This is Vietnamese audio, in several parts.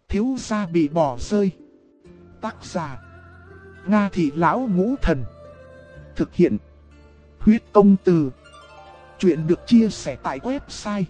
thiếu gia bị bỏ rơi. Tác giả Nga Thị Lão Ngũ Thần. Thực hiện Huyết Công Từ. Chuyện được chia sẻ tại website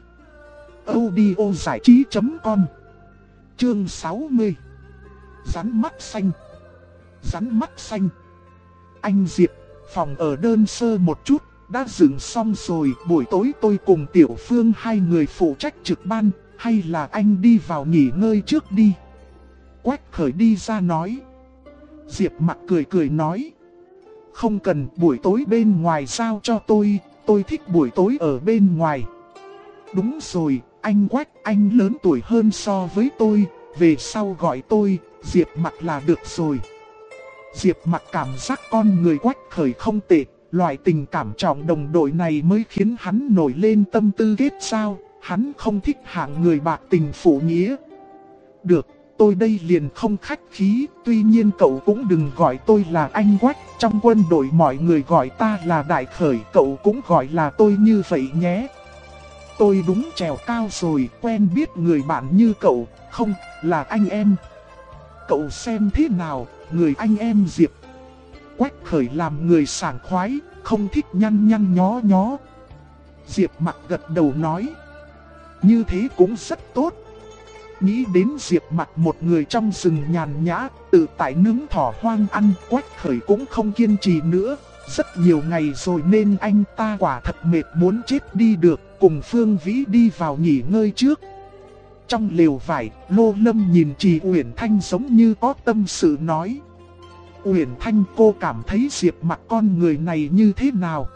audiozảichí.com. Chương 60. Rắn mắt xanh. Rắn mắt xanh. Anh Diệp, phòng ở đơn sơ một chút, đã dựng xong rồi. Buổi tối tôi cùng Tiểu Phương hai người phụ trách trực ban. Hay là anh đi vào nghỉ ngơi trước đi? Quách Khởi đi ra nói. Diệp Mặc cười cười nói. Không cần, buổi tối bên ngoài giao cho tôi thích buổi tối ở bên ngoài. Đúng rồi, anh Quách, anh lớn tuổi hơn so với tôi, về sau gọi tôi Diệp Mặc là được rồi. Diệp Mặc cảm giác con người Quách Khởi không tệ, loại tình cảm trọng đồng đội này mới khiến hắn nổi lên tâm tư kết giao. Hắn không thích hạng người bạc tình phụ nghĩa. Được, tôi đây liền không khách khí, tuy nhiên cậu cũng đừng gọi tôi là anh Quách. Trong quân đội mọi người gọi ta là Đại Khởi, cậu cũng gọi là tôi như vậy nhé. Tôi đúng trèo cao rồi, quen biết người bạn như cậu, không, là anh em. Cậu xem thế nào, người anh em Diệp. Quách Khởi làm người sảng khoái, không thích nhăn nhăn nhó nhó. Diệp Mặc gật đầu nói. Như thế cũng rất tốt. Nghĩ đến Diệp Mặc một người trong rừng nhàn nhã, tự tại nướng thỏ hoang ăn, Quách Khởi cũng không kiên trì nữa. Rất nhiều ngày rồi nên anh ta quả thật mệt muốn chết đi được, cùng Phương Vĩ đi vào nghỉ ngơi trước. Trong lều vải, Lô Lâm nhìn Trì Uyển Thanh giống như có tâm sự nói. Uyển Thanh, cô cảm thấy Diệp Mặc con người này như thế nào?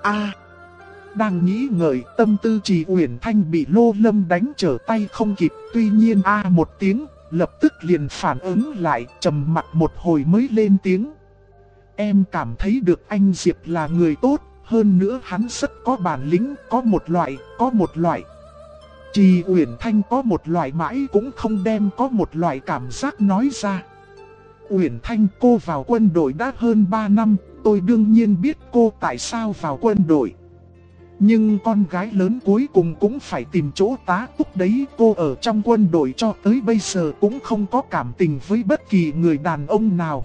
Đang nghĩ ngợi, tâm tư Trì Uyển Thanh bị Lô Lâm đánh trở tay không kịp. Tuy nhiên một tiếng, lập tức liền phản ứng lại, trầm mặt một hồi mới lên tiếng. Em cảm thấy được anh Diệp là người tốt, hơn nữa hắn rất có bản lĩnh, có một loại. Trì Uyển Thanh có một loại mãi cũng không đem có một loại cảm giác nói ra. Uyển Thanh, cô vào quân đội đã hơn 3 năm, tôi đương nhiên biết cô tại sao vào quân đội. Nhưng con gái lớn cuối cùng cũng phải tìm chỗ tá túc đấy. Cô ở trong quân đội cho tới bây giờ cũng không có cảm tình với bất kỳ người đàn ông nào.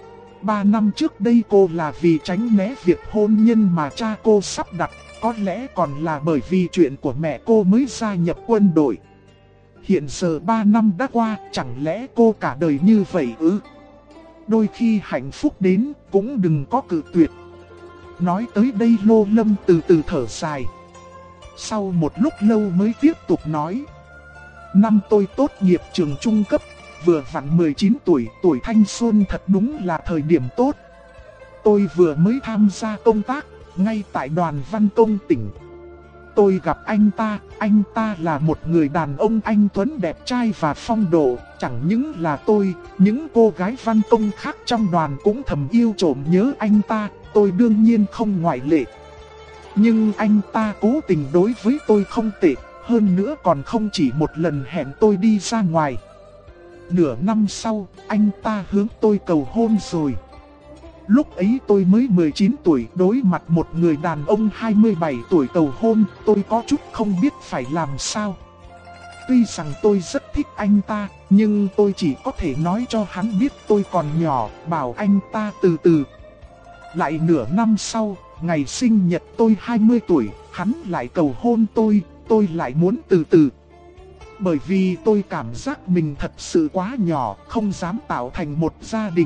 3 năm trước đây cô là vì tránh né việc hôn nhân mà cha cô sắp đặt. Có lẽ còn là bởi vì chuyện của mẹ cô mới gia nhập quân đội. Hiện giờ 3 năm đã qua, chẳng lẽ cô cả đời như vậy ư? Đôi khi hạnh phúc đến cũng đừng có cự tuyệt. Nói tới đây Lô Lâm từ từ thở dài. Sau một lúc lâu mới tiếp tục nói. Năm tôi tốt nghiệp trường trung cấp, vừa vặn 19 tuổi, tuổi thanh xuân thật đúng là thời điểm tốt. Tôi vừa mới tham gia công tác, ngay tại đoàn văn công tỉnh. Tôi gặp anh ta là một người đàn ông anh tuấn đẹp trai và phong độ. Chẳng những là tôi, những cô gái văn công khác trong đoàn cũng thầm yêu trộm nhớ anh ta. Tôi đương nhiên không ngoại lệ. Nhưng anh ta cố tình đối với tôi không tệ, hơn nữa còn không chỉ một lần hẹn tôi đi ra ngoài. Nửa năm sau, anh ta hướng tôi cầu hôn rồi. Lúc ấy tôi mới 19 tuổi, đối mặt một người đàn ông 27 tuổi cầu hôn, tôi có chút không biết phải làm sao. Tuy rằng tôi rất thích anh ta, nhưng tôi chỉ có thể nói cho hắn biết tôi còn nhỏ, bảo anh ta từ từ. Lại nửa năm sau, ngày sinh nhật tôi 20 tuổi, hắn lại cầu hôn tôi lại muốn từ từ. Bởi vì tôi cảm giác mình thật sự quá nhỏ, không dám tạo thành một gia đình.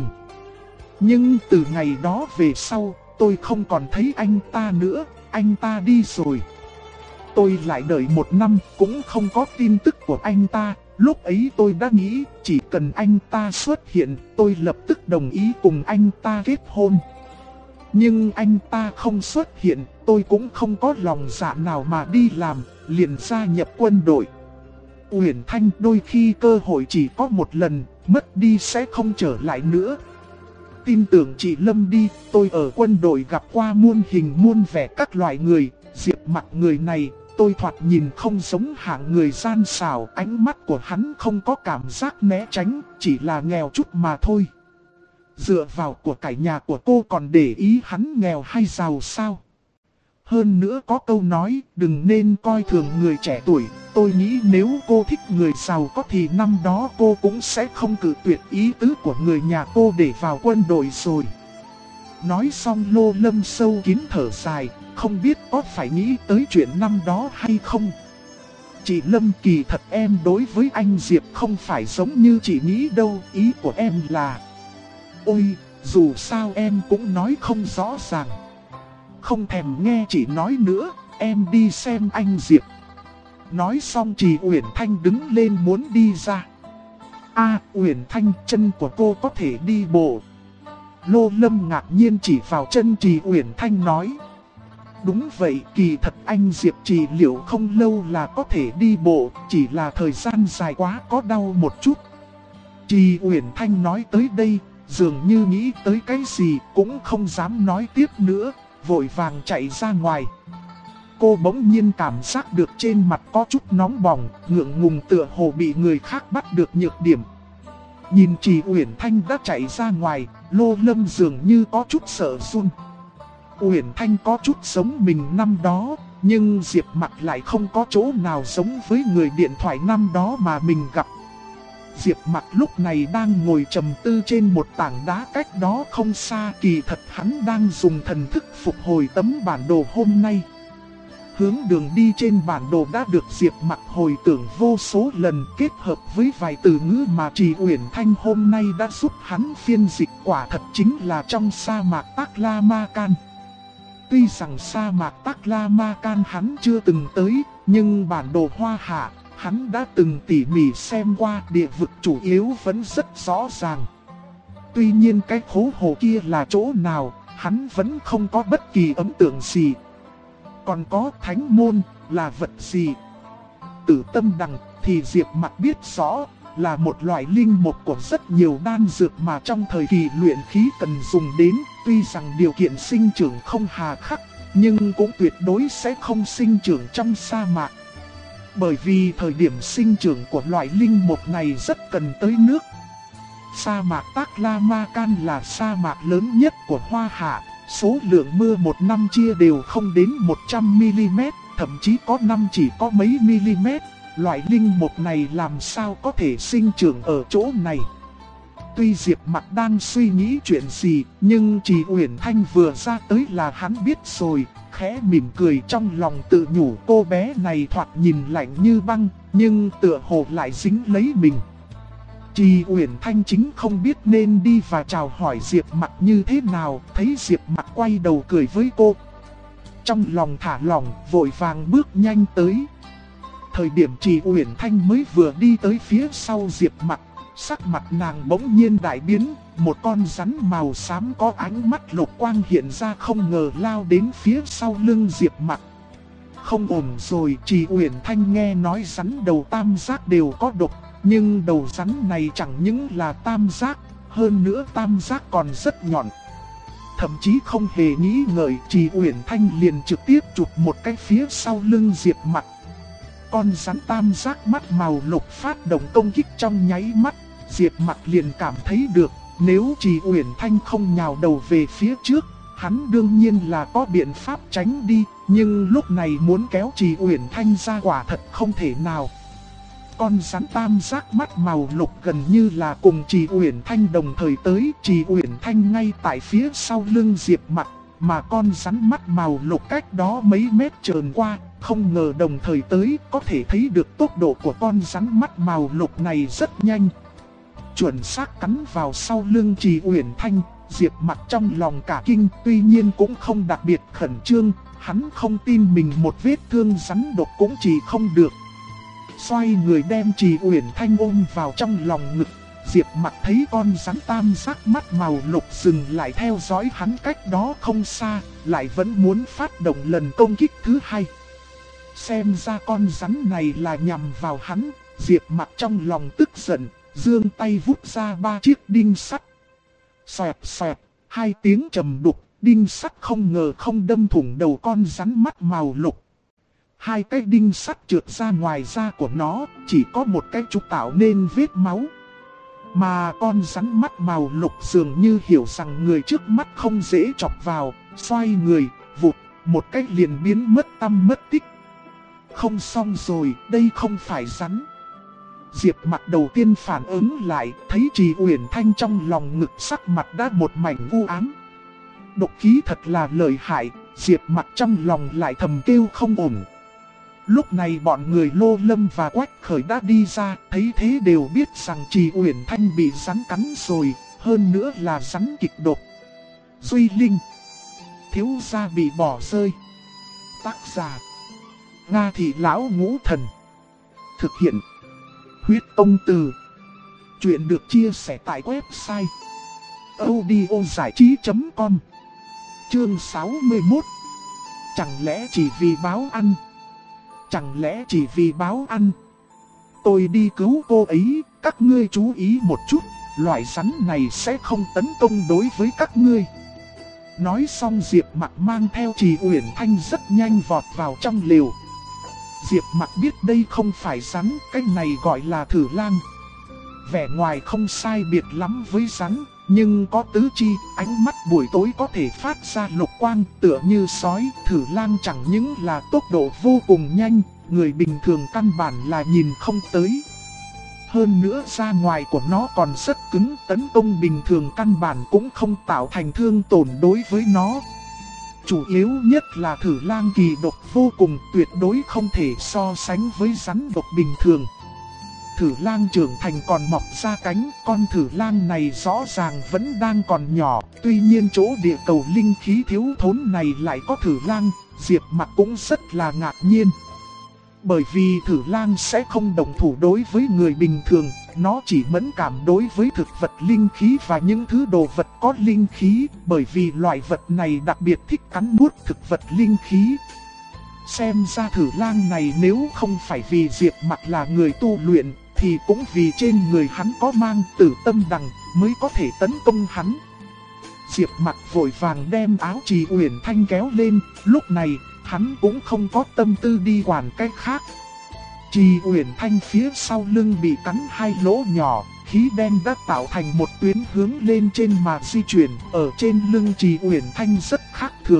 Nhưng từ ngày đó về sau, tôi không còn thấy anh ta nữa, anh ta đi rồi. Tôi lại đợi 1 năm, cũng không có tin tức của anh ta. Lúc ấy tôi đã nghĩ, chỉ cần anh ta xuất hiện, tôi lập tức đồng ý cùng anh ta kết hôn. Nhưng anh ta không xuất hiện, tôi cũng không có lòng dạ nào mà đi làm, liền gia nhập quân đội. Uyển Thanh, đôi khi cơ hội chỉ có một lần, mất đi sẽ không trở lại nữa. Tin tưởng chị Lâm đi, tôi ở quân đội gặp qua muôn hình muôn vẻ các loại người. Diệp Mặc người này, tôi thoạt nhìn không giống hạng người gian xảo. Ánh mắt của hắn không có cảm giác né tránh, chỉ là nghèo chút mà thôi. Dựa vào của cải nhà của cô còn để ý hắn nghèo hay giàu sao? Hơn nữa có câu nói, đừng nên coi thường người trẻ tuổi. Tôi nghĩ nếu cô thích người giàu có thì năm đó cô cũng sẽ không cự tuyệt ý tứ của người nhà cô để vào quân đội rồi. Nói xong Lô Lâm sâu kín thở dài, không biết có phải nghĩ tới chuyện năm đó hay không. Chị Lâm, kỳ thật em đối với anh Diệp không phải giống như chị nghĩ đâu. Ý của em là... Ôi, dù sao em cũng nói không rõ ràng. Không thèm nghe chị nói nữa, em đi xem anh Diệp. Nói xong chị Uyển Thanh đứng lên muốn đi ra. Uyển Thanh, chân của cô có thể đi bộ. Lô Lâm ngạc nhiên chỉ vào chân chị Uyển Thanh nói. Đúng vậy, kỳ thật anh Diệp trị liệu không lâu là có thể đi bộ, chỉ là thời gian dài quá có đau một chút. Chị Uyển Thanh nói tới đây, dường như nghĩ tới cái gì cũng không dám nói tiếp nữa, vội vàng chạy ra ngoài. Cô bỗng nhiên cảm giác được trên mặt có chút nóng bỏng, ngượng ngùng tựa hồ bị người khác bắt được nhược điểm. Nhìn chị Uyển Thanh đã chạy ra ngoài, Lô Lâm dường như có chút sợ run. Uyển Thanh có chút giống mình năm đó, nhưng Diệp Mặc lại không có chỗ nào giống với người điện thoại năm đó mà mình gặp. Diệp Mặc lúc này đang ngồi trầm tư trên một tảng đá cách đó không xa, kỳ thật hắn đang dùng thần thức phục hồi tấm bản đồ hôm nay. Hướng đường đi trên bản đồ đã được Diệp Mặc hồi tưởng vô số lần, kết hợp với vài từ ngữ mà chị Uyển Thanh hôm nay đã giúp hắn phiên dịch, quả thật chính là trong sa mạc Taklamakan. Tuy rằng sa mạc Taklamakan hắn chưa từng tới, nhưng bản đồ Hoa Hạ, hắn đã từng tỉ mỉ xem qua, địa vực chủ yếu vẫn rất rõ ràng. Tuy nhiên cái khố hồ kia là chỗ nào, hắn vẫn không có bất kỳ ấn tượng gì. Còn có thánh môn là vật gì? Tử tâm đằng thì Diệp Mặc biết rõ, là một loại linh mục của rất nhiều đan dược mà trong thời kỳ luyện khí cần dùng đến. Tuy rằng điều kiện sinh trưởng không hà khắc, nhưng cũng tuyệt đối sẽ không sinh trưởng trong sa mạc. Bởi vì thời điểm sinh trưởng của loại linh mục này rất cần tới nước. Sa mạc Taklamakan là sa mạc lớn nhất của Hoa Hạ. Số lượng mưa một năm chia đều không đến 100mm, thậm chí có năm chỉ có mấy mm. Loại linh mục này làm sao có thể sinh trưởng ở chỗ này? Tuy Diệp Mặc đang suy nghĩ chuyện gì, nhưng chị Uyển Thanh vừa ra tới là hắn biết rồi, khẽ mỉm cười trong lòng tự nhủ cô bé này thoạt nhìn lạnh như băng, nhưng tựa hồ lại dính lấy mình. Chị Uyển Thanh chính không biết nên đi và chào hỏi Diệp Mặc như thế nào, thấy Diệp Mặc quay đầu cười với cô. Trong lòng thả lỏng, vội vàng bước nhanh tới. Thời điểm chị Uyển Thanh mới vừa đi tới phía sau Diệp Mặc, sắc mặt nàng bỗng nhiên đại biến, một con rắn màu xám có ánh mắt lục quang hiện ra không ngờ lao đến phía sau lưng Diệp Mặc. Không ổn rồi, chị Uyển Thanh nghe nói rắn đầu tam giác đều có độc. Nhưng đầu rắn này chẳng những là tam giác, hơn nữa tam giác còn rất nhọn. Thậm chí không hề nghĩ ngợi, chị Uyển Thanh liền trực tiếp chụp một cái phía sau lưng Diệp Mặc. Con rắn tam giác mắt màu lục phát động công kích trong nháy mắt, Diệp Mặc liền cảm thấy được, nếu chị Uyển Thanh không nhào đầu về phía trước, hắn đương nhiên là có biện pháp tránh đi, nhưng lúc này muốn kéo chị Uyển Thanh ra quả thật không thể nào. Con rắn tam giác mắt màu lục gần như là cùng chị Uyển Thanh đồng thời tới, chị Uyển Thanh ngay tại phía sau lưng Diệp Mặc, mà con rắn mắt màu lục cách đó mấy mét trườn qua, không ngờ đồng thời tới, có thể thấy được tốc độ của con rắn mắt màu lục này rất nhanh. Chuẩn xác cắn vào sau lưng chị Uyển Thanh, Diệp Mặc trong lòng cả kinh, tuy nhiên cũng không đặc biệt khẩn trương, hắn không tin mình một vết thương rắn độc cũng chỉ không được. Xoay người đem chị Uyển Thanh ôm vào trong lòng ngực, Diệp Mặc thấy con rắn tam giác mắt màu lục dừng lại theo dõi hắn cách đó không xa, lại vẫn muốn phát động lần công kích thứ hai. Xem ra con rắn này là nhằm vào hắn, Diệp Mặc trong lòng tức giận, giương tay vút ra 3 chiếc đinh sắt. Xoẹt xoẹt, 2 tiếng trầm đục, đinh sắt không ngờ không đâm thủng đầu con rắn mắt màu lục. 2 cái đinh sắt trượt ra ngoài da của nó, chỉ có một cái trục tạo nên vết máu. Mà con rắn mắt màu lục dường như hiểu rằng người trước mắt không dễ chọc vào, xoay người, vụt, một cách liền biến mất tăm mất tích. Không xong rồi, đây không phải rắn. Diệp Mặc đầu tiên phản ứng lại, thấy Trì Uyển Thanh trong lòng ngực sắc mặt đã một mảnh u ám. Độc khí thật là lợi hại, Diệp Mặc trong lòng lại thầm kêu không ổn. Lúc này bọn người Lô Lâm và Quách Khởi đã đi ra, thấy thế đều biết rằng Trì Uyển Thanh bị rắn cắn rồi, hơn nữa là rắn kịch độc. Duy Linh, thiếu gia bị bỏ rơi. Tác giả: Nga Thị Lão Ngũ Thần. Thực hiện: Huyết Tông Từ. Chuyện được chia sẻ tại website audiozảichí.com. Chương 61. Chẳng lẽ chỉ vì báo ăn? Chẳng lẽ chỉ vì báo ăn? Tôi đi cứu cô ấy, các ngươi chú ý một chút, loại rắn này sẽ không tấn công đối với các ngươi. Nói xong Diệp Mặc mang theo Trì Uyển Thanh rất nhanh vọt vào trong lều. Diệp Mặc biết đây không phải rắn, cái này gọi là thử lang. Vẻ ngoài không sai biệt lắm với rắn, nhưng có tứ chi, ánh mắt buổi tối có thể phát ra lục quang tựa như sói. Thử lang chẳng những là tốc độ vô cùng nhanh, người bình thường căn bản là nhìn không tới. Hơn nữa da ngoài của nó còn rất cứng, tấn công bình thường căn bản cũng không tạo thành thương tổn đối với nó. Chủ yếu nhất là thử lang kỳ độc vô cùng, tuyệt đối không thể so sánh với rắn độc bình thường. Thử lang trưởng thành còn mọc ra cánh, con thử lang này rõ ràng vẫn đang còn nhỏ, tuy nhiên chỗ địa cầu linh khí thiếu thốn này lại có thử lang, Diệp Mặc cũng rất là ngạc nhiên. Bởi vì thử lang sẽ không đồng thủ đối với người bình thường, nó chỉ mẫn cảm đối với thực vật linh khí và những thứ đồ vật có linh khí, bởi vì loại vật này đặc biệt thích cắn nuốt thực vật linh khí. Xem ra thử lang này nếu không phải vì Diệp Mặc là người tu luyện, thì cũng vì trên người hắn có mang Tử Tâm Đằng mới có thể tấn công hắn. Diệp Mặc vội vàng đem áo Trì Uyển Thanh kéo lên, lúc này hắn cũng không có tâm tư đi quản cái khác. Trì Uyển Thanh phía sau lưng bị cắn hai lỗ nhỏ, khí đen đã tạo thành một tuyến hướng lên trên mà di chuyển, ở trên lưng Trì Uyển Thanh rất khác thường.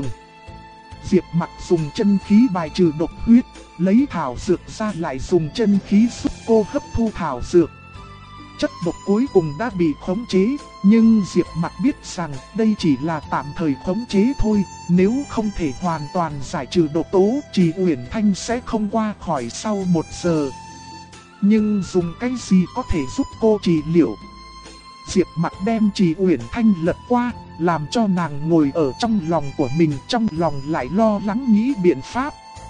Diệp Mặc dùng chân khí bài trừ độc huyết, lấy thảo dược ra lại dùng chân khí giúp cô hấp thu thảo dược. Chất độc cuối cùng đã bị khống chế, nhưng Diệp Mặc biết rằng đây chỉ là tạm thời khống chế thôi, nếu không thể hoàn toàn giải trừ độc tố, Trì Uyển Thanh sẽ không qua khỏi sau 1 giờ. Nhưng dùng cái gì có thể giúp cô trị liệu? Diệp Mặc đem Trì Uyển Thanh lật qua, làm cho nàng ngồi ở trong lòng của mình, trong lòng lại lo lắng nghĩ biện pháp.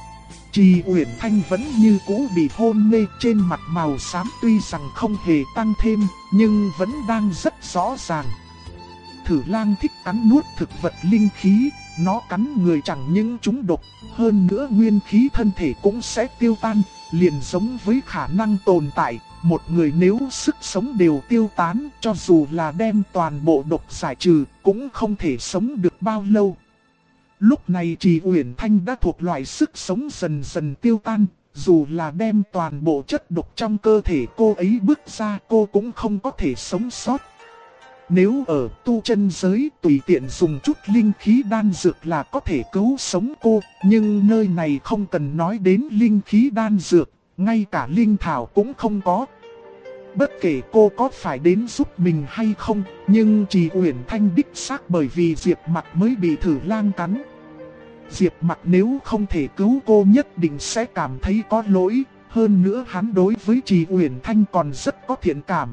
Trì Uyển Thanh vẫn như cũ bị hôn mê, trên mặt màu xám tuy rằng không hề tăng thêm, nhưng vẫn đang rất rõ ràng. Thử lang thích cắn nuốt thực vật linh khí, nó cắn người chẳng những trúng độc, hơn nữa nguyên khí thân thể cũng sẽ tiêu tan, liền giống với khả năng tồn tại. Một người nếu sức sống đều tiêu tán, cho dù là đem toàn bộ độc giải trừ, cũng không thể sống được bao lâu. Lúc này Trì Uyển Thanh đã thuộc loại sức sống dần dần tiêu tan, dù là đem toàn bộ chất độc trong cơ thể cô ấy bước ra, cô cũng không có thể sống sót. Nếu ở tu chân giới tùy tiện dùng chút linh khí đan dược là có thể cứu sống cô, nhưng nơi này không cần nói đến linh khí đan dược, ngay cả linh thảo cũng không có. Bất kể cô có phải đến giúp mình hay không, nhưng Trì Uyển Thanh đích xác bởi vì Diệp Mặc mới bị thử lang cắn. Diệp Mặc nếu không thể cứu cô nhất định sẽ cảm thấy có lỗi, hơn nữa hắn đối với Trì Uyển Thanh còn rất có thiện cảm.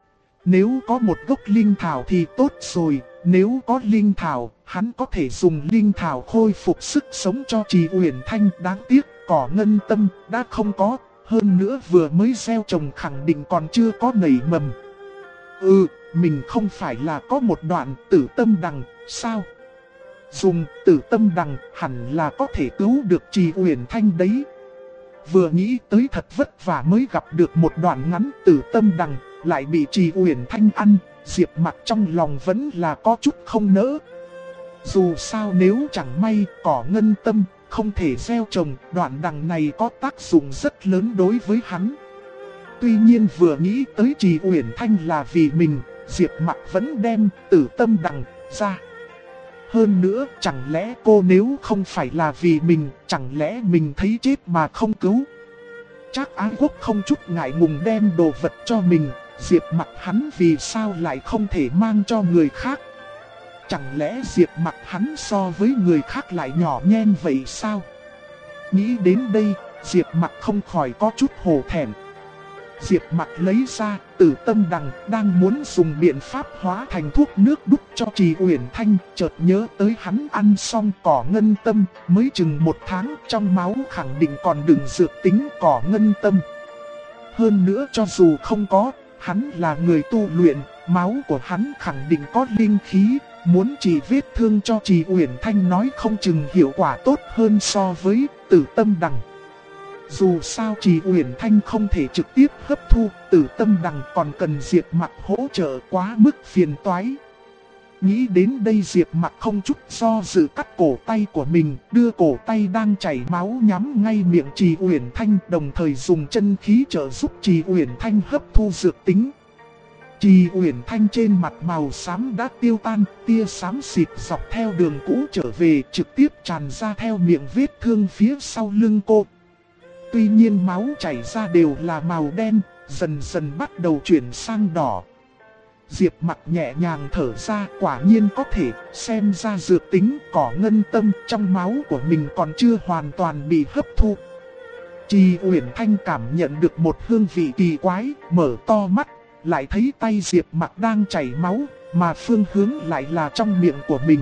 Nếu có một gốc linh thảo thì tốt rồi, nếu có linh thảo, hắn có thể dùng linh thảo khôi phục sức sống cho Trì Uyển Thanh. Đáng tiếc, cỏ ngân tâm đã không có, hơn nữa vừa mới gieo trồng khẳng định còn chưa có nảy mầm. Mình không phải là có một đoạn Tử Tâm Đằng, sao? Dùng Tử Tâm Đằng hẳn là có thể cứu được Trì Uyển Thanh đấy. Vừa nghĩ tới thật vất vả mới gặp được một đoạn ngắn Tử Tâm Đằng, lại bị Trì Uyển Thanh ăn, Diệp Mặc trong lòng vẫn là có chút không nỡ. Dù sao nếu chẳng may cỏ ngân tâm không thể gieo trồng, đoạn đằng này có tác dụng rất lớn đối với hắn. Tuy nhiên vừa nghĩ tới Trì Uyển Thanh là vì mình, Diệp Mặc vẫn đem Tử Tâm Đằng ra. Hơn nữa, chẳng lẽ cô nếu không phải là vì mình, chẳng lẽ mình thấy chết mà không cứu? Trác Ái Quốc không chút ngại ngùng đem đồ vật cho mình, Diệp Mặc hắn vì sao lại không thể mang cho người khác? Chẳng lẽ Diệp Mặc hắn so với người khác lại nhỏ nhen vậy sao? Nghĩ đến đây, Diệp Mặc không khỏi có chút hổ thẹn. Diệp Mặc lấy ra Tử Tâm Đằng, đang muốn dùng biện pháp hóa thành thuốc nước đút cho Trì Uyển Thanh, chợt nhớ tới hắn ăn xong cỏ ngân tâm, mới chừng 1 tháng, trong máu khẳng định còn đựng dược tính cỏ ngân tâm. Hơn nữa cho dù không có, hắn là người tu luyện, máu của hắn khẳng định có linh khí, muốn trị vết thương cho Trì Uyển Thanh nói không chừng hiệu quả tốt hơn so với Tử Tâm Đằng. Dù sao Trì Uyển Thanh không thể trực tiếp hấp thu, Tử Tâm Đằng còn cần Diệp Mặc hỗ trợ quá mức phiền toái. Nghĩ đến đây Diệp Mặc không chút do dự cắt cổ tay của mình, đưa cổ tay đang chảy máu nhắm ngay miệng Trì Uyển Thanh, đồng thời dùng chân khí trợ giúp Trì Uyển Thanh hấp thu dược tính. Trì Uyển Thanh trên mặt màu xám đã tiêu tan, tia xám xịt dọc theo đường cũ trở về, trực tiếp tràn ra theo miệng vết thương phía sau lưng cô. Tuy nhiên máu chảy ra đều là màu đen, dần dần bắt đầu chuyển sang đỏ. Diệp Mặc nhẹ nhàng thở ra, quả nhiên có thể xem ra dược tính cỏ ngân tâm trong máu của mình còn chưa hoàn toàn bị hấp thu. Trì Uyển Thanh cảm nhận được một hương vị kỳ quái, mở to mắt, lại thấy tay Diệp Mặc đang chảy máu, mà phương hướng lại là trong miệng của mình.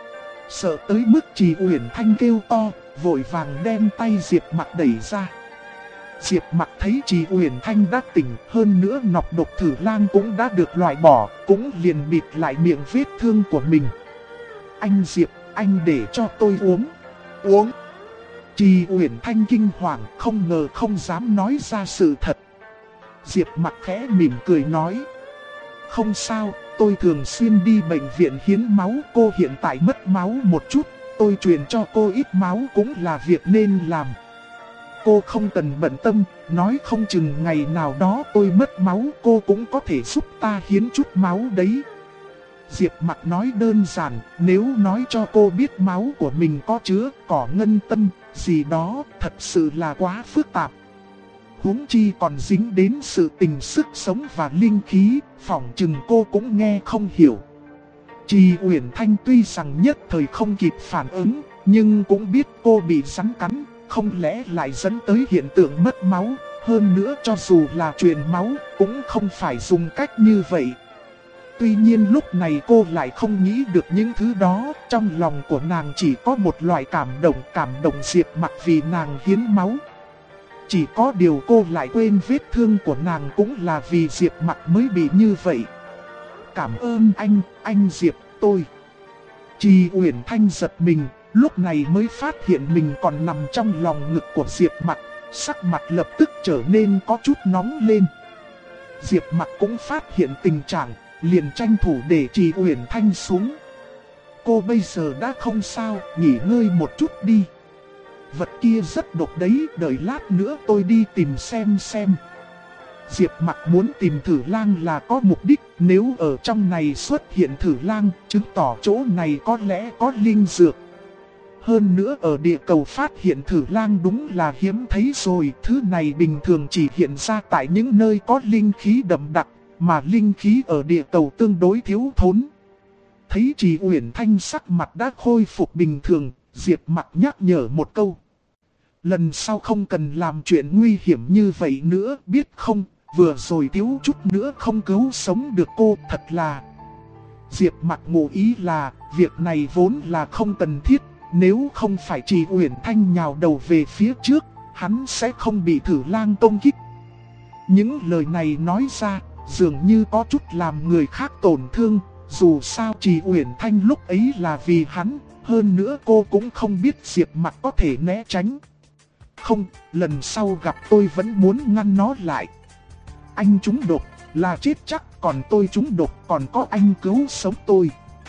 Sợ tới mức Trì Uyển Thanh kêu to, vội vàng đem tay Diệp Mặc đẩy ra. Diệp Mặc thấy Trì Uyển Thanh đã tỉnh, hơn nữa nọc độc thử lang cũng đã được loại bỏ, cũng liền bịt lại miệng vết thương của mình. Anh Diệp, anh để cho tôi uống. Uống. Trì Uyển Thanh kinh hoàng, không ngờ không dám nói ra sự thật. Diệp Mặc khẽ mỉm cười nói. Không sao, tôi thường xuyên đi bệnh viện hiến máu, cô hiện tại mất máu một chút, tôi truyền cho cô ít máu cũng là việc nên làm. Cô không cần bận tâm, nói không chừng ngày nào đó tôi mất máu cô cũng có thể giúp ta hiến chút máu đấy. Diệp Mặc nói đơn giản, nếu nói cho cô biết máu của mình có chứa cỏ ngân tâm gì đó, thật sự là quá phức tạp. Huống chi còn dính đến sự tình sức sống và linh khí, phỏng chừng cô cũng nghe không hiểu. Trì Uyển Thanh tuy rằng nhất thời không kịp phản ứng, nhưng cũng biết cô bị rắn cắn, không lẽ lại dẫn tới hiện tượng mất máu. Hơn nữa cho dù là truyền máu, cũng không phải dùng cách như vậy. Tuy nhiên lúc này cô lại không nghĩ được những thứ đó, trong lòng của nàng chỉ có một loại cảm động Diệp Mặc vì nàng hiến máu. Chỉ có điều cô lại quên vết thương của nàng cũng là vì Diệp Mặc mới bị như vậy. Cảm ơn anh Diệp, tôi. Trì Uyển Thanh giật mình, lúc này mới phát hiện mình còn nằm trong lòng ngực của Diệp Mặc, sắc mặt lập tức trở nên có chút nóng lên. Diệp Mặc cũng phát hiện tình trạng, liền tranh thủ để Trì Uyển Thanh xuống. Cô bây giờ đã không sao, nghỉ ngơi một chút đi. Vật kia rất độc đấy, đợi lát nữa tôi đi tìm xem. Diệp Mặc muốn tìm thử lang là có mục đích, nếu ở trong này xuất hiện thử lang, chứng tỏ chỗ này có lẽ có linh dược. Hơn nữa ở địa cầu phát hiện thử lang đúng là hiếm thấy rồi, thứ này bình thường chỉ hiện ra tại những nơi có linh khí đậm đặc, mà linh khí ở địa cầu tương đối thiếu thốn. Thấy Trì Uyển Thanh sắc mặt đã khôi phục bình thường, Diệp Mặc nhắc nhở một câu. Lần sau không cần làm chuyện nguy hiểm như vậy nữa, biết không? Vừa rồi thiếu chút nữa không cứu sống được cô, thật là... Diệp Mặc ngụ ý là, việc này vốn là không cần thiết, nếu không phải Trì Uyển Thanh nhào đầu về phía trước, hắn sẽ không bị thử lang công kích. Những lời này nói ra, dường như có chút làm người khác tổn thương, dù sao Trì Uyển Thanh lúc ấy là vì hắn, hơn nữa cô cũng không biết Diệp Mặc có thể né tránh. Không, lần sau gặp tôi vẫn muốn ngăn nó lại. Anh trúng độc là chết chắc, còn tôi trúng độc còn có anh cứu sống tôi.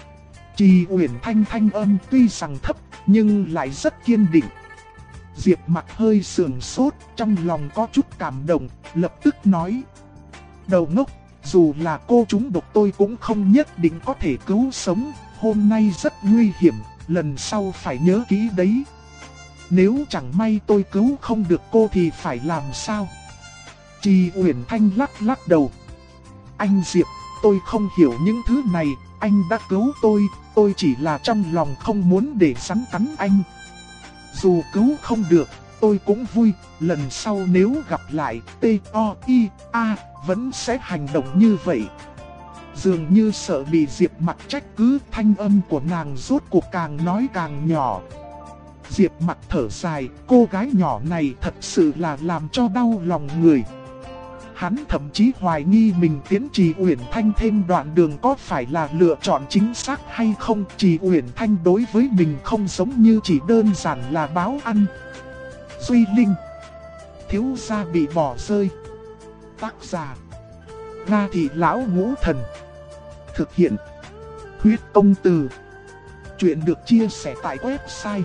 Trì Uyển Thanh thanh âm tuy rằng thấp nhưng lại rất kiên định. Diệp Mặc hơi sườn sốt, trong lòng có chút cảm động, lập tức nói. Đầu ngốc, dù là cô trúng độc tôi cũng không nhất định có thể cứu sống, hôm nay rất nguy hiểm, lần sau phải nhớ kỹ đấy. Nếu chẳng may tôi cứu không được cô thì phải làm sao? Trì Uyển Thanh lắc lắc đầu. Anh Diệp, tôi không hiểu những thứ này, anh đã cứu tôi chỉ là trong lòng không muốn để rắn cắn anh. Dù cứu không được, tôi cũng vui, lần sau nếu gặp lại T.O.I.A. vẫn sẽ hành động như vậy. Dường như sợ bị Diệp Mặc trách cứ, thanh âm của nàng rốt cuộc càng nói càng nhỏ. Diệp Mặc thở dài, cô gái nhỏ này thật sự là làm cho đau lòng người. Hắn thậm chí hoài nghi mình tiến Trì Uyển Thanh thêm đoạn đường có phải là lựa chọn chính xác hay không. Trì Uyển Thanh đối với mình không giống như chỉ đơn giản là báo ăn. Duy Linh, thiếu gia bị bỏ rơi. Tác giả Nga Thị Lão Ngũ Thần. Thực hiện Huyết Công Từ. Chuyện được chia sẻ tại website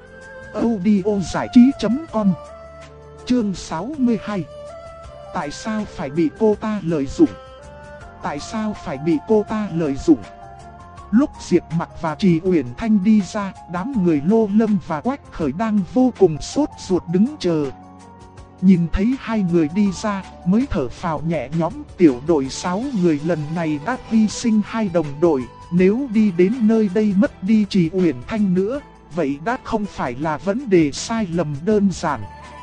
audiozảichí.com. Chương 62. Tại sao phải bị cô ta lợi dụng? Tại sao phải bị cô ta lợi dụng? Lúc Diệp Mặc và Trì Uyển Thanh đi ra, đám người Lô Lâm và Quách Khởi đang vô cùng sốt ruột đứng chờ. Nhìn thấy hai người đi ra, mới thở phào nhẹ nhõm. Tiểu đội 6 người lần này đã hy sinh 2 đồng đội. Nếu đi đến nơi đây mất đi Trì Uyển Thanh nữa, vậy đã không phải là vấn đề sai lầm đơn giản.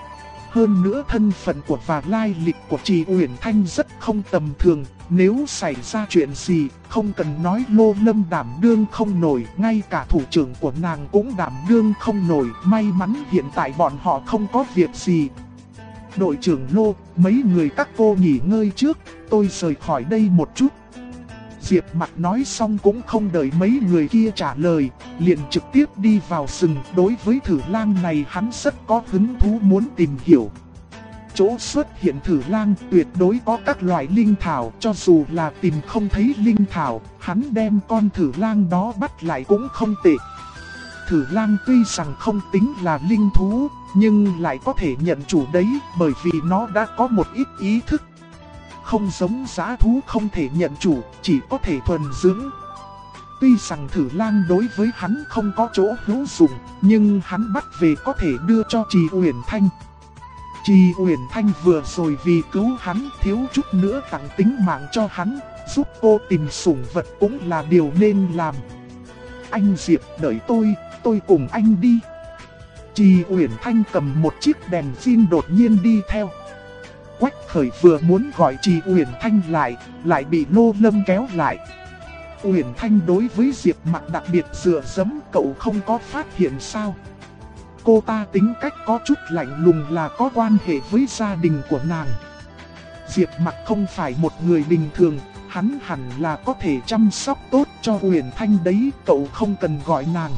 Hơn nữa thân phận của và lai lịch của Trì Uyển Thanh rất không tầm thường. Nếu xảy ra chuyện gì, không cần nói Lô Lâm đảm đương không nổi, ngay cả thủ trưởng của nàng cũng đảm đương không nổi. May mắn hiện tại bọn họ không có việc gì. Đội trưởng Lô, mấy người các cô nghỉ ngơi trước, tôi rời khỏi đây một chút. Diệp Mặc nói xong cũng không đợi mấy người kia trả lời, liền trực tiếp đi vào rừng. Đối với thử lang này hắn rất có hứng thú muốn tìm hiểu. Chỗ xuất hiện thử lang tuyệt đối có các loại linh thảo, cho dù là tìm không thấy linh thảo, hắn đem con thử lang đó bắt lại cũng không tệ. Thử lang tuy rằng không tính là linh thú, nhưng lại có thể nhận chủ đấy, bởi vì nó đã có một ít ý thức. Không giống dã thú không thể nhận chủ, chỉ có thể thuần dưỡng. Tuy rằng thử lang đối với hắn không có chỗ hữu dụng, nhưng hắn bắt về có thể đưa cho Trì Uyển Thanh. Trì Uyển Thanh vừa rồi vì cứu hắn thiếu chút nữa tặng tính mạng cho hắn, giúp cô tìm sủng vật cũng là điều nên làm. Anh Diệp đợi tôi cùng anh đi. Trì Uyển Thanh cầm một chiếc đèn pin đột nhiên đi theo. Quách Khởi vừa muốn gọi Trì Uyển Thanh lại bị Lô Lâm kéo lại. Uyển Thanh đối với Diệp Mặc đặc biệt dựa dẫm, cậu không có phát hiện sao? Cô ta tính cách có chút lạnh lùng là có quan hệ với gia đình của nàng. Diệp Mặc không phải một người bình thường, hắn hẳn là có thể chăm sóc tốt cho Uyển Thanh đấy, cậu không cần gọi nàng.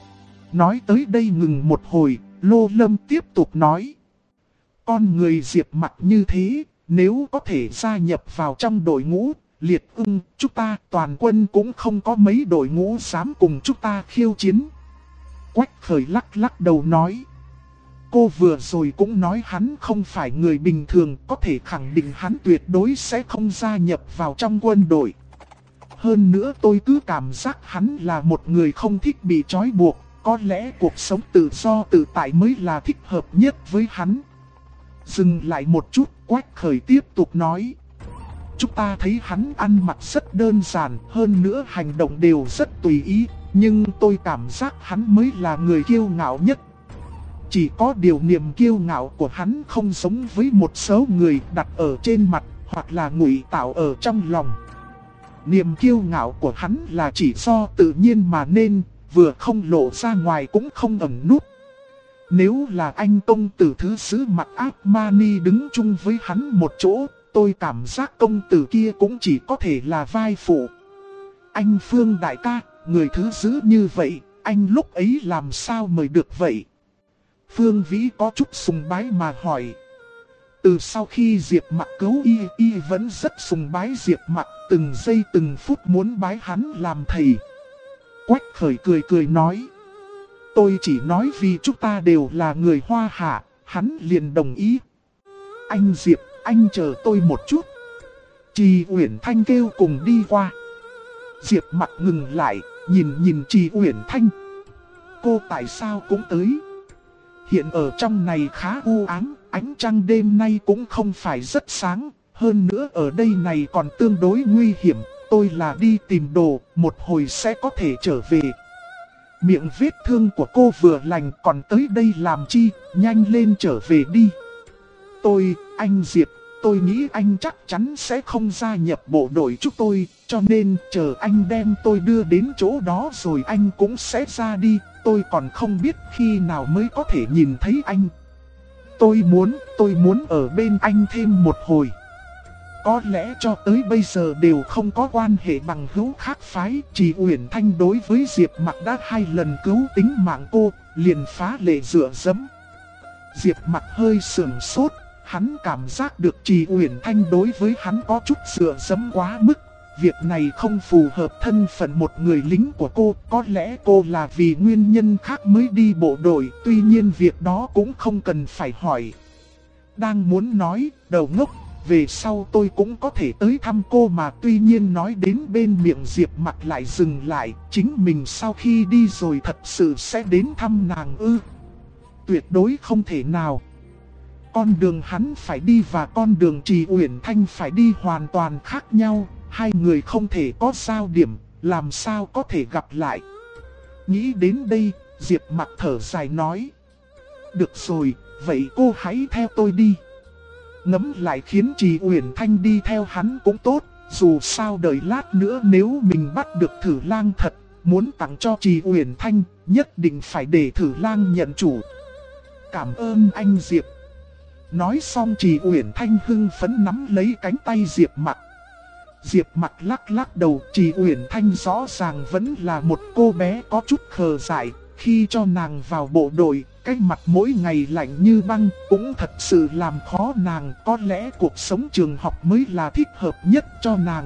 Nói tới đây ngừng một hồi, Lô Lâm tiếp tục nói. Con người Diệp Mặc như thế, nếu có thể gia nhập vào trong đội ngũ Liệt Ưng, chúng ta toàn quân cũng không có mấy đội ngũ dám cùng chúng ta khiêu chiến. Quách Khởi lắc lắc đầu nói. Cô vừa rồi cũng nói hắn không phải người bình thường, có thể khẳng định hắn tuyệt đối sẽ không gia nhập vào trong quân đội. Hơn nữa tôi cứ cảm giác hắn là một người không thích bị trói buộc, có lẽ cuộc sống tự do tự tại mới là thích hợp nhất với hắn. Dừng lại một chút, Quách Khởi tiếp tục nói. Chúng ta thấy hắn ăn mặc rất đơn giản, hơn nữa hành động đều rất tùy ý, nhưng tôi cảm giác hắn mới là người kiêu ngạo nhất. Chỉ có điều niềm kiêu ngạo của hắn không giống với một số người đặt ở trên mặt, hoặc là ngụy tạo ở trong lòng. Niềm kiêu ngạo của hắn là chỉ do tự nhiên mà nên, vừa không lộ ra ngoài cũng không ẩn núp. Nếu là anh công tử thứ sứ mặt ác mani đứng chung với hắn một chỗ, tôi cảm giác công tử kia cũng chỉ có thể là vai phụ. Anh Phương đại ca, người thứ sứ như vậy, anh lúc ấy làm sao mời được vậy? Phương Vĩ có chút sùng bái mà hỏi. Từ sau khi Diệp Mặc cứu y vẫn rất sùng bái Diệp Mặc, từng giây từng phút muốn bái hắn làm thầy. Quách Khởi cười cười nói. Tôi chỉ nói vì chúng ta đều là người Hoa Hạ, hắn liền đồng ý. Anh Diệp, anh chờ tôi một chút. Trì Uyển Thanh kêu cùng đi qua. Diệp Mặc ngừng lại, nhìn Trì Uyển Thanh. Cô tại sao cũng tới? Hiện ở trong này khá u ám, ánh trăng đêm nay cũng không phải rất sáng. Hơn nữa ở đây này còn tương đối nguy hiểm. Tôi là đi tìm đồ, một hồi sẽ có thể trở về. Miệng vết thương của cô vừa lành còn tới đây làm chi, nhanh lên trở về đi. Anh Diệp, tôi nghĩ anh chắc chắn sẽ không gia nhập bộ đội chúng tôi, cho nên chờ anh đem tôi đưa đến chỗ đó rồi anh cũng sẽ ra đi. Tôi còn không biết khi nào mới có thể nhìn thấy anh. Tôi muốn ở bên anh thêm một hồi. Có lẽ cho tới bây giờ đều không có quan hệ bằng hữu khác phái. Trì Uyển Thanh đối với Diệp Mặc đã 2 lần cứu tính mạng cô, liền phá lệ dựa dẫm. Diệp Mặc hơi sườn sốt, hắn cảm giác được Trì Uyển Thanh đối với hắn có chút dựa dẫm quá mức. Việc này không phù hợp thân phận một người lính của cô, có lẽ cô là vì nguyên nhân khác mới đi bộ đội, tuy nhiên việc đó cũng không cần phải hỏi. Đang muốn nói, đầu ngốc, về sau tôi cũng có thể tới thăm cô mà, tuy nhiên nói đến bên miệng Diệp Mặc lại dừng lại, chính mình sau khi đi rồi thật sự sẽ đến thăm nàng ư? Tuyệt đối không thể nào. Con đường hắn phải đi và con đường Trì Uyển Thanh phải đi hoàn toàn khác nhau, hai người không thể có giao điểm, làm sao có thể gặp lại. Nghĩ đến đây, Diệp Mặc thở dài nói: được rồi, vậy cô hãy theo tôi đi. Ngẫm lại khiến Trì Uyển Thanh đi theo hắn cũng tốt, dù sao đợi lát nữa nếu mình bắt được Thử Lang thật, muốn tặng cho Trì Uyển Thanh, nhất định phải để Thử Lang nhận chủ. Cảm ơn anh Diệp. Nói xong Trì Uyển Thanh hưng phấn nắm lấy cánh tay Diệp Mặc. Diệp Mặc lắc lắc đầu, Trì Uyển Thanh rõ ràng vẫn là một cô bé có chút khờ dại, khi cho nàng vào bộ đội, cái mặt mỗi ngày lạnh như băng, cũng thật sự làm khó nàng, có lẽ cuộc sống trường học mới là thích hợp nhất cho nàng.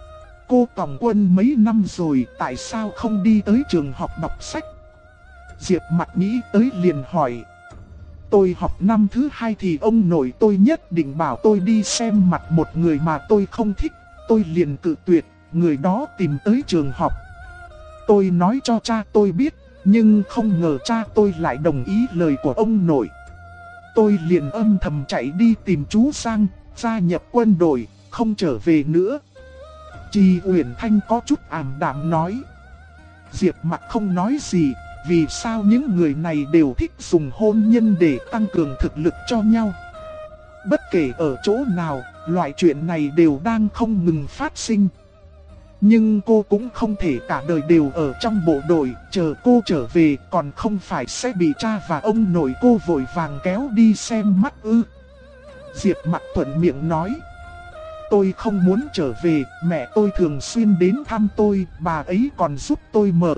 Cô tòng quân mấy năm rồi, tại sao không đi tới trường học đọc sách? Diệp Mặc nghĩ tới liền hỏi. Tôi học năm thứ 2 thì ông nội tôi nhất định bảo tôi đi xem mặt một người mà tôi không thích, tôi liền cự tuyệt, người đó tìm tới trường học. Tôi nói cho cha tôi biết, nhưng không ngờ cha tôi lại đồng ý lời của ông nội. Tôi liền âm thầm chạy đi tìm chú Sang, gia nhập quân đội, không trở về nữa. Trì Uyển Thanh có chút ảm đạm nói. Diệp Mặc không nói gì, vì sao những người này đều thích dùng hôn nhân để tăng cường thực lực cho nhau. Bất kể ở chỗ nào, loại chuyện này đều đang không ngừng phát sinh. Nhưng cô cũng không thể cả đời đều ở trong bộ đội, chờ cô trở về còn không phải sẽ bị cha và ông nội cô vội vàng kéo đi xem mắt ư. Diệp Mặc thuận miệng nói. Tôi không muốn trở về, mẹ tôi thường xuyên đến thăm tôi, bà ấy còn giúp tôi mở.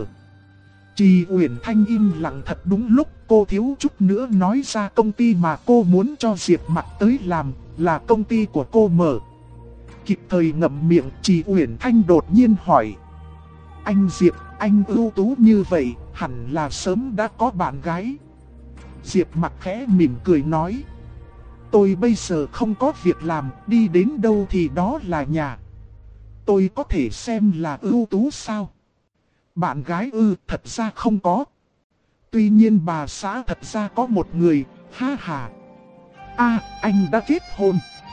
Trì Uyển Thanh im lặng thật đúng lúc, cô thiếu chút nữa nói ra công ty mà cô muốn cho Diệp Mặc tới làm, là công ty của cô mở. Kịp thời ngậm miệng, Trì Uyển Thanh đột nhiên hỏi. Anh Diệp, anh ưu tú như vậy, hẳn là sớm đã có bạn gái. Diệp Mặc khẽ mỉm cười nói. Tôi bây giờ không có việc làm, đi đến đâu thì đó là nhà. Tôi có thể xem là ưu tú sao? Bạn gái ư, thật ra không có. Tuy nhiên bà xã thật ra có một người, ha ha. Anh đã kết hôn.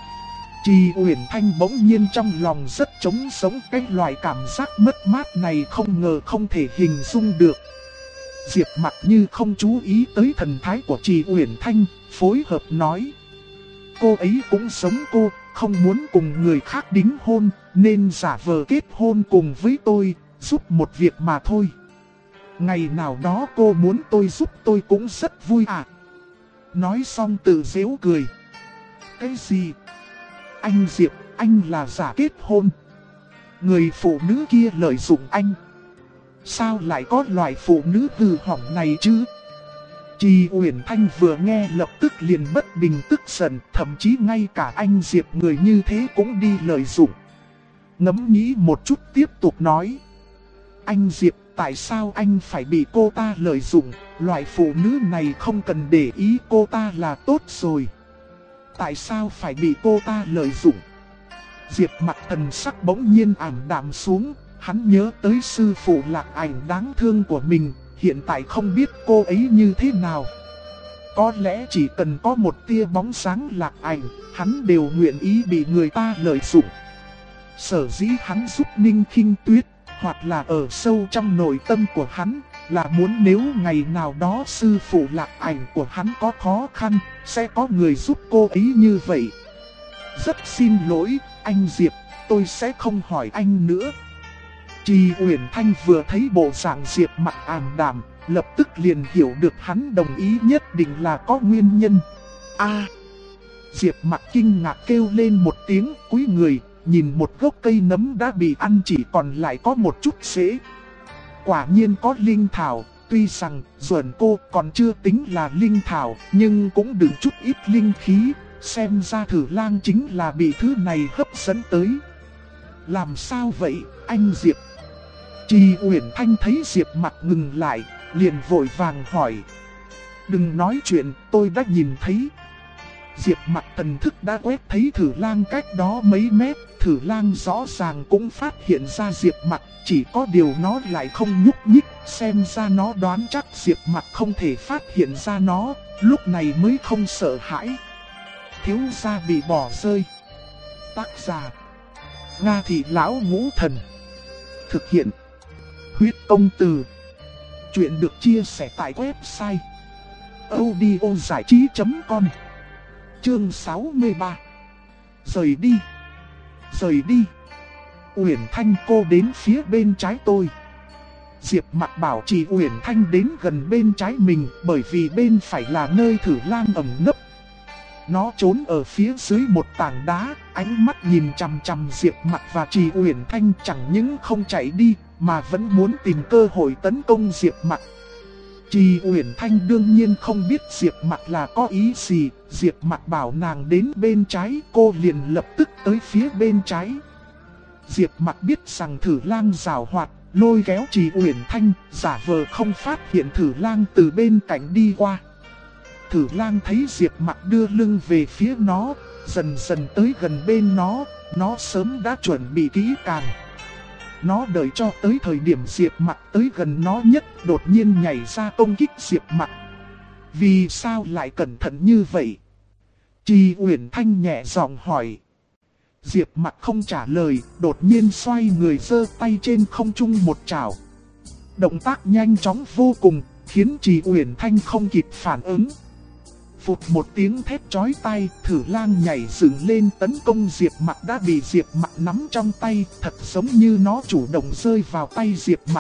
Trì Uyển Thanh bỗng nhiên trong lòng rất trống sống, cái loại cảm giác mất mát này không ngờ không thể hình dung được. Diệp Mặc như không chú ý tới thần thái của Trì Uyển Thanh, phối hợp nói. Cô ấy cũng giống cô, không muốn cùng người khác đính hôn, nên giả vờ kết hôn cùng với tôi, giúp một việc mà thôi. Ngày nào đó cô muốn tôi giúp tôi cũng rất vui à. Nói xong tự giễu cười. Cái gì? Anh Diệp, anh là giả kết hôn. Người phụ nữ kia lợi dụng anh. Sao lại có loại phụ nữ hư hỏng này chứ? Trì Uyển Thanh vừa nghe lập tức liền bất bình tức giận, thậm chí ngay cả anh Diệp người như thế cũng đi lợi dụng. Ngẫm nghĩ một chút tiếp tục nói. Anh Diệp, tại sao anh phải bị cô ta lợi dụng? Loại phụ nữ này không cần để ý cô ta là tốt rồi. Tại sao phải bị cô ta lợi dụng? Diệp Mặc thần sắc bỗng nhiên ảm đạm xuống, hắn nhớ tới sư phụ Lạc Ảnh đáng thương của mình, hiện tại không biết cô ấy như thế nào. Có lẽ chỉ cần có một tia bóng sáng Lạc Ảnh, hắn đều nguyện ý bị người ta lợi dụng. Sở dĩ hắn giúp Ninh Khinh Tuyết, hoặc là ở sâu trong nội tâm của hắn, là muốn nếu ngày nào đó sư phụ Lạc Ảnh của hắn có khó khăn, sẽ có người giúp cô ấy như vậy. Rất xin lỗi, anh Diệp, tôi sẽ không hỏi anh nữa. Trì Uyển Thanh vừa thấy bộ dạng Diệp Mặc ảm đạm, lập tức liền hiểu được hắn đồng ý nhất định là có nguyên nhân. Diệp Mặc kinh ngạc kêu lên một tiếng, cúi người, nhìn một gốc cây nấm đã bị ăn chỉ còn lại có một chút rễ. Quả nhiên có linh thảo, tuy rằng Duẩn cô còn chưa tính là linh thảo, nhưng cũng đừng chút ít linh khí, xem ra Thử Lang chính là bị thứ này hấp dẫn tới. Làm sao vậy, anh Diệp? Trì Uyển Thanh thấy Diệp Mặc ngừng lại, liền vội vàng hỏi. Đừng nói chuyện, tôi đã nhìn thấy. Diệp Mặc thần thức đã quét thấy Thử Lang cách đó mấy mét, Thử Lang rõ ràng cũng phát hiện ra Diệp Mặc, chỉ có điều nó lại không nhúc nhích, xem ra nó đoán chắc Diệp Mặc không thể phát hiện ra nó, lúc này mới không sợ hãi. Thiếu gia bị bỏ rơi. Tác giả: Nga Thị Lão Ngũ Thần. Thực hiện: Huyết Công Từ. Chuyện được chia sẻ tại website audiozảichí.com. Chương 63. Rời đi. Rời đi. Uyển Thanh, cô đến phía bên trái tôi. Diệp Mặc bảo Trì Uyển Thanh đến gần bên trái mình, bởi vì bên phải là nơi Thử Lang ẩn nấp. Nó trốn ở phía dưới một tảng đá, ánh mắt nhìn chằm chằm Diệp Mặc và Trì Uyển Thanh, chẳng những không chạy đi, mà vẫn muốn tìm cơ hội tấn công Diệp Mặc. Trì Uyển Thanh đương nhiên không biết Diệp Mặc là có ý gì, Diệp Mặc bảo nàng đến bên trái, cô liền lập tức tới phía bên trái. Diệp Mặc biết rằng Thử Lang giàu hoạt, lôi kéo Trì Uyển Thanh, giả vờ không phát hiện Thử Lang từ bên cạnh đi qua. Thử Lang thấy Diệp Mặc đưa lưng về phía nó, dần dần tới gần bên nó sớm đã chuẩn bị kỹ càng. Nó đợi cho tới thời điểm Diệp Mặc tới gần nó nhất, đột nhiên nhảy ra công kích Diệp Mặc. Vì sao lại cẩn thận như vậy? Trì Uyển Thanh nhẹ giọng hỏi. Diệp Mặc không trả lời, đột nhiên xoay người giơ tay trên không trung một chảo. Động tác nhanh chóng vô cùng, khiến Trì Uyển Thanh không kịp phản ứng. Phụt một tiếng thét chói tai, Thử Lang nhảy dựng lên tấn công Diệp Mặc đã bị Diệp Mặc nắm trong tay, thật giống như nó chủ động rơi vào tay Diệp Mặc.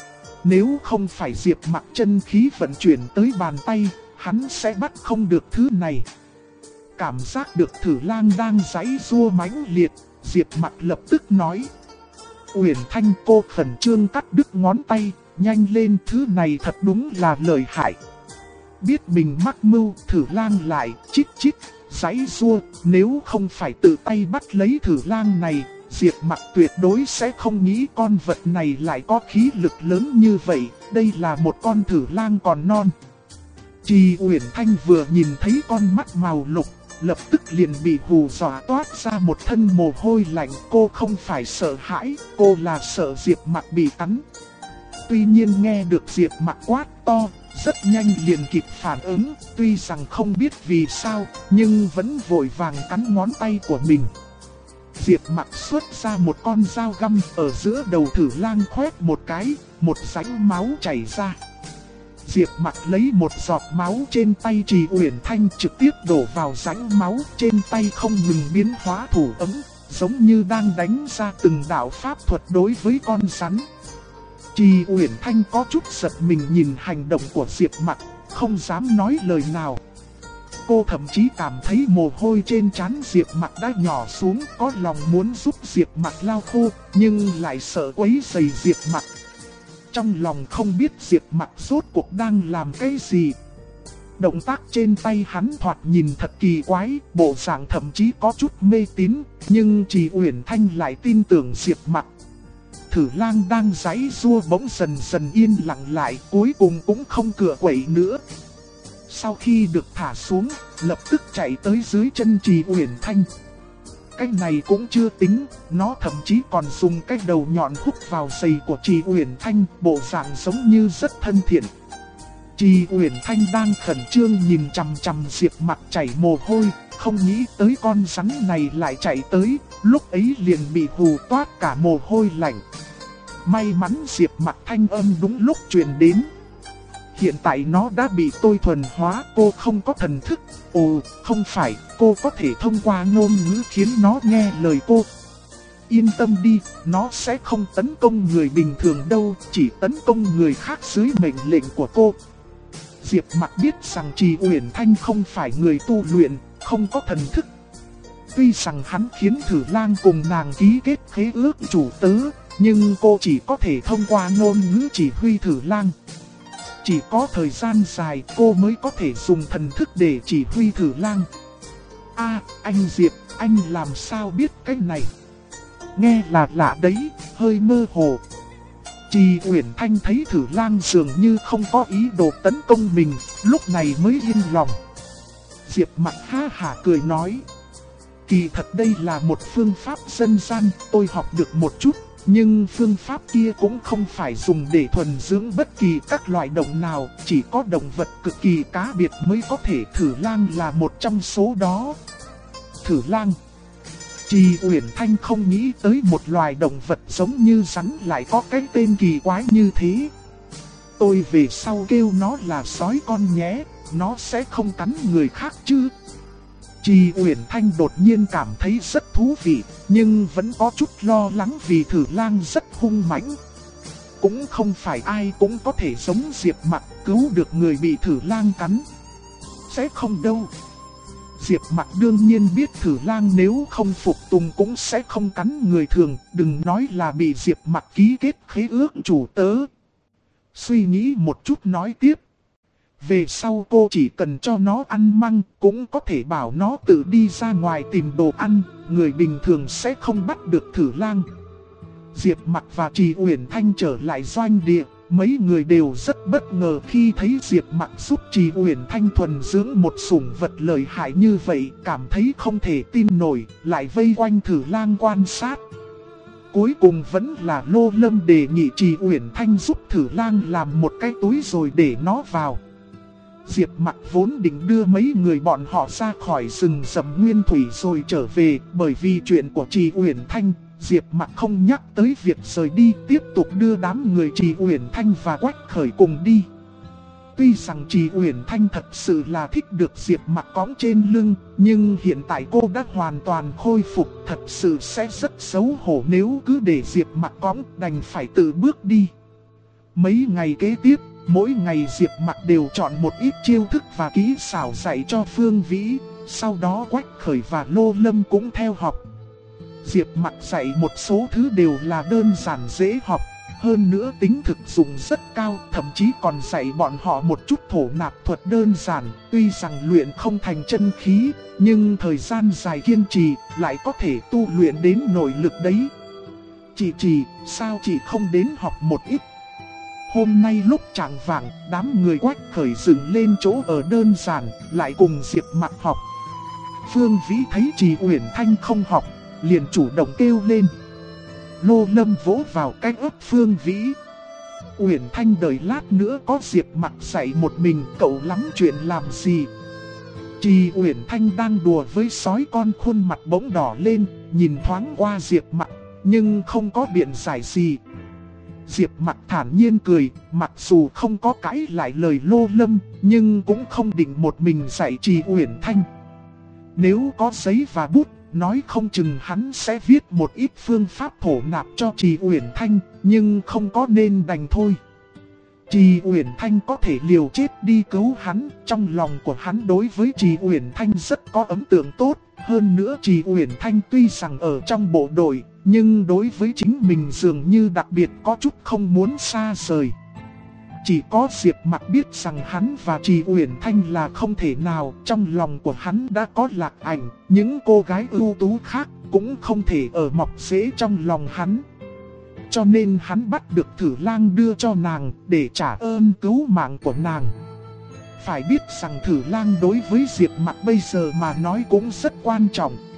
Nếu không phải Diệp Mặc chân khí vận chuyển tới bàn tay, hắn sẽ bắt không được thứ này. Cảm giác được Thử Lang đang giãy giụa mãnh liệt, Diệp Mặc lập tức nói. Uyển Thanh, cô khẩn trương cắt đứt ngón tay, nhanh lên, thứ này thật đúng là lợi hại. Biết mình mắc mưu, Thử Lang lại chít chít, giãy giụa, nếu không phải tự tay bắt lấy Thử Lang này, Diệp Mặc tuyệt đối sẽ không nghĩ con vật này lại có khí lực lớn như vậy, đây là một con Thử Lang còn non. Trì Uyển Thanh vừa nhìn thấy con mắt màu lục, lập tức liền bị hù dọa toát ra một thân mồ hôi lạnh. Cô không phải sợ hãi, cô là sợ Diệp Mặc bị cắn. Tuy nhiên nghe được Diệp Mặc quát to, rất nhanh liền kịp phản ứng, tuy rằng không biết vì sao, nhưng vẫn vội vàng cắn ngón tay của mình. Diệp Mặc xuất ra một con dao găm, ở giữa đầu Thử Lang khoét một cái, một rãnh máu chảy ra. Diệp Mặc lấy một giọt máu trên tay Trì Uyển Thanh trực tiếp đổ vào rãnh máu, trên tay không ngừng biến hóa thủ ấm, giống như đang đánh ra từng đạo pháp thuật đối với con rắn. Trì Uyển Thanh có chút giật mình nhìn hành động của Diệp Mặc, không dám nói lời nào. Cô thậm chí cảm thấy mồ hôi trên trán Diệp Mặc đã nhỏ xuống, có lòng muốn giúp Diệp Mặc lau khô, nhưng lại sợ quấy rầy Diệp Mặc. Trong lòng không biết Diệp Mặc rốt cuộc đang làm cái gì. Động tác trên tay hắn thoạt nhìn thật kỳ quái, bộ dạng thậm chí có chút mê tín, nhưng Trì Uyển Thanh lại tin tưởng Diệp Mặc. Thử Lang đang giãy giụa bỗng dần dần yên lặng lại, cuối cùng cũng không cựa quậy nữa. Sau khi được thả xuống, lập tức chạy tới dưới chân Trì Uyển Thanh. Cái này cũng chưa tính, nó thậm chí còn dùng cái đầu nhọn húc vào giày của Trì Uyển Thanh, bộ dạng giống như rất thân thiện. Trì Uyển Thanh đang khẩn trương nhìn chằm chằm Diệp Mặc chảy mồ hôi, không nghĩ tới con rắn này lại chạy tới, lúc ấy liền bị hù toát cả mồ hôi lạnh. May mắn Diệp Mặc thanh âm đúng lúc truyền đến. Hiện tại nó đã bị tôi thuần hóa, cô không có thần thức. Ồ, không phải, cô có thể thông qua ngôn ngữ khiến nó nghe lời cô. Yên tâm đi, nó sẽ không tấn công người bình thường đâu, chỉ tấn công người khác dưới mệnh lệnh của cô. Diệp Mặc biết rằng Trì Uyển Thanh không phải người tu luyện, không có thần thức. Tuy rằng hắn khiến Thử Lang cùng nàng ký kết khế ước chủ tớ, nhưng cô chỉ có thể thông qua ngôn ngữ chỉ huy Thử Lang. Chỉ có thời gian dài cô mới có thể dùng thần thức để chỉ huy Thử Lang. Anh Diệp, anh làm sao biết cái này? Nghe là lạ đấy, hơi mơ hồ. Trì Uyển Thanh thấy Thử Lang dường như không có ý đồ tấn công mình, lúc này mới yên lòng. Diệp Mặc ha hả cười nói. Kỳ thật đây là một phương pháp dân gian, tôi học được một chút. Nhưng phương pháp kia cũng không phải dùng để thuần dưỡng bất kỳ các loại động nào, chỉ có động vật cực kỳ cá biệt mới có thể. Thử Lang là một trong số đó. Thử Lang. Trì Uyển Thanh không nghĩ tới một loài động vật giống như rắn lại có cái tên kỳ quái như thế. Tôi về sau kêu nó là sói con nhé, nó sẽ không cắn người khác chứ? Trì Uyển Thanh đột nhiên cảm thấy rất thú vị, nhưng vẫn có chút lo lắng vì Thử Lang rất hung mãnh. Cũng không phải ai cũng có thể giống Diệp Mặc cứu được người bị Thử Lang cắn. Sẽ không đâu. Diệp Mặc đương nhiên biết Thử Lang nếu không phục tùng cũng sẽ không cắn người thường, đừng nói là bị Diệp Mặc ký kết khế ước chủ tớ. Suy nghĩ một chút nói tiếp. Về sau cô chỉ cần cho nó ăn măng, cũng có thể bảo nó tự đi ra ngoài tìm đồ ăn, người bình thường sẽ không bắt được Thử Lang. Diệp Mặc và Trì Uyển Thanh trở lại doanh địa, mấy người đều rất bất ngờ khi thấy Diệp Mặc giúp Trì Uyển Thanh thuần dưỡng một sủng vật lợi hại như vậy, cảm thấy không thể tin nổi, lại vây quanh Thử Lang quan sát. Cuối cùng vẫn là Lô Lâm đề nghị Trì Uyển Thanh giúp Thử Lang làm một cái túi rồi để nó vào. Diệp Mặc vốn định đưa mấy người bọn họ ra khỏi rừng rậm nguyên thủy rồi trở về, bởi vì chuyện của Trì Uyển Thanh, Diệp Mặc không nhắc tới việc rời đi, tiếp tục đưa đám người Trì Uyển Thanh và Quách Khởi cùng đi. Tuy rằng Trì Uyển Thanh thật sự là thích được Diệp Mặc cõng trên lưng, nhưng hiện tại cô đã hoàn toàn khôi phục, thật sự sẽ rất xấu hổ nếu cứ để Diệp Mặc cõng, đành phải tự bước đi. Mấy ngày kế tiếp, mỗi ngày Diệp Mặc đều chọn một ít chiêu thức và kỹ xảo dạy cho Phương Vĩ, sau đó Quách Khởi và Lô Lâm cũng theo học. Diệp Mặc dạy một số thứ đều là đơn giản dễ học, hơn nữa tính thực dụng rất cao, thậm chí còn dạy bọn họ một chút thổ nạp thuật đơn giản, tuy rằng luyện không thành chân khí, nhưng thời gian dài kiên trì lại có thể tu luyện đến nội lực đấy. Chị, sao chị không đến học một ít? Hôm nay lúc chạng vạng, đám người Quách Khởi dừng lên chỗ ở đơn giản, lại cùng Diệp Mặc học. Phương Vĩ thấy Trì Uyển Thanh không học, liền chủ động kêu lên. Lô Lâm vỗ vào cái ớt Phương Vĩ. Uyển Thanh đợi lát nữa có Diệp Mặc dạy một mình, cậu lắm chuyện làm gì? Trì Uyển Thanh đang đùa với sói con, khuôn mặt bỗng đỏ lên, nhìn thoáng qua Diệp Mặc, nhưng không có biện giải gì. Diệp Mặc thản nhiên cười, mặc dù không có cãi lại lời Lô Lâm, nhưng cũng không định một mình dạy Trì Uyển Thanh. Nếu có giấy và bút, nói không chừng hắn sẽ viết một ít phương pháp thổ nạp cho Trì Uyển Thanh, nhưng không có nên đành thôi. Trì Uyển Thanh có thể liều chết đi cứu hắn, trong lòng của hắn đối với Trì Uyển Thanh rất có ấn tượng tốt. Hơn nữa Trì Uyển Thanh tuy rằng ở trong bộ đội, nhưng đối với chính mình dường như đặc biệt có chút không muốn xa rời. Chỉ có Diệp Mặc biết rằng hắn và Trì Uyển Thanh là không thể nào, trong lòng của hắn đã có Lạc Ảnh, những cô gái ưu tú khác cũng không thể ở mọc rễ trong lòng hắn. Cho nên hắn bắt được Thử Lang đưa cho nàng để trả ơn cứu mạng của nàng. Phải biết rằng Thử Lang đối với Diệp Mặc bây giờ mà nói cũng rất quan trọng.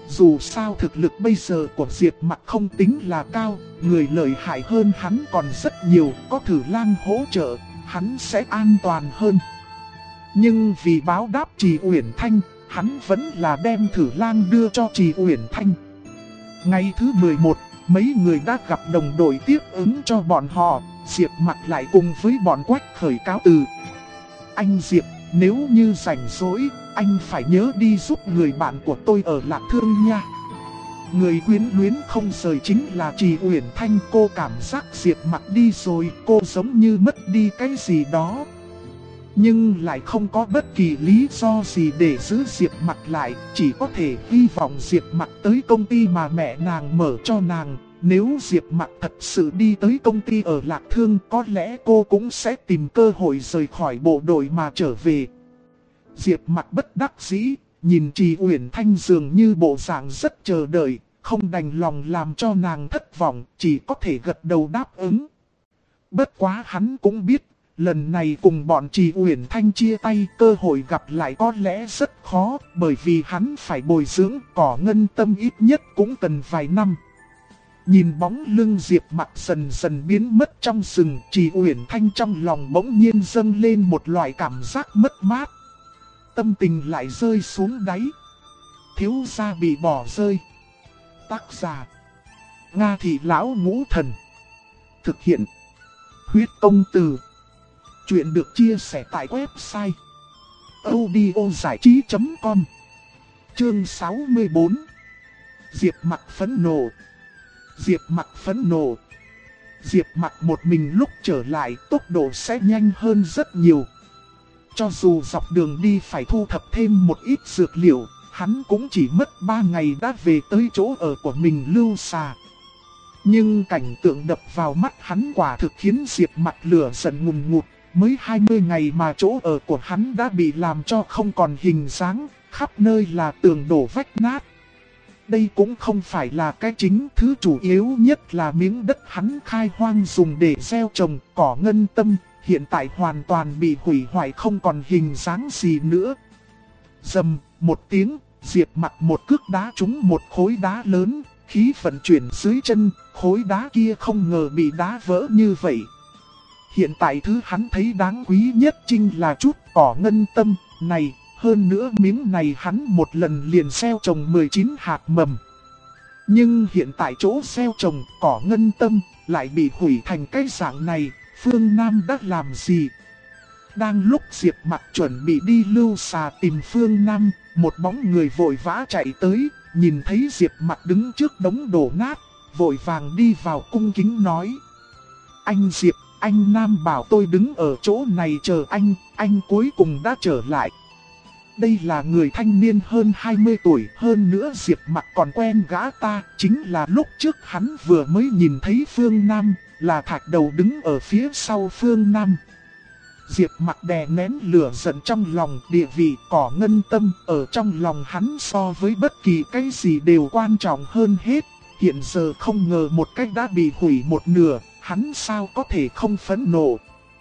Dù sao thực lực bây giờ của Diệp Mặc không tính là cao, người lợi hại hơn hắn còn rất nhiều, có Thử Lang hỗ trợ, hắn sẽ an toàn hơn. Nhưng vì báo đáp Trì Uyển Thanh, hắn vẫn là đem Thử Lang đưa cho Trì Uyển Thanh. Ngày thứ 11, mấy người đã gặp đồng đội tiếp ứng cho bọn họ, Diệp Mặc lại cùng với bọn Quách Khởi cáo từ. Anh Diệp, nếu như rảnh rỗi, anh phải nhớ đi giúp người bạn của tôi ở Lạc Thương nha. Người quyến luyến không rời chính là Trì Uyển Thanh. Cô cảm giác Diệp Mặc đi rồi, cô giống như mất đi cái gì đó. Nhưng lại không có bất kỳ lý do gì để giữ Diệp Mặc lại, chỉ có thể hy vọng Diệp Mặc tới công ty mà mẹ nàng mở cho nàng. Nếu Diệp Mặc thật sự đi tới công ty ở Lạc Thương, có lẽ cô cũng sẽ tìm cơ hội rời khỏi bộ đội mà trở về. Diệp Mặc bất đắc dĩ, nhìn Trì Uyển Thanh dường như bộ dạng rất chờ đợi, không đành lòng làm cho nàng thất vọng, chỉ có thể gật đầu đáp ứng. Bất quá hắn cũng biết, lần này cùng bọn Trì Uyển Thanh chia tay, cơ hội gặp lại có lẽ rất khó, bởi vì hắn phải bồi dưỡng Cỏ Ngân Tâm ít nhất cũng cần vài năm. Nhìn bóng lưng Diệp Mặc dần dần biến mất trong rừng, Trì Uyển Thanh trong lòng bỗng nhiên dâng lên một loại cảm giác mất mát. Tâm tình lại rơi xuống đáy. Thiếu gia bị bỏ rơi. Tác giả: Nga Thị Lão Ngũ Thần. Thực hiện: Huyết Công Từ. Chuyện được chia sẻ tại website audiozảichí.com. Chương 64. Diệp Mặc phẫn nộ. Diệp Mặc phẫn nộ. Diệp Mặc một mình lúc trở lại, tốc độ sẽ nhanh hơn rất nhiều. Cho dù dọc đường đi phải thu thập thêm một ít dược liệu, hắn cũng chỉ mất 3 ngày đã về tới chỗ ở của mình Lưu Xà. Nhưng cảnh tượng đập vào mắt hắn quả thực khiến Diệp Mặc lửa giận ngùn ngụt. Mới 20 ngày mà chỗ ở của hắn đã bị làm cho không còn hình dáng, khắp nơi là tường đổ vách nát. Đây cũng không phải là cái chính, thứ chủ yếu nhất là miếng đất hắn khai hoang dùng để gieo trồng Cỏ Ngân Tâm, hiện tại hoàn toàn bị hủy hoại không còn hình dáng gì nữa. Rầm một tiếng, Diệp Mặc một cước đá trúng một khối đá lớn, khí vận chuyển dưới chân, khối đá kia không ngờ bị đá vỡ như vậy. Hiện tại thứ hắn thấy đáng quý nhất chính là chút Cỏ Ngân Tâm này, hơn nữa miếng này hắn một lần liền gieo trồng 19 hạt mầm. Nhưng hiện tại chỗ gieo trồng Cỏ Ngân Tâm lại bị hủy thành cái dạng này, Phương Nam đã làm gì? Đang lúc Diệp Mặc chuẩn bị đi Lưu Xà tìm Phương Nam, một bóng người vội vã chạy tới, nhìn thấy Diệp Mặc đứng trước đống đổ nát, vội vàng đi vào cung kính nói: Anh Diệp, anh Nam bảo tôi đứng ở chỗ này chờ anh cuối cùng đã trở lại. Đây là người thanh niên hơn 20 tuổi, hơn nữa Diệp Mặc còn quen gã ta, chính là lúc trước hắn vừa mới nhìn thấy Phương Nam, là Thạch Đầu đứng ở phía sau Phương Nam. Diệp Mặc đè nén lửa giận trong lòng, địa vị Cỏ Ngân Tâm ở trong lòng hắn so với bất kỳ cái gì đều quan trọng hơn hết. Hiện giờ không ngờ một cách đã bị hủy một nửa, hắn sao có thể không phẫn nộ.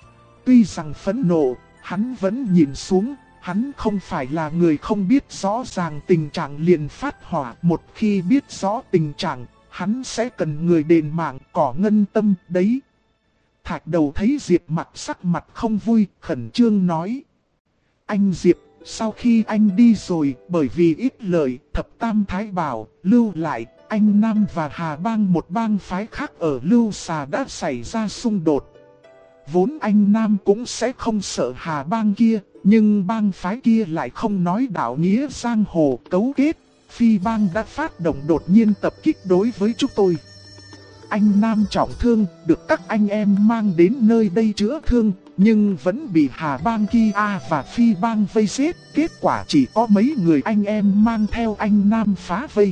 Tuy rằng phẫn nộ, hắn vẫn nhìn xuống, hắn không phải là người không biết rõ ràng tình trạng liền phát hỏa. Một khi biết rõ tình trạng, hắn sẽ cần người đền mạng Cỏ Ngân Tâm đấy. Thạch Đầu thấy Diệp Mặc sắc mặt không vui, khẩn trương nói: Anh Diệp, sau khi anh đi rồi, bởi vì ít lợi, Thập Tam Thái Bảo lưu lại, anh Nam và Hà Bang một bang phái khác ở Lưu Xà đã xảy ra xung đột. Vốn anh Nam cũng sẽ không sợ Hà Bang kia, nhưng bang phái kia lại không nói đạo nghĩa giang hồ cấu kết. Phi bang đã phát động đột nhiên tập kích đối với chúng tôi. Anh Nam trọng thương, được các anh em mang đến nơi đây chữa thương, nhưng vẫn bị Hà Bang kia và Phi bang vây giết. Kết quả chỉ có mấy người anh em mang theo anh Nam phá vây.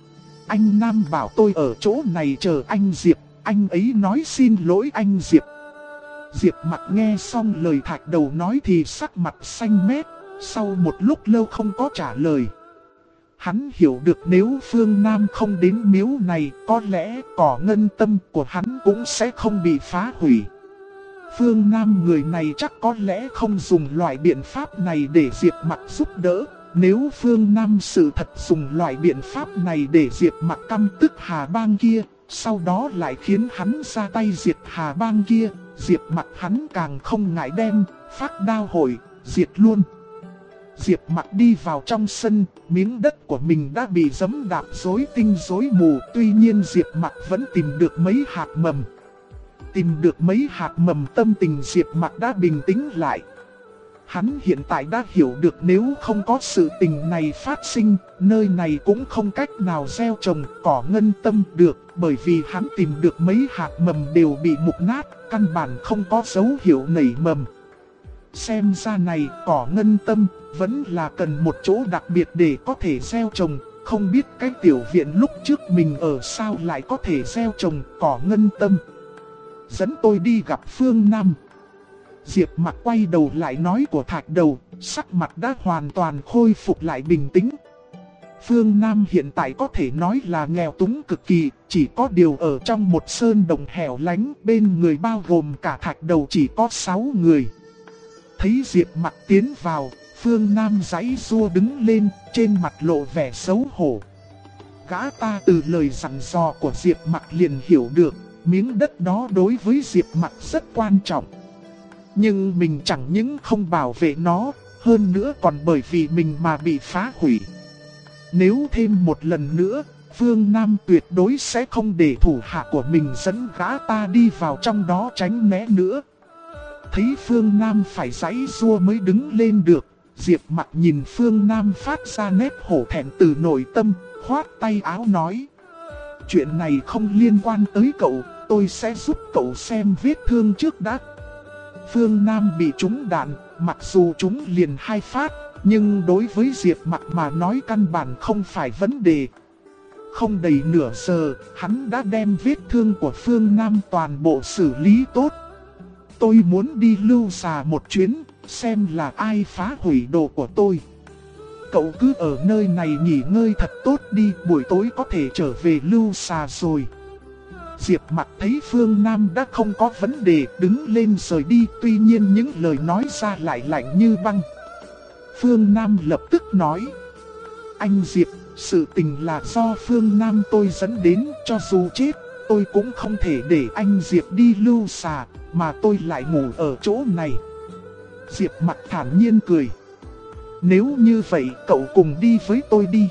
Anh Nam bảo tôi ở chỗ này chờ anh Diệp, anh ấy nói xin lỗi anh Diệp. Diệp Mặc nghe xong lời Thạch Đầu nói thì sắc mặt xanh mét, sau một lúc lâu không có trả lời. Hắn hiểu được nếu Phương Nam không đến miếu này, có lẽ Cỏ Ngân Tâm của hắn cũng sẽ không bị phá hủy. Phương Nam người này chắc có lẽ không dùng loại biện pháp này để Diệp Mặc giúp đỡ, Nếu Phương Nam sự thật dùng loại biện pháp này để Diệp Mặc căm tức Hà Bang kia, sau đó lại khiến hắn ra tay diệt Hà Bang kia, Diệp Mặc hắn càng không ngại đem, phát đao hội, diệt luôn. Diệp Mặc đi vào trong sân, miếng đất của mình đã bị giẫm đạp rối tinh rối mù, tuy nhiên Diệp Mặc vẫn tìm được mấy hạt mầm. Tìm được mấy hạt mầm, tâm tình Diệp Mặc đã bình tĩnh lại. Hắn hiện tại đã hiểu được nếu không có sự tình này phát sinh, nơi này cũng không cách nào gieo trồng cỏ ngân tâm được, bởi vì hắn tìm được mấy hạt mầm đều bị mục nát, căn bản không có dấu hiệu nảy mầm. Xem ra này, cỏ ngân tâm vẫn là cần một chỗ đặc biệt để có thể gieo trồng, không biết cái tiểu viện lúc trước mình ở sao lại có thể gieo trồng cỏ ngân tâm. Dẫn tôi đi gặp Phương Nam. Diệp Mặc quay đầu lại nói của Thạch Đầu, sắc mặt đã hoàn toàn khôi phục lại bình tĩnh. Phương Nam hiện tại có thể nói là nghèo túng cực kỳ, chỉ có điều ở trong một sơn đồng hẻo lánh, bên người bao gồm cả Thạch Đầu chỉ có 6 người. Thấy Diệp Mặc tiến vào, Phương Nam giãy giụa đứng lên, trên mặt lộ vẻ xấu hổ. Gã ta từ lời dặn dò của Diệp Mặc liền hiểu được, miếng đất đó đối với Diệp Mặc rất quan trọng. Nhưng mình chẳng những không bảo vệ nó, hơn nữa còn bởi vì mình mà bị phá hủy. Nếu thêm một lần nữa, Phương Nam tuyệt đối sẽ không để thủ hạ của mình dẫn gã ta đi vào trong đó tránh né nữa. Thấy Phương Nam phải giãy giụa mới đứng lên được, Diệp Mặc nhìn Phương Nam phát ra nét hổ thẹn từ nội tâm, khoát tay áo nói: chuyện này không liên quan tới cậu, tôi sẽ giúp cậu xem vết thương trước đã. Phương Nam bị trúng đạn, mặc dù trúng liền 2 phát, nhưng đối với Diệp Mặc mà nói căn bản không phải vấn đề. Không đầy nửa giờ, hắn đã đem vết thương của Phương Nam toàn bộ xử lý tốt. Tôi muốn đi Lưu Xà một chuyến, xem là ai phá hủy đồ của tôi. Cậu cứ ở nơi này nghỉ ngơi thật tốt đi, buổi tối có thể trở về Lưu Xà rồi. Diệp Mặc thấy Phương Nam đã không có vấn đề, đứng lên rời đi, tuy nhiên những lời nói ra lại lạnh như băng. Phương Nam lập tức nói: anh Diệp, sự tình là do Phương Nam tôi dẫn đến, cho dù chết, tôi cũng không thể để anh Diệp đi Lưu Xà, mà tôi lại ngủ ở chỗ này. Diệp Mặc thản nhiên cười: nếu như vậy cậu cùng đi với tôi đi.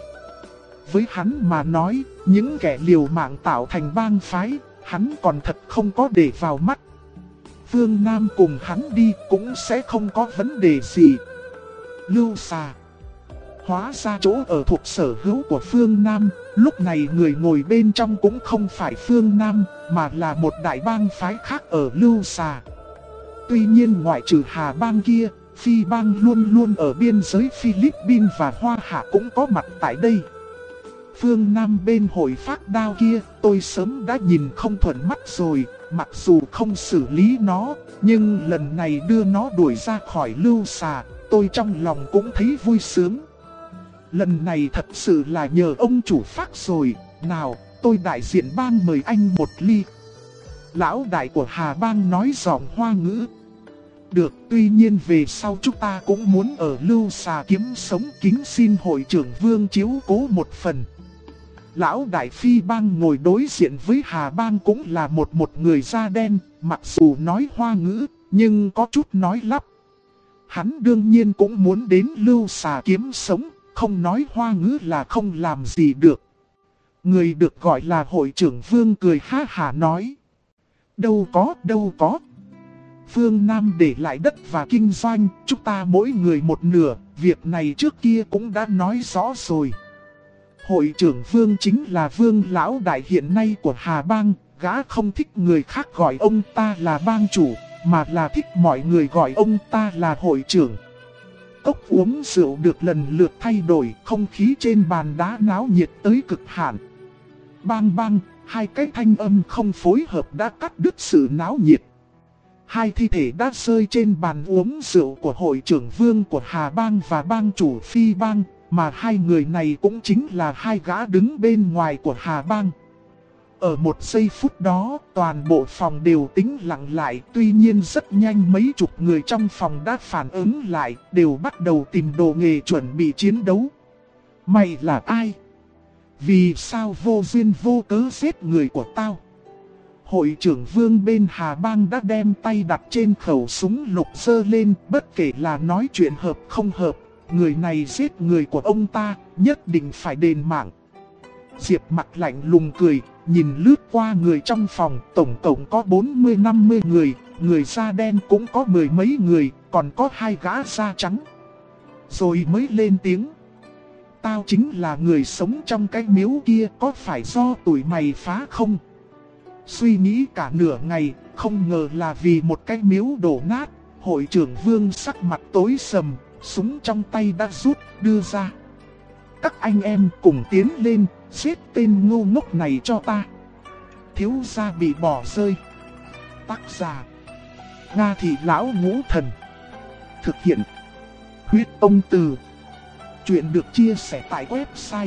Với hắn mà nói, những kẻ liều mạng tạo thành bang phái, hắn còn thật không có để vào mắt. Phương Nam cùng hắn đi cũng sẽ không có vấn đề gì. Lưu Xà, hóa ra chỗ ở thuộc sở hữu của Phương Nam, lúc này người ngồi bên trong cũng không phải Phương Nam, mà là một đại bang phái khác ở Lưu Xà. Tuy nhiên ngoại trừ Hà Bang kia, Phi Bang luôn luôn ở biên giới Philippines và Hoa Hạ cũng có mặt tại đây. Phương Nam bên hội phát đao kia, tôi sớm đã nhìn không thuận mắt rồi, mặc dù không xử lý nó, nhưng lần này đưa nó đuổi ra khỏi Lưu Xà, tôi trong lòng cũng thấy vui sướng. Lần này thật sự là nhờ ông chủ phát rồi, nào, tôi đại diện bang mời anh một ly. Lão đại của Hà Bang nói giọng Hoa ngữ. Được, tuy nhiên về sau chúng ta cũng muốn ở Lưu Xà kiếm sống, kính xin hội trưởng Vương chiếu cố một phần. Lão đại Phi Bang ngồi đối diện với Hà Bang cũng là một người da đen, mặc dù nói Hoa ngữ, nhưng có chút nói lắp. Hắn đương nhiên cũng muốn đến Lưu Xà kiếm sống, không nói Hoa ngữ là không làm gì được. Người được gọi là hội trưởng Vương cười ha hả nói: đâu có. Phương Nam để lại đất và kinh doanh, chúng ta mỗi người một nửa, việc này trước kia cũng đã nói rõ rồi. Hội trưởng Vương chính là Vương lão đại hiện nay của Hà Bang, gã không thích người khác gọi ông ta là bang chủ, mà là thích mọi người gọi ông ta là hội trưởng. Cốc uống rượu được lần lượt thay đổi, không khí trên bàn đá náo nhiệt tới cực hạn. Bang bang, hai cái thanh âm không phối hợp đã cắt đứt sự náo nhiệt. Hai thi thể đã rơi trên bàn uống rượu của hội trưởng Vương của Hà Bang và bang chủ Phi Bang, mà hai người này cũng chính là hai gã đứng bên ngoài của Hà Bang. Ở một giây phút đó, toàn bộ phòng đều tĩnh lặng lại. Tuy nhiên rất nhanh mấy chục người trong phòng đã phản ứng lại, đều bắt đầu tìm đồ nghề chuẩn bị chiến đấu. Mày là ai? Vì sao vô duyên vô cớ giết người của tao? Hội trưởng Vương bên Hà Bang đã đem tay đặt trên khẩu súng lục giơ lên, bất kể là nói chuyện hợp không hợp, người này giết người của ông ta, nhất định phải đền mạng. Diệp Mặc lạnh lùng cười, nhìn lướt qua người trong phòng, tổng cộng có 40-50 người, người da đen cũng có mười mấy người, còn có 2 gã da trắng. Rồi mới lên tiếng. Tao chính là người sống trong cái miếu kia, có phải do tụi mày phá không? Suy nghĩ cả nửa ngày, không ngờ là vì một cái miếu đổ nát. Hội trưởng Vương sắc mặt tối sầm, súng trong tay đã rút, đưa ra. Các anh em cùng tiến lên, giết tên ngu ngốc này cho ta. Thiếu gia bị bỏ rơi. Tác giả: Nga Thị Lão Ngũ Thần. Thực hiện: Huyết Ông Từ. Chuyện được chia sẻ tại website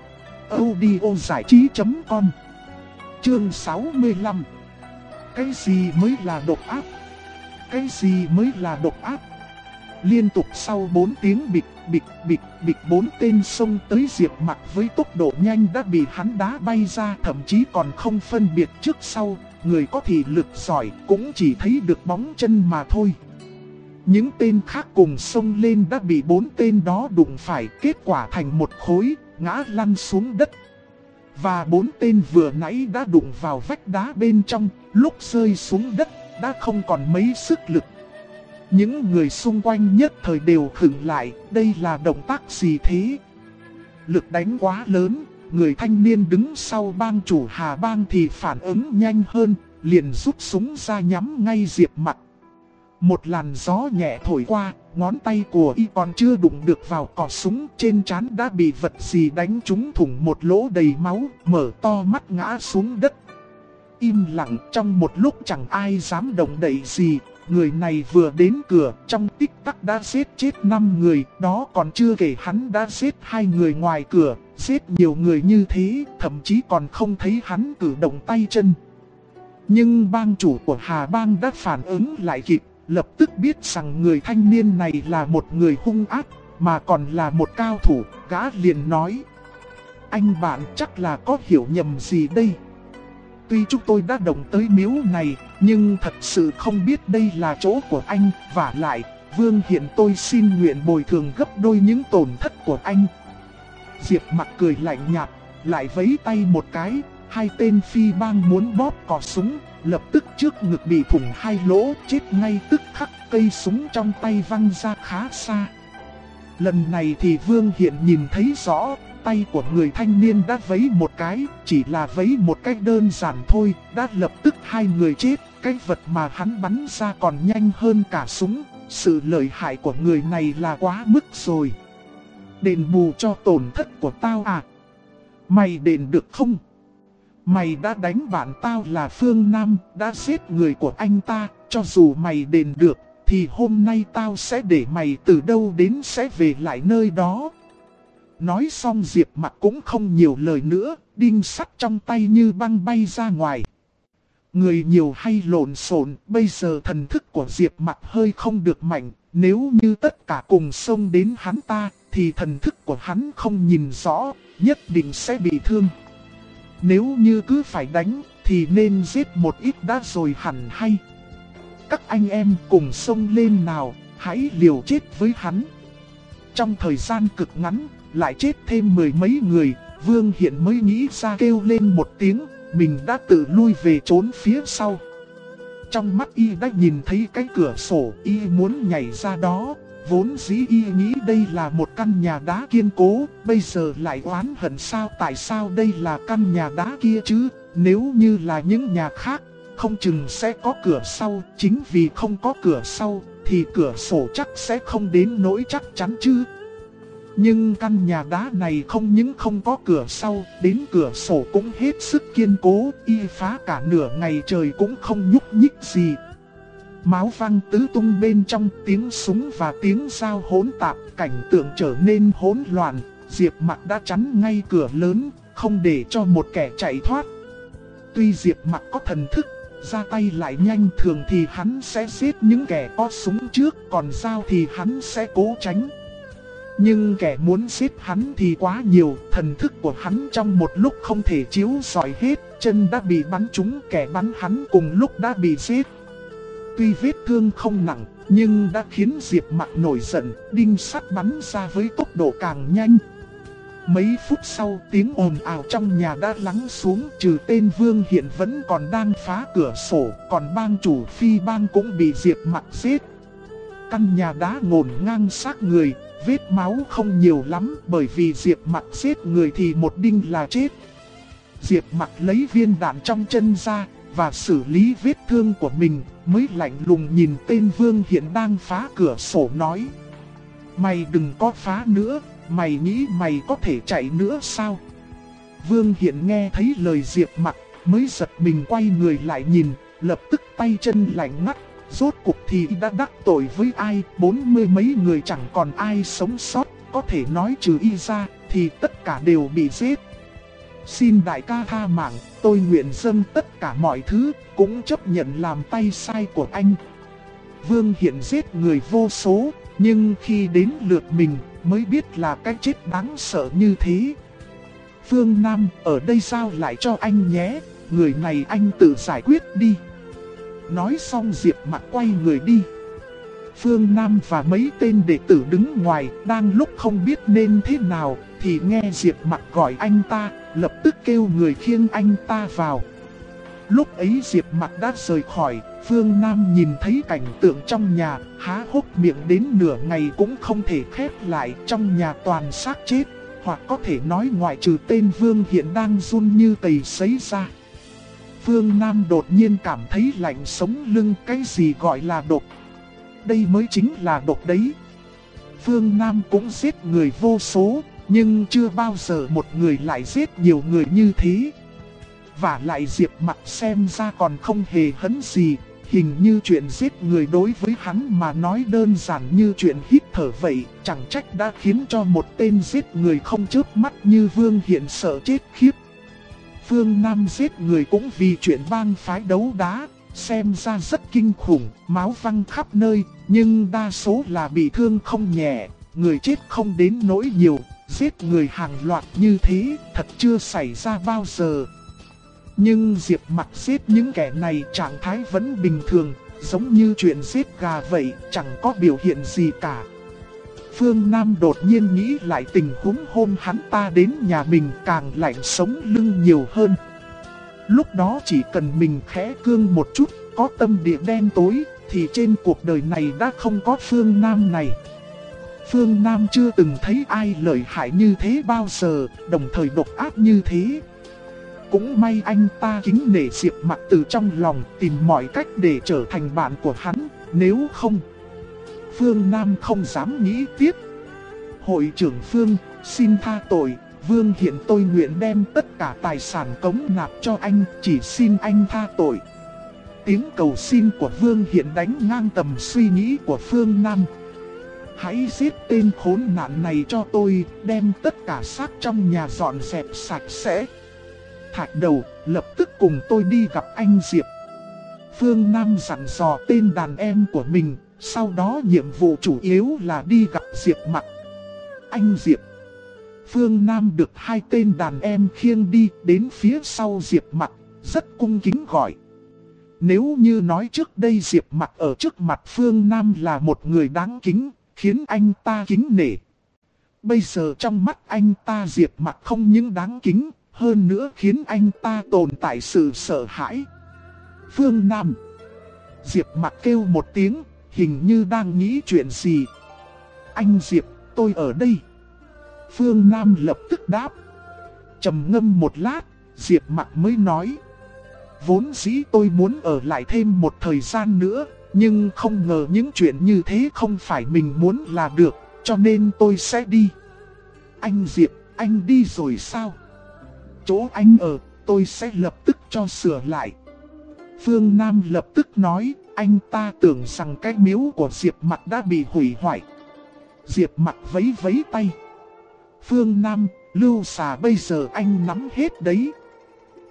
audiozảichí.com. Chương 65. Cái gì mới là độc ác? Cái gì mới là độc ác? Liên tục sau 4 tiếng bịch bịch bịch bịch, 4 tên xông tới Diệp Mặc với tốc độ nhanh đã bị hắn đá bay ra, thậm chí còn không phân biệt trước sau. Người có thị lực giỏi cũng chỉ thấy được bóng chân mà thôi. Những tên khác cùng xông lên đã bị 4 tên đó đụng phải, kết quả thành một khối, ngã lăn xuống đất. Và 4 tên vừa nãy đã đụng vào vách đá bên trong, lúc rơi xuống đất đã không còn mấy sức lực. Những người xung quanh nhất thời đều khựng lại, đây là động tác gì thế? Lực đánh quá lớn, người thanh niên đứng sau bang chủ Hà Bang thì phản ứng nhanh hơn, liền rút súng ra nhắm ngay Diệp Mặc. Một làn gió nhẹ thổi qua, ngón tay của y còn chưa đụng được vào cò súng, trên trán đã bị vật gì đánh trúng thủng một lỗ đầy máu, mở to mắt ngã xuống đất. Im lặng trong một lúc chẳng ai dám động đậy gì. Người này vừa đến cửa, trong tích tắc đã giết chết 5 người, đó còn chưa kể hắn đã giết 2 người ngoài cửa, giết nhiều người như thế, thậm chí còn không thấy hắn cử động tay chân. Nhưng bang chủ của Hà Bang đã phản ứng lại kịp, lập tức biết rằng người thanh niên này là một người hung ác, mà còn là một cao thủ, gã liền nói. Anh bạn chắc là có hiểu nhầm gì đây. Tuy chúng tôi đã động tới miếu này, nhưng thật sự không biết đây là chỗ của anh, vả lại, Vương hiện tôi xin nguyện bồi thường gấp đôi những tổn thất của anh. Diệp Mặc cười lạnh nhạt, lại vẫy tay một cái, 2 tên phi bang muốn bóp cò súng, lập tức trước ngực bị thủng 2 lỗ, chết ngay tức khắc, cây súng trong tay văng ra khá xa. Lần này thì Vương hiện nhìn thấy rõ, tay của người thanh niên đã vẫy một cái, chỉ là vẫy một cách đơn giản thôi, đã lập tức 2 người chết. Cái vật mà hắn bắn ra còn nhanh hơn cả súng, sự lợi hại của người này là quá mức rồi. Đền bù cho tổn thất của tao à? Mày đền được không? Mày đã đánh bạn tao là Phương Nam, đã giết người của anh ta, cho dù mày đền được, thì hôm nay tao sẽ để mày từ đâu đến sẽ về lại nơi đó. Nói xong Diệp Mặc cũng không nhiều lời nữa, đinh sắt trong tay như băng bay ra ngoài. Người nhiều hay lộn xộn, bây giờ thần thức của Diệp Mặc hơi không được mạnh, nếu như tất cả cùng xông đến hắn ta, thì thần thức của hắn không nhìn rõ, nhất định sẽ bị thương. Nếu như cứ phải đánh, thì nên giết một ít đã rồi hẳn hay. Các anh em cùng xông lên nào, hãy liều chết với hắn. Trong thời gian cực ngắn, lại chết thêm 10 mấy người, Vương Hiện mới nghĩ ra kêu lên một tiếng, mình đã tự lui về trốn phía sau. Trong mắt y đã nhìn thấy cái cửa sổ, y muốn nhảy ra đó. Vốn dĩ y nghĩ đây là một căn nhà đá kiên cố, bây giờ lại oán hận sao, tại sao đây là căn nhà đá kia chứ? Nếu như là những nhà khác, không chừng sẽ có cửa sau, chính vì không có cửa sau, thì cửa sổ chắc sẽ không đến nỗi chắc chắn chứ. Nhưng căn nhà đá này không những không có cửa sau, đến cửa sổ cũng hết sức kiên cố, y phá cả nửa ngày trời cũng không nhúc nhích gì. Máu văng tứ tung bên trong, tiếng súng và tiếng dao hỗn tạp, cảnh tượng trở nên hỗn loạn. Diệp Mặc đã chắn ngay cửa lớn, không để cho một kẻ chạy thoát. Tuy Diệp Mặc có thần thức, ra tay lại nhanh, thường thì hắn sẽ giết những kẻ có súng trước, còn dao thì hắn sẽ cố tránh. Nhưng kẻ muốn giết hắn thì quá nhiều, thần thức của hắn trong một lúc không thể chiếu rọi hết, chân đã bị bắn trúng, kẻ bắn hắn cùng lúc đã bị giết. Tuy vết thương không nặng, nhưng đã khiến Diệp Mặc nổi giận, đinh sắt bắn ra với tốc độ càng nhanh. Mấy phút sau, tiếng ồn ào trong nhà đã lắng xuống, trừ tên Vương Hiện vẫn còn đang phá cửa sổ, còn bang chủ Phi Bang cũng bị Diệp Mặc giết. Căn nhà đá ngổn ngang xác người, vết máu không nhiều lắm, bởi vì Diệp Mặc giết người thì một đinh là chết. Diệp Mặc lấy viên đạn trong chân ra và xử lý vết thương của mình, mới lạnh lùng nhìn tên Vương Hiện đang phá cửa sổ nói: "Mày đừng có phá nữa, mày nghĩ mày có thể chạy nữa sao?" Vương Hiện nghe thấy lời Diệp Mặc mới giật mình quay người lại nhìn, lập tức tay chân lạnh ngắt. Rốt cuộc thì đã đắc tội với ai, 40 mấy người chẳng còn ai sống sót, có thể nói trừ y ra thì tất cả đều bị giết. Xin đại ca tha mạng, tôi nguyện dâng tất cả mọi thứ, cũng chấp nhận làm tay sai của anh. Vương Hiện giết người vô số, nhưng khi đến lượt mình mới biết là cái chết đáng sợ như thế. Phương Nam, ở đây giao lại cho anh nhé, người này anh tự giải quyết đi. Nói xong Diệp Mặc quay người đi. Phương Nam và mấy tên đệ tử đứng ngoài, đang lúc không biết nên thế nào, thì nghe Diệp Mặc gọi anh ta, lập tức kêu người khiêng anh ta vào. Lúc ấy Diệp Mặc đã rời khỏi, Phương Nam nhìn thấy cảnh tượng trong nhà, há hốc miệng đến nửa ngày cũng không thể khép lại, trong nhà toàn xác chết, hoặc có thể nói ngoại trừ tên Vương Hiện đang run như cầy sấy ra. Phương Nam đột nhiên cảm thấy lạnh sống lưng, cái gì gọi là độc. Đây mới chính là độc đấy. Phương Nam cũng giết người vô số, nhưng chưa bao giờ một người lại giết nhiều người như thế. Và lại Diệp Mặc xem ra còn không hề hấn gì, hình như chuyện giết người đối với hắn mà nói đơn giản như chuyện hít thở vậy, chẳng trách đã khiến cho một tên giết người không chớp mắt như Vương Hiện sợ chết khiếp. Phương Nam giết người cũng vì chuyện bang phái đấu đá, xem ra rất kinh khủng, máu văng khắp nơi, nhưng đa số là bị thương không nhẹ, người chết không đến nỗi nhiều, giết người hàng loạt như thế, thật chưa xảy ra bao giờ. Nhưng Diệp Mặc giết những kẻ này trạng thái vẫn bình thường, giống như chuyện giết gà vậy, chẳng có biểu hiện gì cả. Phương Nam đột nhiên nghĩ lại tình huống hôm hắn ta đến nhà mình, càng lạnh sống lưng nhiều hơn. Lúc đó chỉ cần mình khẽ cương một chút, có tâm địa đen tối, thì trên cuộc đời này đã không có Phương Nam này. Phương Nam chưa từng thấy ai lợi hại như thế bao giờ, đồng thời độc ác như thế. Cũng may anh ta kính nể Diệp Mặc từ trong lòng, tìm mọi cách để trở thành bạn của hắn, nếu không Phương Nam không dám nghĩ tiếp. Hội trưởng Phương, xin tha tội, Vương Hiện tôi nguyện đem tất cả tài sản cống nạp cho anh, chỉ xin anh tha tội. Tiếng cầu xin của Vương Hiện đánh ngang tầm suy nghĩ của Phương Nam. Hãy giết tên khốn nạn này cho tôi, đem tất cả xác trong nhà dọn dẹp sạch sẽ. Thạch Đầu, lập tức cùng tôi đi gặp anh Diệp. Phương Nam dặn dò tên đàn em của mình, sau đó nhiệm vụ chủ yếu là đi gặp Diệp Mặc. Anh Diệp. Phương Nam được hai tên đàn em khiêng đi đến phía sau Diệp Mặc, rất cung kính gọi. Nếu như nói trước đây Diệp Mặc ở trước mặt Phương Nam là một người đáng kính, khiến anh ta kính nể. Bây giờ trong mắt anh ta Diệp Mặc không những đáng kính, hơn nữa khiến anh ta tồn tại sự sợ hãi. Phương Nam. Diệp Mặc kêu một tiếng, hình như đang nghĩ chuyện gì. Anh Diệp, tôi ở đây. Phương Nam lập tức đáp. Trầm ngâm một lát, Diệp Mặc mới nói. Vốn dĩ tôi muốn ở lại thêm một thời gian nữa, nhưng không ngờ những chuyện như thế không phải mình muốn là được, cho nên tôi sẽ đi. Anh Diệp, anh đi rồi sao? Chỗ anh ở, tôi sẽ lập tức cho sửa lại. Phương Nam lập tức nói, anh ta tưởng rằng cái miếu của Diệp Mặc đã bị hủy hoại. Diệp Mặc vẫy vẫy tay. Phương Nam, Lưu Xà bây giờ anh nắm hết đấy.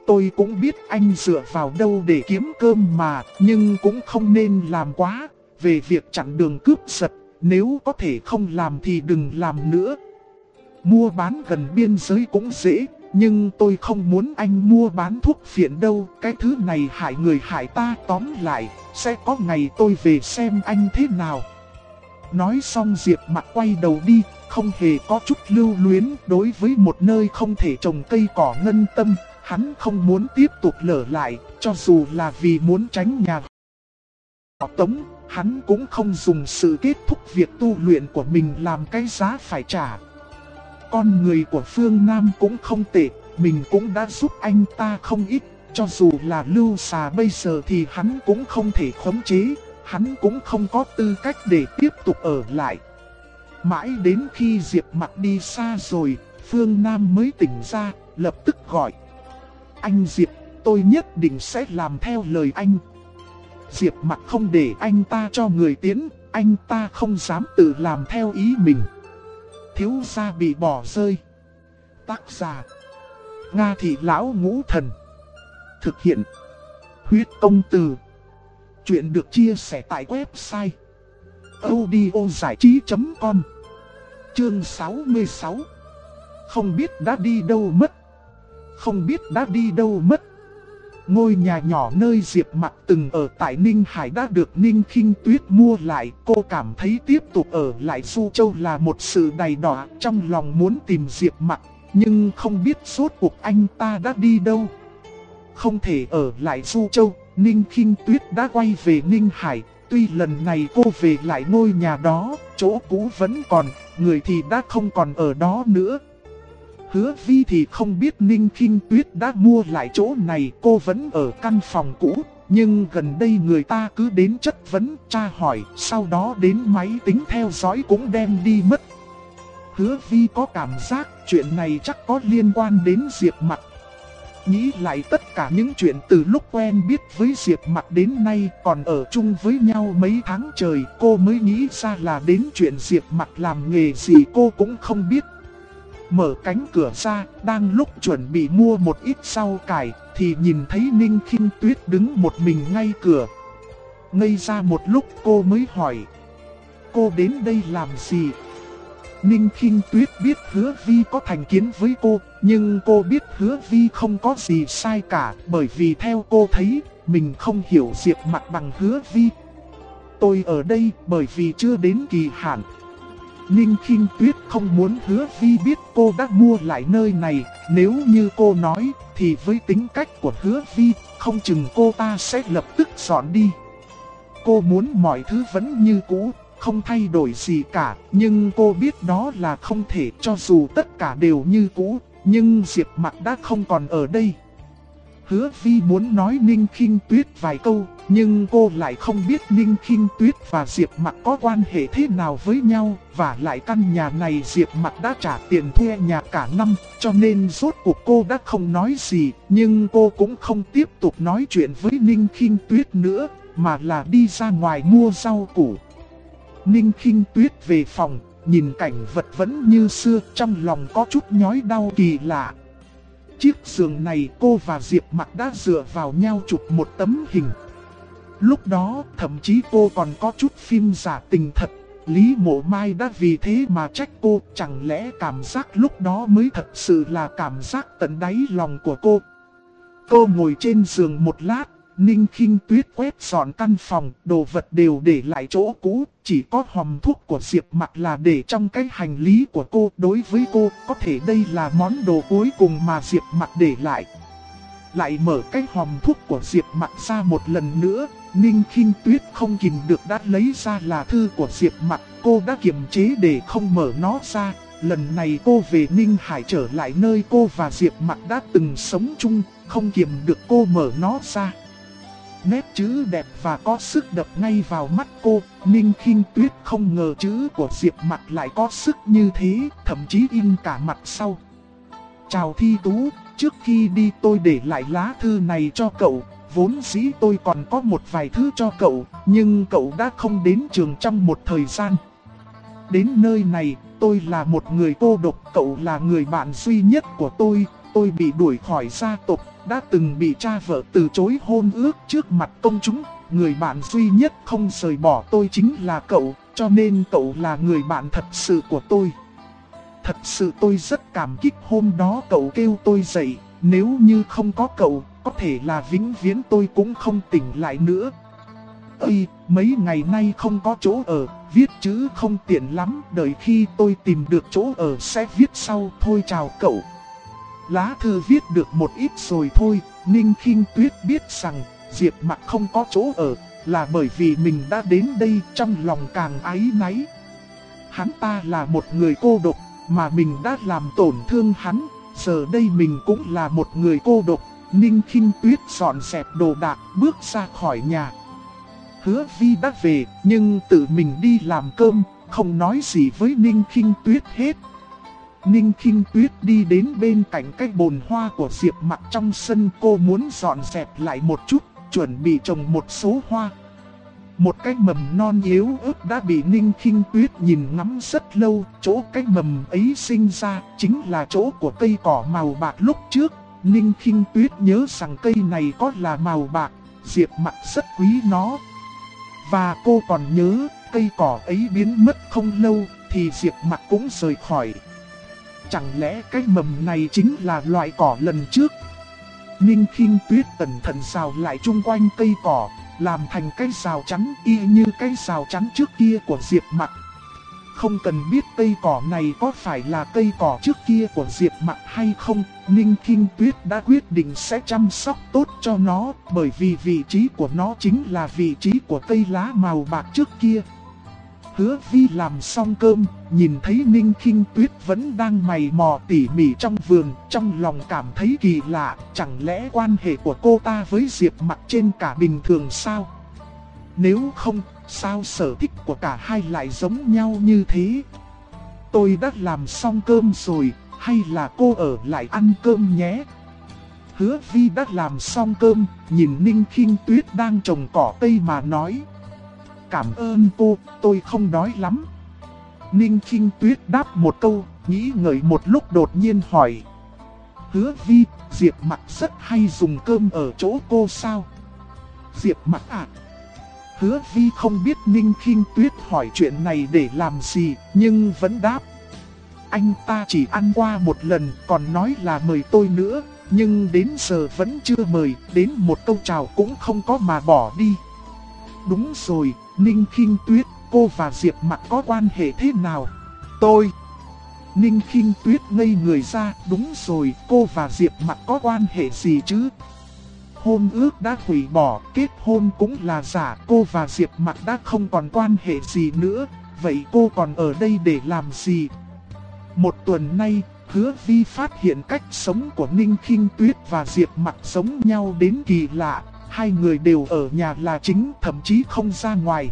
Tôi cũng biết anh dựa vào đâu để kiếm cơm mà, nhưng cũng không nên làm quá. Về việc chặn đường cướp giật, nếu có thể không làm thì đừng làm nữa. Mua bán gần biên giới cũng dễ, nhưng tôi không muốn anh mua bán thuốc phiện đâu. Cái thứ này hại người hại ta, tóm lại, sẽ có ngày tôi về xem anh thế nào. Nói xong Diệp Mặc quay đầu đi, không hề có chút lưu luyến. Đối với một nơi không thể trồng cây cỏ ngân tâm, hắn không muốn tiếp tục lở lại, cho dù là vì muốn tránh nhà họ Tống. Hắn cũng không dùng sự kết thúc việc tu luyện của mình làm cái giá phải trả. Con người của Phương Nam cũng không tệ, mình cũng đã giúp anh ta không ít. Cho dù là lưu xà bây giờ thì hắn cũng không thể khống chế, hắn cũng không có tư cách để tiếp tục ở lại. Mãi đến khi Diệp Mặc đi xa rồi, Phương Nam mới tỉnh ra, lập tức gọi: "Anh Diệp, tôi nhất định sẽ làm theo lời anh." Diệp Mặc không để anh ta cho người tiến, anh ta không dám tự làm theo ý mình. Thiếu gia bị bỏ rơi. Tác giả: Nga Thị Lão Ngũ Thần. Thực hiện: Huyết Công Từ. Chuyện được chia sẻ tại website audiozảichí.com. Chương 66. Không biết đã đi đâu mất. Không biết đã đi đâu mất. Ngôi nhà nhỏ nơi Diệp Mặc từng ở tại Ninh Hải đã được Ninh Khinh Tuyết mua lại. Cô cảm thấy tiếp tục ở lại Du Châu là một sự đầy đọa, trong lòng muốn tìm Diệp Mặc, nhưng không biết rốt cuộc anh ta đã đi đâu. Không thể ở lại Du Châu, Ninh Khinh Tuyết đã quay về Ninh Hải. Tuy lần này cô về lại ngôi nhà đó, chỗ cũ vẫn còn, người thì đã không còn ở đó nữa. Hứa Vi thì không biết Ninh Khinh Tuyết đã mua lại chỗ này, cô vẫn ở căn phòng cũ. Nhưng gần đây người ta cứ đến chất vấn, tra hỏi, sau đó đến máy tính theo dõi cũng đem đi mất. Hứa Vi có cảm giác chuyện này chắc có liên quan đến Diệp Mặc. Nghĩ lại tất cả những chuyện từ lúc quen biết với Diệp Mặc đến nay, còn ở chung với nhau mấy tháng trời, cô mới nghĩ ra là đến chuyện Diệp Mặc làm nghề gì cô cũng không biết. Mở cánh cửa ra, đang lúc chuẩn bị mua một ít rau cải, thì nhìn thấy Ninh Khinh Tuyết đứng một mình ngay cửa. Ngây ra một lúc cô mới hỏi: "Cô đến đây làm gì?" Ninh Khinh Tuyết biết Hứa Vi có thành kiến với cô, nhưng cô biết Hứa Vi không có gì sai cả, bởi vì theo cô thấy, mình không hiểu Diệp Mặc bằng Hứa Vi. "Tôi ở đây bởi vì chưa đến kỳ hạn." Ninh Khinh Tuyết không muốn Hứa Vi biết cô đã mua lại nơi này, nếu như cô nói, thì với tính cách của Hứa Vi, không chừng cô ta sẽ lập tức dọn đi. Cô muốn mọi thứ vẫn như cũ, không thay đổi gì cả, nhưng cô biết đó là không thể. Cho dù tất cả đều như cũ, nhưng Diệp Mặc đã không còn ở đây. Hứa Vi muốn nói Ninh Khinh Tuyết vài câu, nhưng cô lại không biết Ninh Khinh Tuyết và Diệp Mặc có quan hệ thế nào với nhau. Và lại căn nhà này Diệp Mặc đã trả tiền thuê nhà cả năm, cho nên rốt cuộc cô đã không nói gì. Nhưng cô cũng không tiếp tục nói chuyện với Ninh Khinh Tuyết nữa, mà là đi ra ngoài mua rau củ. Ninh Khinh Tuyết về phòng, nhìn cảnh vật vẫn như xưa, trong lòng có chút nhói đau kỳ lạ. Chiếc giường này cô và Diệp Mặc đã dựa vào nhau chụp một tấm hình. Lúc đó thậm chí cô còn có chút phim giả tình thật. Lý Mộ Mai đã vì thế mà trách cô. Chẳng lẽ cảm giác lúc đó mới thật sự là cảm giác tận đáy lòng của cô. Cô ngồi trên giường một lát, Ninh Khinh Tuyết quét dọn căn phòng, đồ vật đều để lại chỗ cũ, chỉ có hòm thuốc của Diệp Mặc là để trong cái hành lý của cô. Đối với cô, có thể đây là món đồ cuối cùng mà Diệp Mặc để lại. Lại mở cái hòm thuốc của Diệp Mặc ra một lần nữa, Ninh Khinh Tuyết không kìm được đã lấy ra là thư của Diệp Mặc. Cô đã kiềm chế để không mở nó ra. Lần này cô về Ninh Hải trở lại nơi cô và Diệp Mặc đã từng sống chung, không kiềm được cô mở nó ra. Nét chữ đẹp và có sức đập ngay vào mắt cô. Ninh Khinh Tuyết không ngờ chữ của Diệp Mặc lại có sức như thế, thậm chí in cả mặt sau. "Chào Thi Tú, trước khi đi tôi để lại lá thư này cho cậu. Vốn dĩ tôi còn có một vài thứ cho cậu, nhưng cậu đã không đến trường trong một thời gian. Đến nơi này, tôi là một người cô độc, cậu là người bạn duy nhất của tôi. tôi bị đuổi khỏi gia tộc, đã từng bị cha vợ từ chối hôn ước trước mặt công chúng. Người bạn duy nhất không rời bỏ tôi chính là cậu, cho nên cậu là người bạn thật sự của tôi. Thật sự tôi rất cảm kích hôm đó cậu kêu tôi dậy, nếu như không có cậu, có thể là vĩnh viễn tôi cũng không tỉnh lại nữa. Ây, mấy ngày nay không có chỗ ở, viết chữ không tiện lắm, đợi khi tôi tìm được chỗ ở sẽ viết sau. Thôi chào cậu. Lá thư viết được một ít rồi thôi. Ninh Khinh Tuyết biết rằng Diệp Mặc không có chỗ ở là bởi vì mình đã đến đây, trong lòng càng áy náy. Hắn ta là một người cô độc mà mình đã làm tổn thương hắn, giờ đây mình cũng là một người cô độc. Ninh Khinh Tuyết dọn dẹp đồ đạc, bước ra khỏi nhà. Hứa Vi đã về, nhưng tự mình đi làm cơm, không nói gì với Ninh Khinh Tuyết hết. Ninh Khinh Tuyết đi đến bên cạnh cái bồn hoa của Diệp Mặc trong sân, cô muốn dọn dẹp lại một chút, chuẩn bị trồng một số hoa. Một cái mầm non yếu ớt đã bị Ninh Khinh Tuyết nhìn ngắm rất lâu, chỗ cái mầm ấy sinh ra chính là chỗ của cây cỏ màu bạc lúc trước. Ninh Khinh Tuyết nhớ rằng cây này có là màu bạc, Diệp Mặc rất quý nó. Và cô còn nhớ, cây cỏ ấy biến mất không lâu, thì Diệp Mặc cũng rời khỏi. Chẳng lẽ cái mầm này chính là loại cỏ lần trước? Ninh Khinh Tuyết cẩn thận rào lại chung quanh cây cỏ, làm thành cái rào chắn y như cái rào chắn trước kia của Diệp Mặc. Không cần biết cây cỏ này có phải là cây cỏ trước kia của Diệp Mặc hay không, Ninh Khinh Tuyết đã quyết định sẽ chăm sóc tốt cho nó, bởi vì vị trí của nó chính là vị trí của cây lá màu bạc trước kia. Hứa Vi làm xong cơm, nhìn thấy Ninh Khinh Tuyết vẫn đang mày mò tỉ mỉ trong vườn, trong lòng cảm thấy kỳ lạ, chẳng lẽ quan hệ của cô ta với Diệp Mặc trên cả bình thường sao? Nếu không, sao sở thích của cả hai lại giống nhau như thế? Tôi đã làm xong cơm rồi, hay là cô ở lại ăn cơm nhé? Hứa Vi đã làm xong cơm, nhìn Ninh Khinh Tuyết đang trồng cỏ cây mà nói. Cảm ơn cô, tôi không đói lắm. Ninh Khinh Tuyết đáp một câu, nghĩ ngợi một lúc đột nhiên hỏi. Hứa Vi, Diệp Mặc rất hay dùng cơm ở chỗ cô sao? Diệp Mặc à? Hứa Vi không biết Ninh Khinh Tuyết hỏi chuyện này để làm gì, nhưng vẫn đáp. Anh ta chỉ ăn qua một lần, còn nói là mời tôi nữa, nhưng đến giờ vẫn chưa mời, đến một câu chào cũng không có mà bỏ đi. Đúng rồi, Ninh Khinh Tuyết, cô và Diệp Mặc có quan hệ thế nào? Ninh Khinh Tuyết ngây người ra, đúng rồi, cô và Diệp Mặc có quan hệ gì chứ? Hôn ước đã hủy bỏ, kết hôn cũng là giả, cô và Diệp Mặc đã không còn quan hệ gì nữa, vậy cô còn ở đây để làm gì? Một tuần nay, Hứa Vi phát hiện cách sống của Ninh Khinh Tuyết và Diệp Mặc giống nhau đến kỳ lạ. Hai người đều ở nhà là chính, thậm chí không ra ngoài.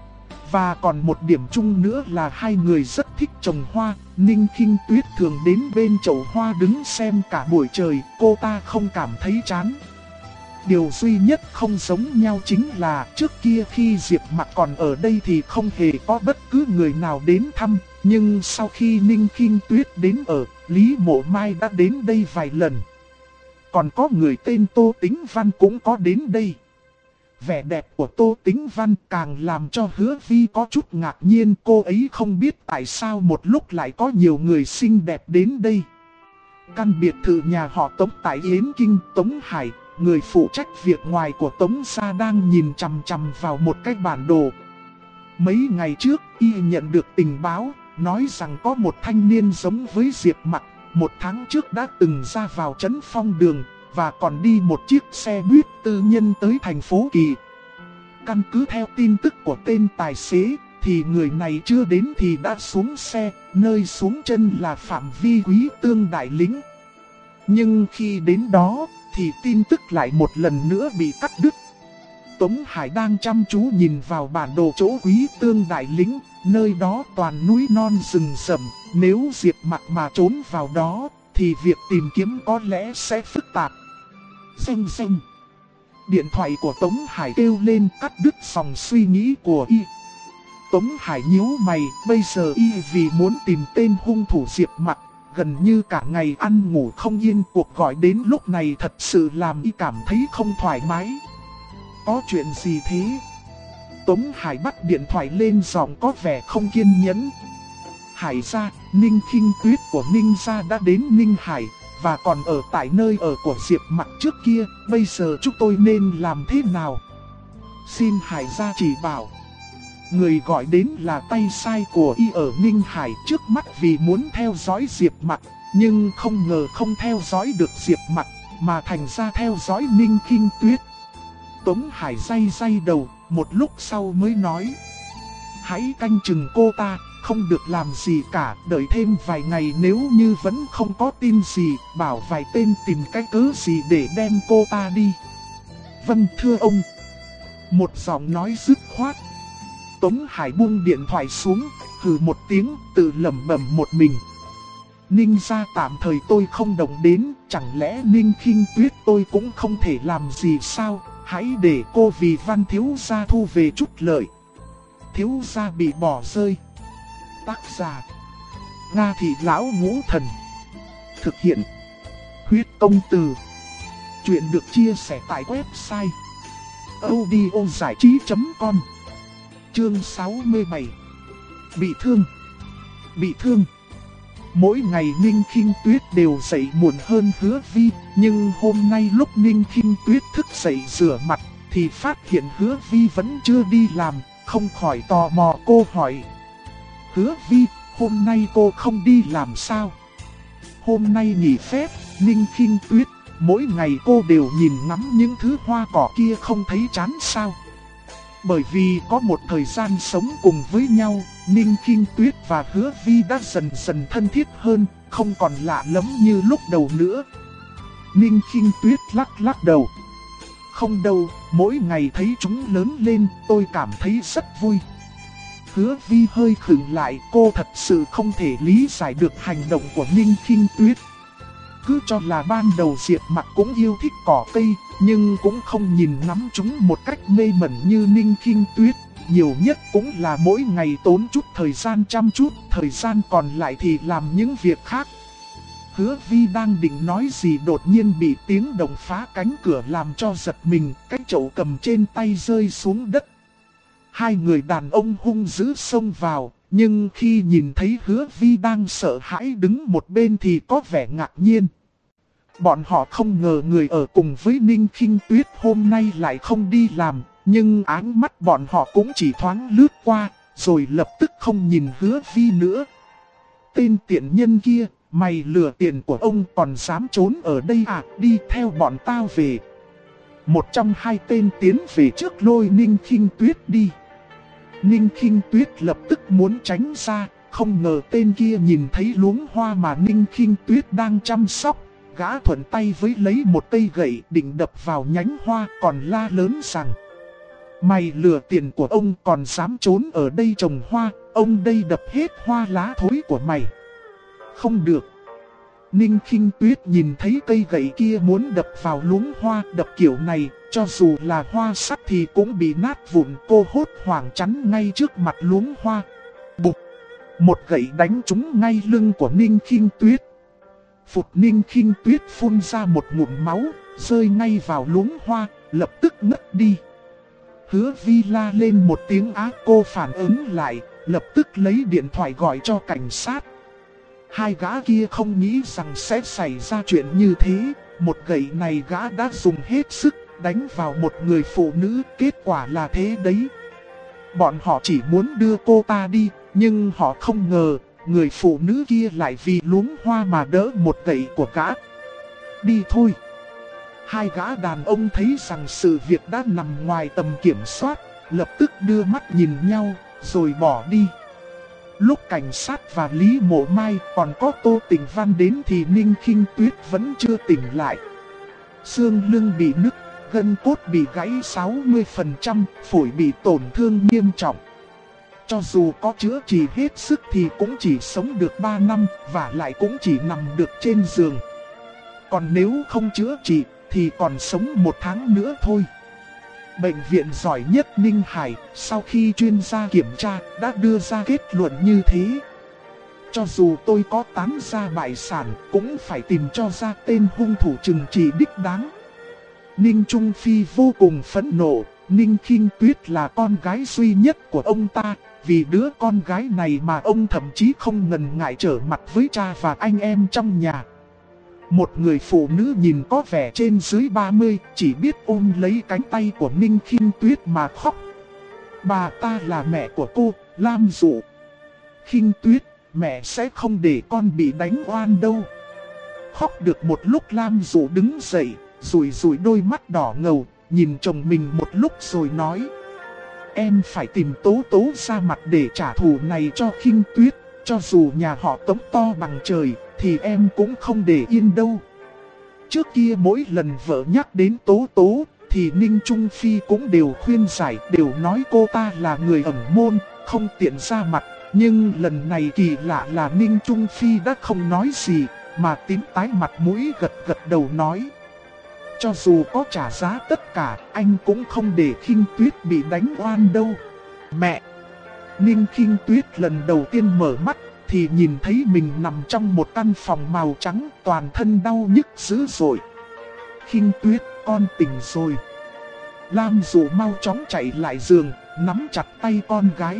Và còn một điểm chung nữa là hai người rất thích trồng hoa. Ninh Khinh Tuyết thường đến bên chậu hoa đứng xem cả buổi trời, cô ta không cảm thấy chán. Điều duy nhất không giống nhau chính là trước kia khi Diệp Mặc còn ở đây thì không hề có bất cứ người nào đến thăm. Nhưng sau khi Ninh Khinh Tuyết đến ở, Lý Mộ Mai đã đến đây vài lần. Còn có người tên Tô Tĩnh Văn cũng có đến đây. Vẻ đẹp của Tô Tĩnh Văn càng làm cho Hứa Vi có chút ngạc nhiên, cô ấy không biết tại sao một lúc lại có nhiều người xinh đẹp đến đây. Căn biệt thự nhà họ Tống tại Yến Kinh, Tống Hải, người phụ trách việc ngoài của Tống gia đang nhìn chằm chằm vào một cái bản đồ. Mấy ngày trước, y nhận được tình báo, nói rằng có một thanh niên giống với Diệp Mặc. Một tháng trước đã từng ra vào trấn Phong Đường, và còn đi một chiếc xe buýt tư nhân tới thành phố Kỳ. Căn cứ theo tin tức của tên tài xế, thì người này chưa đến thì đã xuống xe, nơi xuống chân là phạm vi Quý Tương Đại Lĩnh. Nhưng khi đến đó, thì tin tức lại một lần nữa bị cắt đứt. Tống Hải đang chăm chú nhìn vào bản đồ chỗ Quý Tương Đại Lĩnh, nơi đó toàn núi non rừng rậm, nếu Diệp Mặc mà trốn vào đó, thì việc tìm kiếm có lẽ sẽ phức tạp. Xanh. Điện thoại của Tống Hải kêu lên cắt đứt dòng suy nghĩ của y. Tống Hải nhíu mày, bây giờ y vì muốn tìm tên hung thủ Diệp Mặc, gần như cả ngày ăn ngủ không yên. Cuộc gọi đến lúc này thật sự làm y cảm thấy không thoải mái. Có chuyện gì thế? Tống Hải bắt điện thoại lên, giọng có vẻ không kiên nhẫn. Hải gia, Ninh Khinh Tuyết của Ninh gia đã đến Ninh Hải và còn ở tại nơi ở của Diệp Mặc trước kia. Bây giờ chúng tôi nên làm thế nào? Xin Hải gia chỉ bảo. Người gọi đến là tay sai của y ở Ninh Hải, trước mắt vì muốn theo dõi Diệp Mặc, nhưng không ngờ không theo dõi được Diệp Mặc, mà thành ra theo dõi Ninh Khinh Tuyết. Tống Hải day day đầu, một lúc sau mới nói: hãy canh chừng cô ta, không được làm gì cả, đợi thêm vài ngày, nếu như vẫn không có tin gì, bảo vài tên tìm cái cớ gì để đem cô ta đi. Vâng thưa ông. Một giọng nói dứt khoát. Tống Hải buông điện thoại xuống, hừ một tiếng, tự lẩm bẩm một mình. Ninh gia tạm thời tôi không động đến, chẳng lẽ Ninh Khinh Tuyết tôi cũng không thể làm gì sao? Hãy để cô vì Văn thiếu gia thu về chút lợi. Thiếu gia bị bỏ rơi. Tác giả: Nga Thị Lão Ngũ Thần. Thực hiện: Huyết Công Từ. Chuyện được chia sẻ tại website audiozảichí.com. Chương 67. Bị thương. Bị thương. Mỗi ngày Ninh Khinh Tuyết đều dậy muộn hơn Hứa Vi, nhưng hôm nay lúc Ninh Khinh Tuyết thức dậy rửa mặt thì phát hiện Hứa Vi vẫn chưa đi làm, không khỏi tò mò. Cô hỏi: Hứa Vi, hôm nay cô không đi làm sao? Hôm nay nghỉ phép, Ninh Khinh Tuyết, mỗi ngày cô đều nhìn ngắm những thứ hoa cỏ kia không thấy chán sao? Bởi vì có một thời gian sống cùng với nhau, Ninh Khinh Tuyết và Hứa Vi đã dần dần thân thiết hơn, không còn lạ lẫm như lúc đầu nữa. Ninh Khinh Tuyết lắc lắc đầu. Không đâu, mỗi ngày thấy chúng lớn lên, tôi cảm thấy rất vui. Hứa Vi hơi khựng lại, cô thật sự không thể lý giải được hành động của Ninh Khinh Tuyết. Cứ cho là ban đầu Diệp Mặc cũng yêu thích cỏ cây, nhưng cũng không nhìn ngắm chúng một cách mê mẩn như Ninh Khinh Tuyết. Nhiều nhất cũng là mỗi ngày tốn chút thời gian chăm chút, thời gian còn lại thì làm những việc khác. Hứa Vi đang định nói gì đột nhiên bị tiếng động phá cánh cửa làm cho giật mình, cái chậu cầm trên tay rơi xuống đất. Hai người đàn ông hung dữ xông vào, nhưng khi nhìn thấy Hứa Vi đang sợ hãi đứng một bên thì có vẻ ngạc nhiên. Bọn họ không ngờ người ở cùng với Ninh Khinh Tuyết hôm nay lại không đi làm, nhưng áng mắt bọn họ cũng chỉ thoáng lướt qua, rồi lập tức không nhìn Hứa Vi nữa. Tên tiện nhân kia, mày lừa tiền của ông còn dám trốn ở đây à? Đi theo bọn tao về. Một trong hai tên tiến về trước lôi Ninh Khinh Tuyết đi. Ninh Khinh Tuyết lập tức muốn tránh ra, không ngờ tên kia nhìn thấy luống hoa mà Ninh Khinh Tuyết đang chăm sóc. Gã thuận tay với lấy một cây gậy định đập vào nhánh hoa, còn la lớn rằng: mày lừa tiền của ông còn dám trốn ở đây trồng hoa, ông đây đập hết hoa lá thối của mày. Không được. Ninh Khinh Tuyết nhìn thấy cây gậy kia muốn đập vào luống hoa, đập kiểu này, cho dù là hoa sắt thì cũng bị nát vụn. Cô hốt hoảng chắn ngay trước mặt luống hoa. Bụp! Một gậy đánh trúng ngay lưng của Ninh Khinh Tuyết. Phụt! Ninh Khinh Tuyết phun ra một ngụm máu, rơi ngay vào luống hoa, lập tức ngất đi. Hứa Vi la lên một tiếng á, cô phản ứng lại, lập tức lấy điện thoại gọi cho cảnh sát. Hai gã kia không nghĩ rằng sẽ xảy ra chuyện như thế, một gậy này gã đã dùng hết sức đánh vào một người phụ nữ, kết quả là thế đấy. Bọn họ chỉ muốn đưa cô ta đi, nhưng họ không ngờ, người phụ nữ kia lại vì luống hoa mà đỡ một gậy của gã. Đi thôi. Hai gã đàn ông thấy rằng sự việc đã nằm ngoài tầm kiểm soát, lập tức đưa mắt nhìn nhau, rồi bỏ đi. Lúc cảnh sát và Lý Mộ Mai còn có Tô Tình Văn đến thì Ninh Khinh Tuyết vẫn chưa tỉnh lại. Xương lưng bị nứt, gân cốt bị gãy 60%, phổi bị tổn thương nghiêm trọng. Cho dù có chữa trị hết sức thì cũng chỉ sống được 3 năm, và lại cũng chỉ nằm được trên giường. Còn nếu không chữa trị thì còn sống 1 tháng nữa thôi. Bệnh viện giỏi nhất Ninh Hải sau khi chuyên gia kiểm tra đã đưa ra kết luận như thế. Cho dù tôi có tán ra bại sản, cũng phải tìm cho ra tên hung thủ trừng trị đích đáng. Ninh Trung Phi vô cùng phẫn nộ, Ninh Khinh Tuyết là con gái duy nhất của ông ta. Vì đứa con gái này mà ông thậm chí không ngần ngại trở mặt với cha và anh em trong nhà. Một người phụ nữ nhìn có vẻ trên dưới 30, chỉ biết ôm lấy cánh tay của Ninh Khinh Tuyết mà khóc. Bà ta là mẹ của cô, Lam Dụ. Khinh Tuyết, mẹ sẽ không để con bị đánh oan đâu. Khóc được một lúc Lam Dụ đứng dậy, rủi đôi mắt đỏ ngầu, nhìn chồng mình một lúc rồi nói. Em phải tìm Tố Tố ra mặt để trả thù này cho Khinh Tuyết. Cho dù nhà họ Tống to bằng trời, thì em cũng không để yên đâu. Trước kia mỗi lần vợ nhắc đến Tố Tố, thì Ninh Trung Phi cũng đều khuyên giải, đều nói cô ta là người ẩn môn, không tiện ra mặt. Nhưng lần này kỳ lạ là Ninh Trung Phi đã không nói gì, mà tím tái mặt mũi gật đầu nói. Cho dù có trả giá tất cả, anh cũng không để Khinh Tuyết bị đánh oan đâu. Mẹ! Ninh Khinh Tuyết lần đầu tiên mở mắt, thì nhìn thấy mình nằm trong một căn phòng màu trắng, toàn thân đau nhức dữ dội. Khinh Tuyết, con tỉnh rồi. Lam Dụ mau chóng chạy lại giường, nắm chặt tay con gái.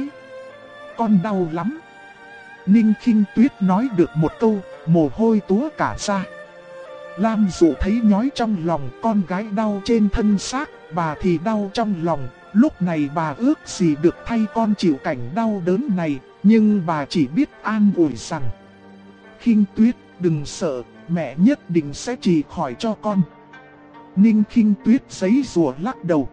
Con đau lắm. Ninh Khinh Tuyết nói được một câu, mồ hôi túa cả ra. Lam Dụ thấy nhói trong lòng, con gái đau trên thân xác, bà thì đau trong lòng. Lúc này bà ước gì được thay con chịu cảnh đau đớn này, nhưng bà chỉ biết an ủi rằng. Khinh Tuyết, đừng sợ, mẹ nhất định sẽ trị khỏi cho con. Ninh Khinh Tuyết giãy giụa lắc đầu.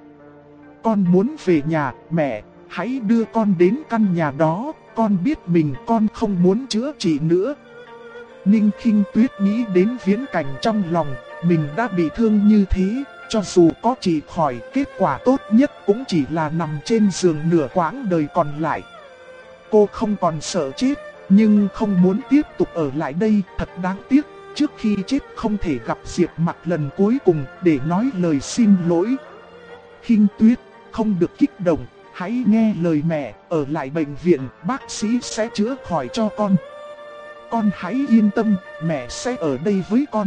Con muốn về nhà, mẹ, hãy đưa con đến căn nhà đó, con biết mình con không muốn chữa trị nữa. Ninh Khinh Tuyết nghĩ đến viễn cảnh trong lòng, mình đã bị thương như thế, cho dù có trị khỏi, kết quả tốt nhất cũng chỉ là nằm trên giường nửa quãng đời còn lại. Cô không còn sợ chết, nhưng không muốn tiếp tục ở lại đây, thật đáng tiếc, trước khi chết không thể gặp Diệp Mặc lần cuối cùng để nói lời xin lỗi. Khinh Tuyết, không được kích động, hãy nghe lời mẹ, ở lại bệnh viện, bác sĩ sẽ chữa khỏi cho con. Con hãy yên tâm, mẹ sẽ ở đây với con.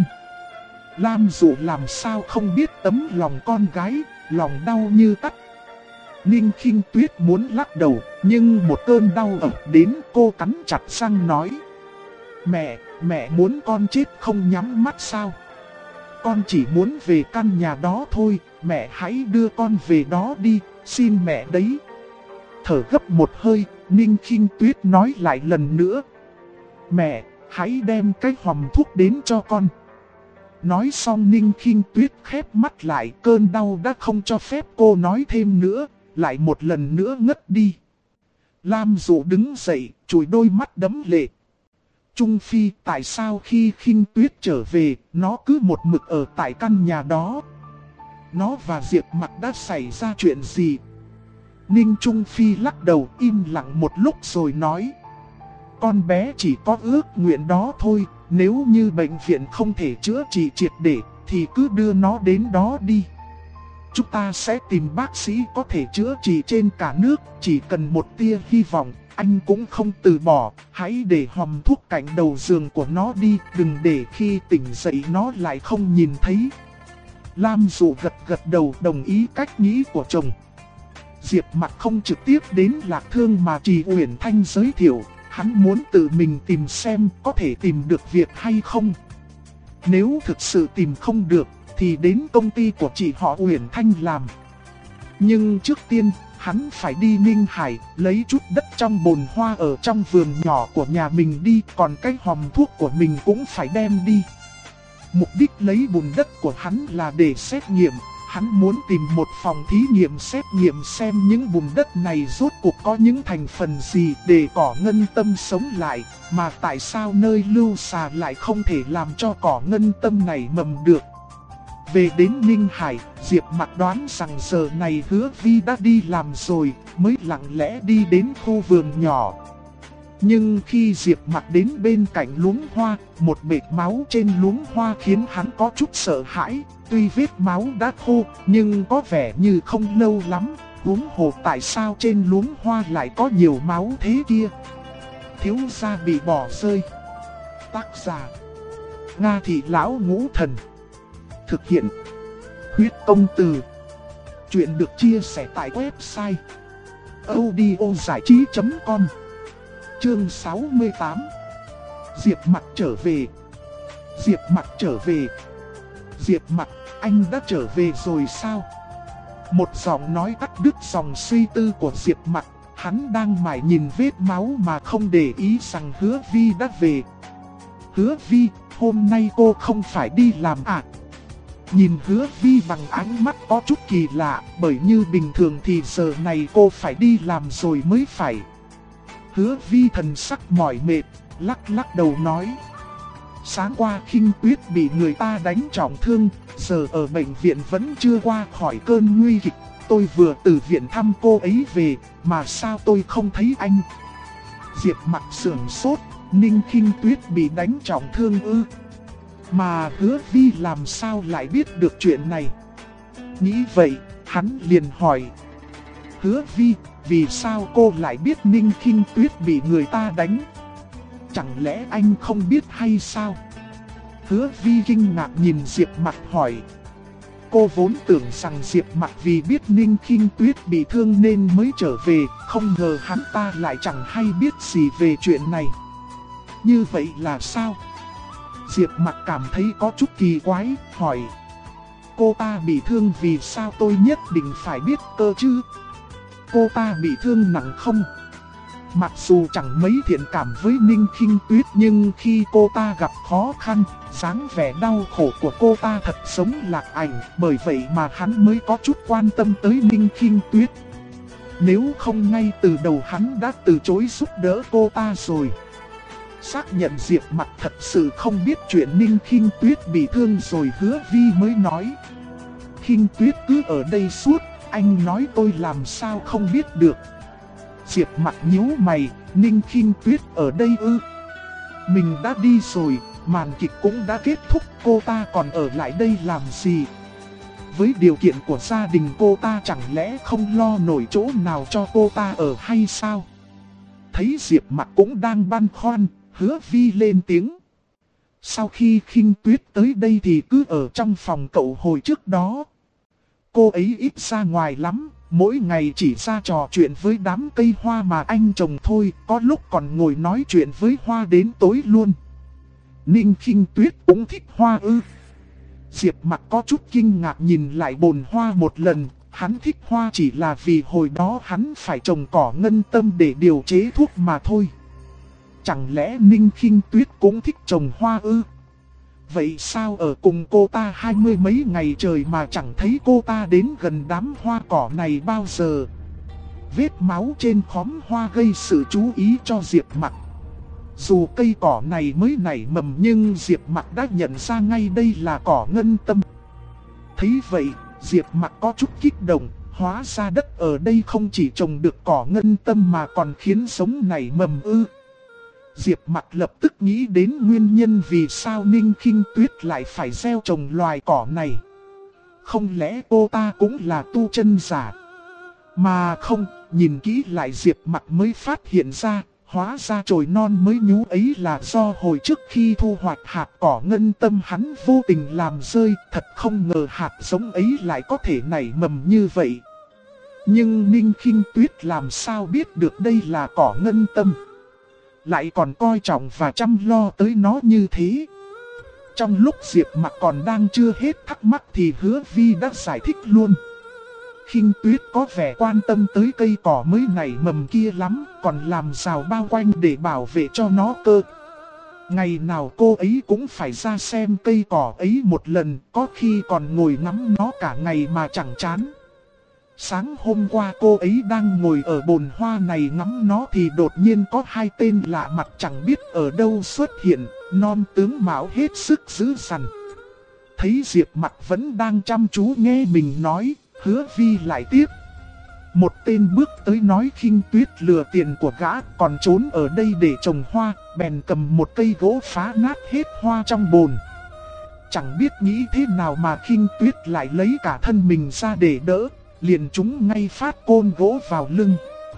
Lam Dụ làm sao không biết tấm lòng con gái, lòng đau như cắt. Ninh Khinh Tuyết muốn lắc đầu, nhưng một cơn đau ập đến, cô cắn chặt răng nói. Mẹ muốn con chết không nhắm mắt sao? Con chỉ muốn về căn nhà đó thôi, mẹ hãy đưa con về đó đi, xin mẹ đấy. Thở gấp một hơi, Ninh Khinh Tuyết nói lại lần nữa. Mẹ, hãy đem cái hòm thuốc đến cho con. Nói xong Ninh Khinh Tuyết khép mắt lại, cơn đau đã không cho phép cô nói thêm nữa, lại một lần nữa ngất đi. Lam Dụ đứng dậy, chùi đôi mắt đẫm lệ. Trung Phi, tại sao khi Khinh Tuyết trở về, nó cứ một mực ở tại căn nhà đó? Nó và Diệp Mặc đã xảy ra chuyện gì? Ninh Trung Phi lắc đầu im lặng một lúc rồi nói. Con bé chỉ có ước nguyện đó thôi, nếu như bệnh viện không thể chữa trị triệt để, thì cứ đưa nó đến đó đi. Chúng ta sẽ tìm bác sĩ có thể chữa trị trên cả nước, chỉ cần một tia hy vọng, anh cũng không từ bỏ. Hãy để hòm thuốc cạnh đầu giường của nó đi, đừng để khi tỉnh dậy nó lại không nhìn thấy. Lam Dụ gật đầu đồng ý cách nghĩ của chồng. Diệp Mặc không trực tiếp đến Lạc Thương mà Trì Uyển Thanh giới thiệu. Hắn muốn tự mình tìm xem có thể tìm được việc hay không. Nếu thực sự tìm không được, thì đến công ty của chị họ Uyển Thanh làm. Nhưng trước tiên, hắn phải đi Ninh Hải, lấy chút đất trong bồn hoa ở trong vườn nhỏ của nhà mình đi, còn cái hòm thuốc của mình cũng phải đem đi. Mục đích lấy bùn đất của hắn là để xét nghiệm. Hắn muốn tìm một phòng thí nghiệm xét nghiệm xem những bùn đất này rốt cuộc có những thành phần gì để cỏ ngân tâm sống lại, mà tại sao nơi lưu xà lại không thể làm cho cỏ ngân tâm này mầm được. Về đến Ninh Hải, Diệp Mặc đoán rằng giờ này Hứa Vi đã đi làm rồi, mới lặng lẽ đi đến khu vườn nhỏ. Nhưng khi Diệp Mặc đến bên cạnh luống hoa, một vệt máu trên luống hoa khiến hắn có chút sợ hãi. Tuy vết máu đã khô, nhưng có vẻ như không lâu lắm. Huống hồ tại sao trên luống hoa lại có nhiều máu thế kia? thiếu gia bị bỏ rơi. Tác giả Nga Thị Lão Ngũ Thần. Thực hiện Huyết Công Từ. Chuyện được chia sẻ tại website audiozảichí.com. Chương 68. Diệp Mặc trở về. Diệp Mặc trở về. Diệp Mặc, anh đã trở về rồi sao? Một giọng nói cắt đứt dòng suy tư của Diệp Mặc. Hắn đang mải nhìn vết máu mà không để ý rằng Hứa Vi đã về. Hứa Vi, hôm nay cô không phải đi làm à? Nhìn Hứa Vi bằng ánh mắt có chút kỳ lạ, bởi như bình thường thì giờ này cô phải đi làm rồi mới phải. Hứa Vi thần sắc mỏi mệt, lắc đầu nói. Sáng qua Khinh Tuyết bị người ta đánh trọng thương, giờ ở bệnh viện vẫn chưa qua khỏi cơn nguy kịch. Tôi vừa từ viện thăm cô ấy về, mà sao tôi không thấy anh? Diệp Mặc sửng sốt, Ninh Khinh Tuyết bị đánh trọng thương ư? Mà Hứa Vi làm sao lại biết được chuyện này? Nghĩ vậy, hắn liền hỏi. Hứa Vi, vì sao cô lại biết Ninh Khinh Tuyết bị người ta đánh? Chẳng lẽ anh không biết hay sao? Hứa Vi kinh ngạc nhìn Diệp Mặc hỏi. Cô vốn tưởng rằng Diệp Mặc vì biết Ninh Khinh Tuyết bị thương nên mới trở về, không ngờ hắn ta lại chẳng hay biết gì về chuyện này. Như vậy là sao? Diệp Mặc cảm thấy có chút kỳ quái, hỏi. Cô ta bị thương vì sao tôi nhất định phải biết cơ chứ? Cô ta bị thương nặng không? Mặc dù chẳng mấy thiện cảm với Ninh Khinh Tuyết nhưng khi cô ta gặp khó khăn, dáng vẻ đau khổ của cô ta thật giống lạc ảnh, bởi vậy mà hắn mới có chút quan tâm tới Ninh Khinh Tuyết. Nếu không ngay từ đầu hắn đã từ chối giúp đỡ cô ta rồi. Xác nhận Diệp Mặc thật sự không biết chuyện Ninh Khinh Tuyết bị thương rồi, Hứa Vi mới nói. Khinh Tuyết cứ ở đây suốt, anh nói tôi làm sao không biết được. Diệp Mặc nhíu mày, Ninh Khinh Tuyết ở đây ư? Mình đã đi rồi, màn kịch cũng đã kết thúc, cô ta còn ở lại đây làm gì? Với điều kiện của gia đình cô ta chẳng lẽ không lo nổi chỗ nào cho cô ta ở hay sao? Thấy Diệp Mặc cũng đang băn khoăn, Hứa Vi lên tiếng. Sau khi Khinh Tuyết tới đây thì cứ ở trong phòng cậu hồi trước đó. Cô ấy ít ra ngoài lắm, mỗi ngày chỉ ra trò chuyện với đám cây hoa mà anh trồng thôi, có lúc còn ngồi nói chuyện với hoa đến tối luôn. Ninh Khinh Tuyết cũng thích hoa ư? Diệp Mặc có chút kinh ngạc nhìn lại bồn hoa một lần, hắn thích hoa chỉ là vì hồi đó hắn phải trồng cỏ ngân tâm để điều chế thuốc mà thôi. Chẳng lẽ Ninh Khinh Tuyết cũng thích trồng hoa ư? Vậy sao ở cùng cô ta 20 mấy ngày trời mà chẳng thấy cô ta đến gần đám hoa cỏ này bao giờ? Vết máu trên khóm hoa gây sự chú ý cho Diệp Mặc. Dù cây cỏ này mới nảy mầm nhưng Diệp Mặc đã nhận ra ngay đây là cỏ ngân tâm. Thấy vậy, Diệp Mặc có chút kích động, hóa ra đất ở đây không chỉ trồng được cỏ ngân tâm mà còn khiến giống nảy mầm ư? Diệp Mặc lập tức nghĩ đến nguyên nhân vì sao Ninh Khinh Tuyết lại phải gieo trồng loài cỏ này. Không lẽ cô ta cũng là tu chân giả? Mà không, nhìn kỹ lại Diệp Mặc mới phát hiện ra, hóa ra chồi non mới nhú ấy là do hồi trước khi thu hoạch hạt cỏ ngân tâm hắn vô tình làm rơi, thật không ngờ hạt giống ấy lại có thể nảy mầm như vậy. Nhưng Ninh Khinh Tuyết làm sao biết được đây là cỏ ngân tâm? Lại còn coi trọng và chăm lo tới nó như thế. Trong lúc Diệp Mặc còn đang chưa hết thắc mắc thì Hứa Vi đã giải thích luôn. Khinh Tuyết có vẻ quan tâm tới cây cỏ mới nảy mầm kia lắm, còn làm rào bao quanh để bảo vệ cho nó cơ. Ngày nào cô ấy cũng phải ra xem cây cỏ ấy một lần, có khi còn ngồi ngắm nó cả ngày mà chẳng chán. Sáng hôm qua cô ấy đang ngồi ở bồn hoa này ngắm nó thì đột nhiên có hai tên lạ mặt chẳng biết ở đâu xuất hiện, non tướng mạo hết sức dữ dằn. Thấy Diệp Mặc vẫn đang chăm chú nghe mình nói, Hứa Vi lại tiếp. Một tên bước tới nói Khinh Tuyết lừa tiền của gã còn trốn ở đây để trồng hoa, bèn cầm một cây gỗ phá nát hết hoa trong bồn. Chẳng biết nghĩ thế nào mà Khinh Tuyết lại lấy cả thân mình ra để đỡ, liền trúng ngay phát côn gỗ vào lưng.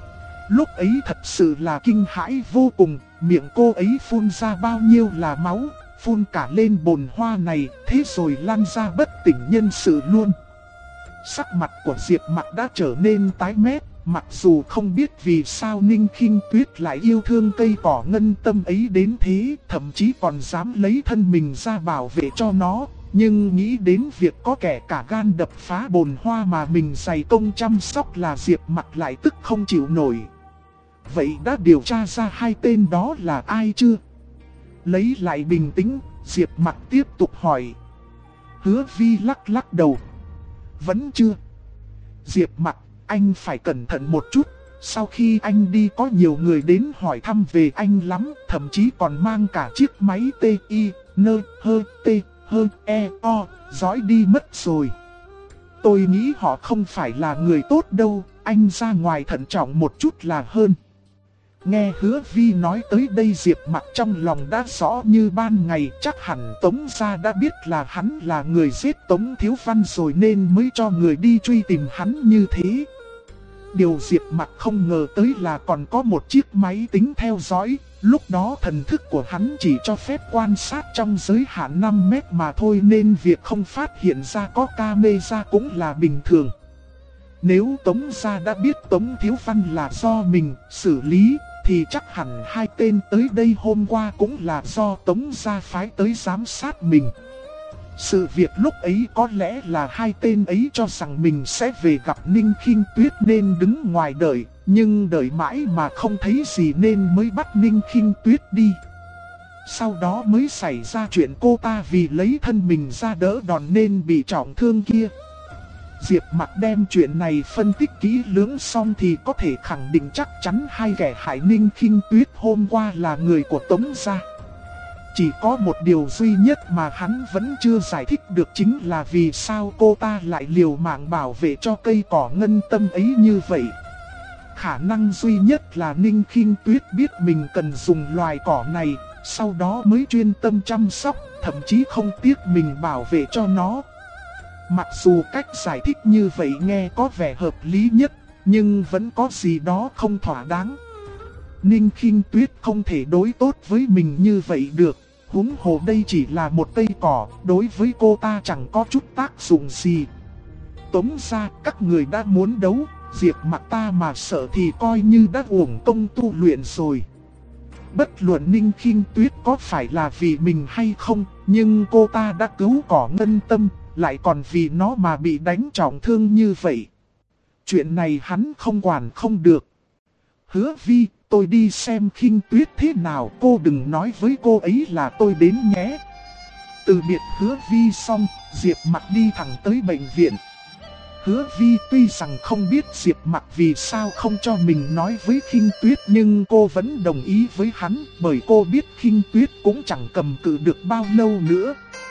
Lúc ấy thật sự là kinh hãi vô cùng, miệng cô ấy phun ra bao nhiêu là máu, phun cả lên bồn hoa này, thế rồi lăn ra bất tỉnh nhân sự luôn. Sắc mặt của Diệp Mặc đã trở nên tái mét, mặc dù không biết vì sao Ninh Khinh Tuyết lại yêu thương cây cỏ ngân tâm ấy đến thế, thậm chí còn dám lấy thân mình ra bảo vệ cho nó. Nhưng nghĩ đến việc có kẻ cả gan đập phá bồn hoa mà mình dày công chăm sóc là Diệp Mặc lại tức không chịu nổi. Vậy đã điều tra ra hai tên đó là ai chưa? Lấy lại bình tĩnh, Diệp Mặc tiếp tục hỏi. Hứa Vi lắc lắc đầu. Vẫn chưa. Diệp Mặc, anh phải cẩn thận một chút. Sau khi anh đi có nhiều người đến hỏi thăm về anh lắm, thậm chí còn mang cả chiếc máy TI-N-H-T-H-E-O dõi đi mất rồi. Tôi nghĩ họ không phải là người tốt đâu, anh ra ngoài thận trọng một chút là hơn. Nghe Hứa Vi nói tới đây, Diệp Mặc trong lòng đã rõ như ban ngày, chắc hẳn Tống gia đã biết là hắn là người giết Tống Thiếu Văn rồi nên mới cho người đi truy tìm hắn như thế. Điều Diệp Mặc không ngờ tới là còn có một chiếc máy tính theo dõi, lúc đó thần thức của hắn chỉ cho phép quan sát trong giới hạn 5 mét mà thôi nên việc không phát hiện ra có camera cũng là bình thường. Nếu Tống gia đã biết Tống Thiếu Văn là do mình xử lý, thì chắc hẳn hai tên tới đây hôm qua cũng là do Tống gia phái tới giám sát mình. Sự việc lúc ấy có lẽ là hai tên ấy cho rằng mình sẽ về gặp Ninh Khinh Tuyết nên đứng ngoài đợi, nhưng đợi mãi mà không thấy gì nên mới bắt Ninh Khinh Tuyết đi. Sau đó mới xảy ra chuyện cô ta vì lấy thân mình ra đỡ đòn nên bị trọng thương kia. Diệp Mặc đem chuyện này phân tích kỹ lưỡng xong thì có thể khẳng định chắc chắn hai kẻ hại Ninh Khinh Tuyết hôm qua là người của Tống gia. Chỉ có một điều duy nhất mà hắn vẫn chưa giải thích được chính là vì sao cô ta lại liều mạng bảo vệ cho cây cỏ ngân tâm ấy như vậy. Khả năng duy nhất là Ninh Khinh Tuyết biết mình cần dùng loài cỏ này, sau đó mới chuyên tâm chăm sóc, thậm chí không tiếc mình bảo vệ cho nó. Mặc dù cách giải thích như vậy nghe có vẻ hợp lý nhất, nhưng vẫn có gì đó không thỏa đáng. Ninh Khinh Tuyết không thể đối tốt với mình như vậy được, huống hồ đây chỉ là một cây cỏ, đối với cô ta chẳng có chút tác dụng gì. Tống gia, các người đã muốn đấu, Diệp Mặc ta mà sợ thì coi như đã uổng công tu luyện rồi. Bất luận Ninh Khinh Tuyết có phải là vì mình hay không, nhưng cô ta đã cứu cỏ ngân tâm, lại còn vì nó mà bị đánh trọng thương như vậy. Chuyện này hắn không quản không được. Hứa Vi, tôi đi xem Khinh Tuyết thế nào, cô đừng nói với cô ấy là tôi đến nhé. Từ biệt Hứa Vi xong, Diệp Mặc đi thẳng tới bệnh viện. Hứa Vi tuy rằng không biết Diệp Mặc vì sao không cho mình nói với Khinh Tuyết, nhưng cô vẫn đồng ý với hắn, bởi cô biết Khinh Tuyết cũng chẳng cầm cự được bao lâu nữa.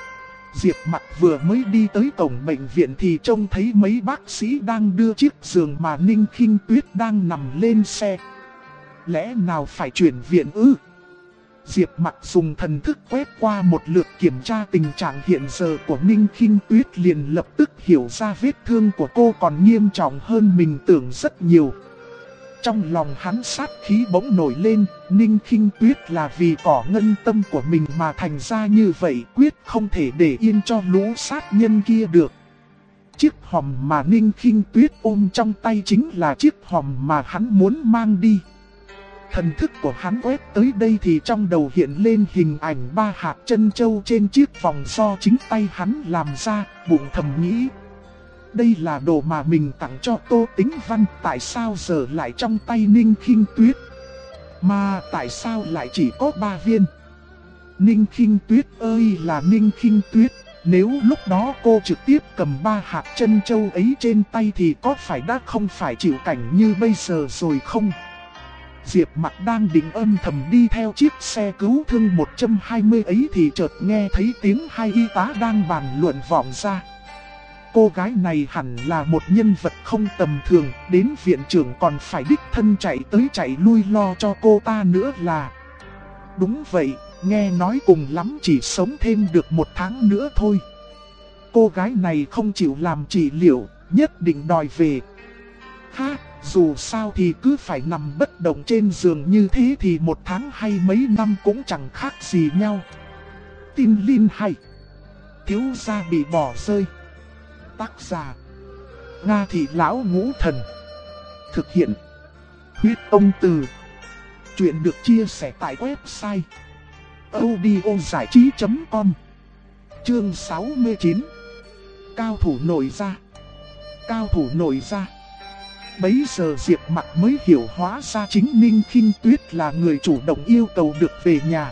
Diệp Mặc vừa mới đi tới cổng bệnh viện thì trông thấy mấy bác sĩ đang đưa chiếc giường mà Ninh Khinh Tuyết đang nằm lên xe. Lẽ nào phải chuyển viện ư? Diệp Mặc dùng thần thức quét qua một lượt kiểm tra tình trạng hiện giờ của Ninh Khinh Tuyết, liền lập tức hiểu ra vết thương của cô còn nghiêm trọng hơn mình tưởng rất nhiều. Trong lòng hắn sát khí bỗng nổi lên, Ninh Khinh Tuyết là vì cỏ ngân tâm của mình mà thành ra như vậy, quyết không thể để yên cho lũ sát nhân kia được. Chiếc hòm mà Ninh Khinh Tuyết ôm trong tay chính là chiếc hòm mà hắn muốn mang đi. Thần thức của hắn quét tới đây thì trong đầu hiện lên hình ảnh 3 hạt trân châu trên chiếc vòng do chính tay hắn làm ra, bụng thầm nghĩ. Đây là đồ mà mình tặng cho Tô Tĩnh Văn, tại sao giờ lại trong tay Ninh Khinh Tuyết? Mà tại sao lại chỉ có 3 viên? Ninh Khinh Tuyết ơi là Ninh Khinh Tuyết, nếu lúc đó cô trực tiếp cầm 3 hạt trân châu ấy trên tay thì có phải đã không phải chịu cảnh như bây giờ rồi không? Diệp Mặc đang định âm thầm đi theo chiếc xe cứu thương 120 ấy thì chợt nghe thấy tiếng hai y tá đang bàn luận vọng ra. Cô gái này hẳn là một nhân vật không tầm thường, đến viện trưởng còn phải đích thân chạy tới chạy lui lo cho cô ta nữa là. Đúng vậy, nghe nói cùng lắm chỉ sống thêm được 1 tháng nữa thôi. Cô gái này không chịu làm trị liệu, nhất định đòi về. Ha, Dù sao thì cứ phải nằm bất động trên giường như thế thì 1 tháng hay mấy năm cũng chẳng khác gì nhau. Tin Linh hay. Thiếu gia bị bỏ rơi. Tác giả: Nga Thị Lão Ngũ Thần. Thực hiện: Huyết Ông Từ. Chuyện được chia sẻ tại website audiozảichí.com. Chương 69. Cao thủ nổi ra. Cao thủ nổi ra. Bấy giờ Diệp Mặc mới hiểu hóa ra chính Ninh Khinh Tuyết là người chủ động yêu cầu được về nhà.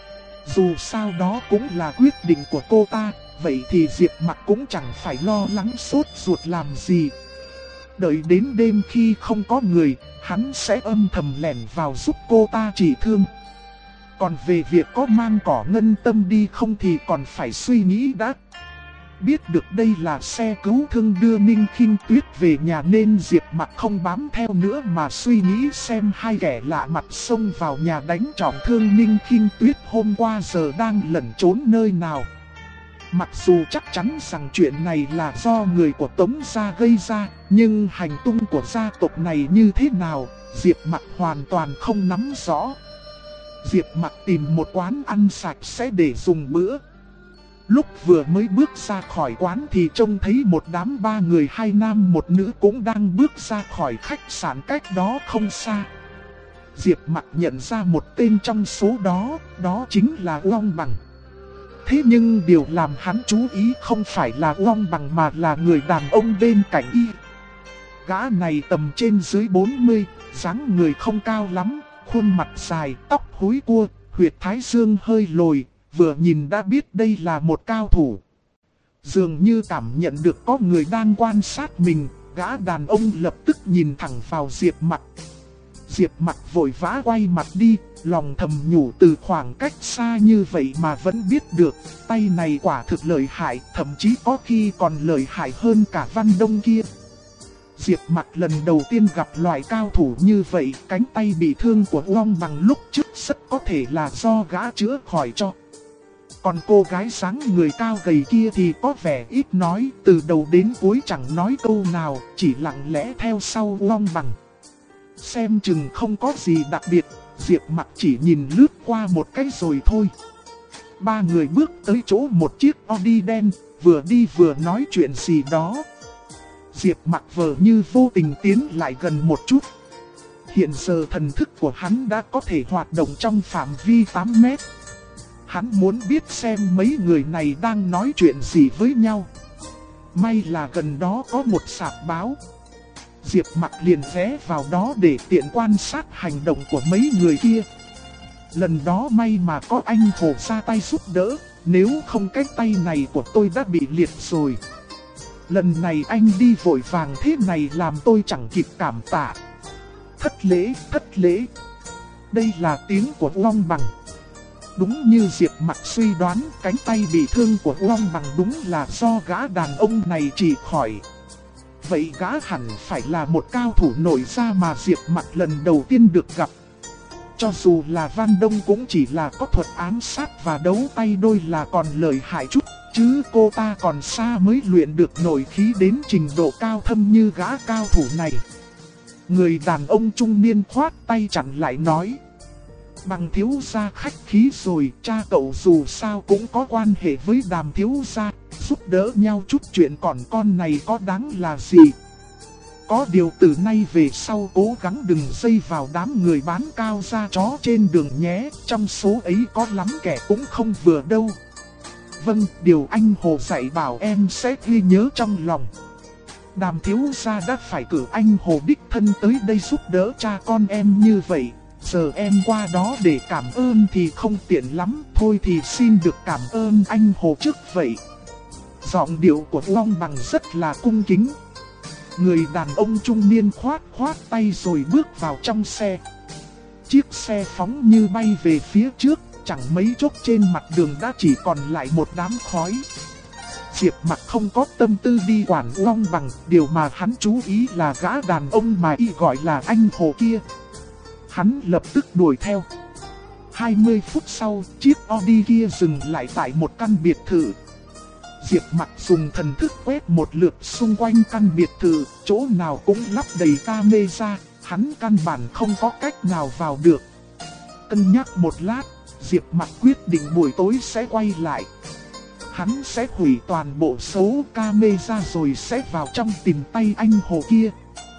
Dù sao đó cũng là quyết định của cô ta, vậy thì Diệp Mặc cũng chẳng phải lo lắng sốt ruột làm gì. Đợi đến đêm khi không có người, hắn sẽ âm thầm lẻn vào giúp cô ta trị thương. Còn về việc có mang cỏ ngân tâm đi không thì còn phải suy nghĩ đã. Biết được đây là xe cứu thương đưa Ninh Khinh Tuyết về nhà nên Diệp Mặc không bám theo nữa mà suy nghĩ xem hai kẻ lạ mặt xông vào nhà đánh trọng thương Ninh Khinh Tuyết hôm qua giờ đang lẩn trốn nơi nào. Mặc dù chắc chắn rằng chuyện này là do người của Tống gia gây ra, nhưng hành tung của gia tộc này như thế nào, Diệp Mặc hoàn toàn không nắm rõ. Diệp Mặc tìm một quán ăn sạch sẽ để dùng bữa. Lúc vừa mới bước ra khỏi quán thì trông thấy một đám 3 người 2 nam 1 nữ cũng đang bước ra khỏi khách sạn cách đó không xa. Diệp Mặc nhận ra một tên trong số đó, đó chính là Long Bằng. Thế nhưng điều làm hắn chú ý không phải là Long Bằng mà là người đàn ông bên cạnh y. Gã này tầm trên dưới 40, dáng người không cao lắm, khuôn mặt dài, tóc húi cua, huyệt thái dương hơi lồi, vừa nhìn đã biết đây là một cao thủ. Dường như cảm nhận được có người đang quan sát mình, gã đàn ông lập tức nhìn thẳng vào Diệp Mặc. Diệp Mặc vội vã quay mặt đi, lòng thầm nhủ từ khoảng cách xa như vậy mà vẫn biết được, tay này quả thực lợi hại, thậm chí có khi còn lợi hại hơn cả Văn Đông kia. Diệp Mặc lần đầu tiên gặp loại cao thủ như vậy, cánh tay bị thương của Long Bằng lúc trước rất có thể là do gã chữa khỏi cho. Còn cô gái sáng người cao gầy kia thì có vẻ ít nói, từ đầu đến cuối chẳng nói câu nào, chỉ lặng lẽ theo sau Long Bằng. Xem chừng không có gì đặc biệt, Diệp Mặc chỉ nhìn lướt qua một cái rồi thôi. 3 người bước tới chỗ một chiếc Audi đen, vừa đi vừa nói chuyện gì đó. Diệp Mặc vờ như vô tình tiến lại gần một chút. Hiện giờ thần thức của hắn đã có thể hoạt động trong phạm vi 8 mét. Hắn muốn biết xem mấy người này đang nói chuyện gì với nhau. May là gần đó có một sạp báo. Diệp Mặc liền ghé vào đó để tiện quan sát hành động của mấy người kia. Lần đó may mà có anh Hồ ra tay giúp đỡ, nếu không cái tay này của tôi đã bị liệt rồi. Lần này anh đi vội vàng thế này làm tôi chẳng kịp cảm tạ. Thất lễ, thất lễ. Đây là tiếng của Long Bằng. Đúng như Diệp Mặc suy đoán, cánh tay bị thương của Long Bằng đúng là do gã đàn ông này trị khỏi. Vậy gã hẳn phải là một cao thủ nổi ra mà Diệp Mặc lần đầu tiên được gặp. Cho dù là Văn Đông cũng chỉ là có thuật ám sát và đấu tay đôi là còn lợi hại chút, chứ cô ta còn xa mới luyện được nổi khí đến trình độ cao thâm như gã cao thủ này. Người đàn ông trung niên khoát tay chặn lại nói: Bằng thiếu gia khách khí rồi, cha cậu dù sao cũng có quan hệ với Đàm thiếu gia, giúp đỡ nhau chút chuyện còn con này có đáng là gì. Có điều từ nay về sau cố gắng đừng dây vào đám người bán cao da chó trên đường nhé, trong số ấy có lắm kẻ cũng không vừa đâu. Vâng, điều anh Hồ dạy bảo em sẽ ghi nhớ trong lòng. Đàm thiếu gia đã phải cử anh Hồ đích thân tới đây giúp đỡ cha con em như vậy. Giờ em qua đó để cảm ơn thì không tiện lắm, thôi thì xin được cảm ơn anh Hồ trước vậy. Giọng điệu của Long Bằng rất là cung kính. Người đàn ông trung niên khoát tay rồi bước vào trong xe. Chiếc xe phóng như bay về phía trước, chẳng mấy chốc trên mặt đường đã chỉ còn lại một đám khói. Diệp Mặc không có tâm tư đi quản Long Bằng, điều mà hắn chú ý là gã đàn ông mà y gọi là anh Hồ kia. Hắn lập tức đuổi theo. 20 phút sau, chiếc Audi kia dừng lại tại một căn biệt thự. Diệp Mặc dùng thần thức quét một lượt xung quanh căn biệt thự, chỗ nào cũng lắp đầy camera, hắn căn bản không có cách nào vào được. Cân nhắc một lát, Diệp Mặc quyết định buổi tối sẽ quay lại. Hắn sẽ hủy toàn bộ số camera rồi sẽ vào trong tìm tay anh Hồ kia.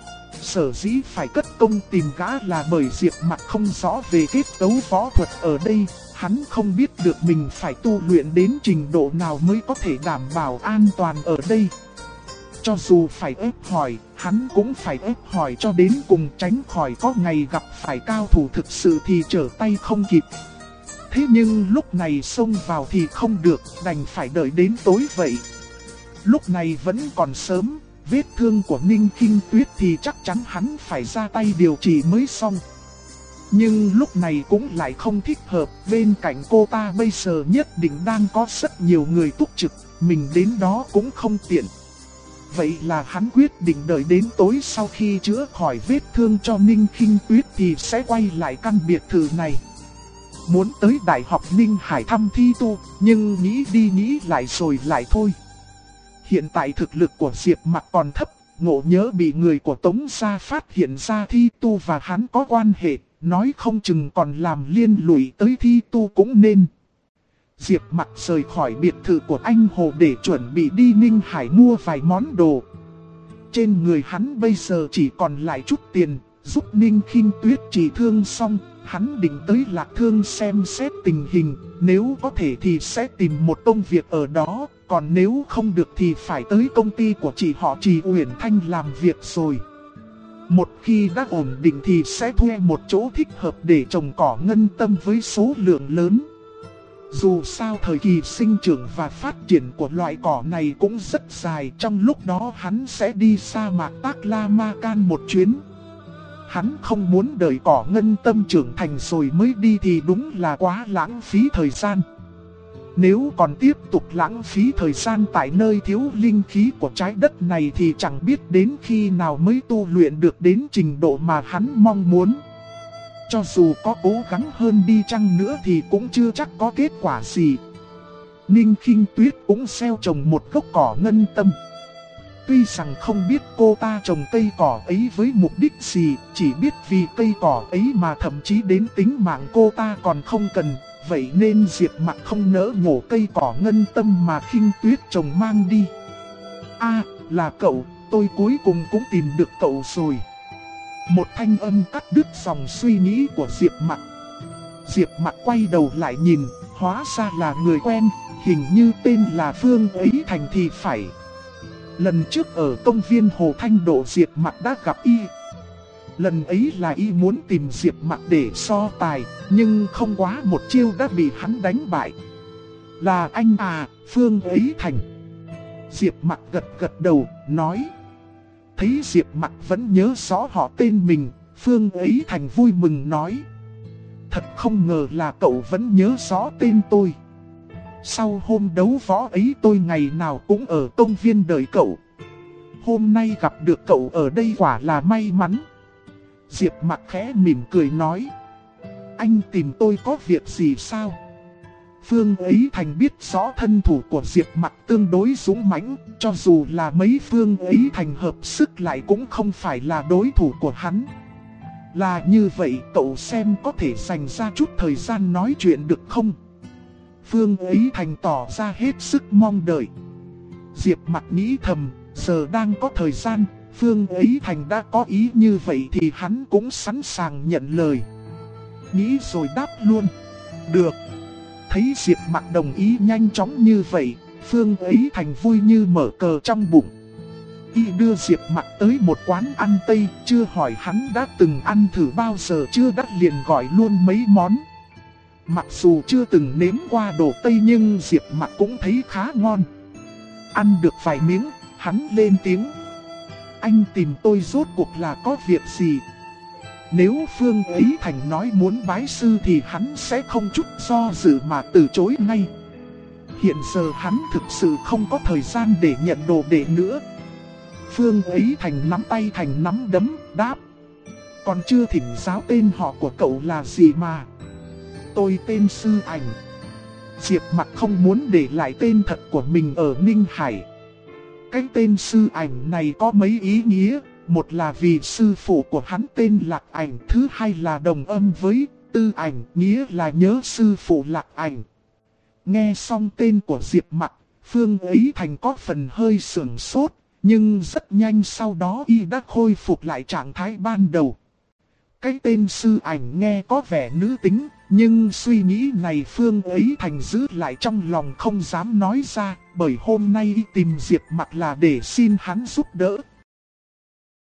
Sở dĩ phải cất công tìm gã là bởi Diệp Mặc không rõ về kết cấu võ thuật ở đây. Hắn không biết được mình phải tu luyện đến trình độ nào mới có thể đảm bảo an toàn ở đây. Cho dù phải ép hỏi, hắn cũng phải ép hỏi cho đến cùng, tránh khỏi có ngày gặp phải cao thủ thực sự thì trở tay không kịp. Thế nhưng lúc này xông vào thì không được, đành phải đợi đến tối vậy. Lúc này vẫn còn sớm, vết thương của Ninh Kinh Tuyết thì chắc chắn hắn phải ra tay điều trị mới xong. Nhưng lúc này cũng lại không thích hợp, bên cạnh cô ta bây giờ nhất định đang có rất nhiều người túc trực, mình đến đó cũng không tiện. Vậy là hắn quyết định đợi đến tối sau khi chữa khỏi vết thương cho Ninh Kinh Tuyết thì sẽ quay lại căn biệt thự này. Muốn tới Đại học Ninh Hải thăm Thi Tu, nhưng nghĩ đi nghĩ lại rồi lại thôi. Hiện tại thực lực của Diệp Mặc còn thấp, ngộ nhớ bị người của Tống gia phát hiện ra Thi Tu và hắn có quan hệ, nói không chừng còn làm liên lụy tới Thi Tu cũng nên. Diệp Mặc rời khỏi biệt thự của anh Hồ để chuẩn bị đi Ninh Hải mua vài món đồ. Trên người hắn bây giờ chỉ còn lại chút tiền, giúp Ninh Kinh Tuyết trị thương xong, hắn định tới Lạc Thương xem xét tình hình, nếu có thể thì sẽ tìm một công việc ở đó, còn nếu không được thì phải tới công ty của chị họ Trì Uyển Thanh làm việc rồi. Một khi đã ổn định thì sẽ thuê một chỗ thích hợp để trồng cỏ ngân tâm với số lượng lớn. Dù sao thời kỳ sinh trưởng và phát triển của loại cỏ này cũng rất dài, trong lúc đó hắn sẽ đi sa mạc Taklamakan một chuyến. Hắn không muốn đợi cỏ ngân tâm trưởng thành rồi mới đi thì đúng là quá lãng phí thời gian. Nếu còn tiếp tục lãng phí thời gian tại nơi thiếu linh khí của trái đất này thì chẳng biết đến khi nào mới tu luyện được đến trình độ mà hắn mong muốn. Cho dù có cố gắng hơn đi chăng nữa thì cũng chưa chắc có kết quả gì. Ninh Kinh Tuyết cũng gieo trồng một gốc cỏ ngân tâm. Tuy rằng không biết cô ta trồng cây cỏ ấy với mục đích gì, chỉ biết vì cây cỏ ấy mà thậm chí đến tính mạng cô ta còn không cần. Vậy nên Diệp Mặc không nỡ nhổ cây cỏ ngân tâm mà Kinh Tuyết trồng mang đi. Là cậu, tôi cuối cùng cũng tìm được cậu rồi. Một thanh âm cắt đứt dòng suy nghĩ của Diệp Mặc. Diệp Mặc quay đầu lại nhìn, hóa ra là người quen, hình như tên là Phương Ấy Thành thì phải. Lần trước ở công viên Hồ Thanh Độ Diệp Mặc đã gặp y. Lần ấy là y muốn tìm Diệp Mặc để so tài, nhưng không quá một chiêu đã bị hắn đánh bại. Là anh à, Phương Ấy Thành. Diệp Mặc gật gật đầu, nói. Thấy Diệp Mặc vẫn nhớ rõ họ tên mình, Phương Ấy Thành vui mừng nói. Thật không ngờ là cậu vẫn nhớ rõ tên tôi. Sau hôm đấu võ ấy tôi ngày nào cũng ở công viên đợi cậu. Hôm nay gặp được cậu ở đây quả là may mắn. Diệp Mặc khẽ mỉm cười nói. Anh tìm tôi có việc gì sao? Phương Ấy Thành biết rõ thân thủ của Diệp Mặc tương đối dũng mãnh, cho dù là mấy Phương Ấy Thành hợp sức lại cũng không phải là đối thủ của hắn. Là như vậy, cậu xem có thể dành ra chút thời gian nói chuyện được không? Phương Ấy Thành tỏ ra hết sức mong đợi. Diệp Mặc nghĩ thầm, giờ đang có thời gian, Phương Ấy Thành đã có ý như vậy thì hắn cũng sẵn sàng nhận lời. Nghĩ rồi đáp luôn. Được. Thấy Diệp Mặc đồng ý nhanh chóng như vậy, Phương Ấy Thành vui như mở cờ trong bụng. Y đưa Diệp Mặc tới một quán ăn Tây, chưa hỏi hắn đã từng ăn thử bao giờ chưa, đã liền gọi luôn mấy món. Mặc dù chưa từng nếm qua đồ Tây nhưng Diệp Mặc cũng thấy khá ngon. Ăn được vài miếng, hắn lên tiếng. Anh tìm tôi rốt cuộc là có việc gì? Nếu Phương Ấy Thành nói muốn bái sư thì hắn sẽ không chút do dự mà từ chối ngay. Hiện giờ hắn thực sự không có thời gian để nhận đồ đệ nữa. Phương Ấy Thành nắm tay thành nắm đấm, đáp. Còn chưa thỉnh giáo tên họ của cậu là gì mà? Tôi tên Sư Ảnh. Diệp Mặc không muốn để lại tên thật của mình ở Ninh Hải. Cái tên Sư Ảnh này có mấy ý nghĩa, một là vì sư phụ của hắn tên Lạc Ảnh, thứ hai là đồng âm với Tư Ảnh, nghĩa là nhớ sư phụ Lạc Ảnh. Nghe xong tên của Diệp Mặc, Phương Ý Thành có phần hơi sửng sốt, nhưng rất nhanh sau đó y đã khôi phục lại trạng thái ban đầu. Cái tên Sư Ảnh nghe có vẻ nữ tính, nhưng suy nghĩ này Phương Ý Thành giữ lại trong lòng không dám nói ra, bởi hôm nay y tìm Diệp Mặc là để xin hắn giúp đỡ.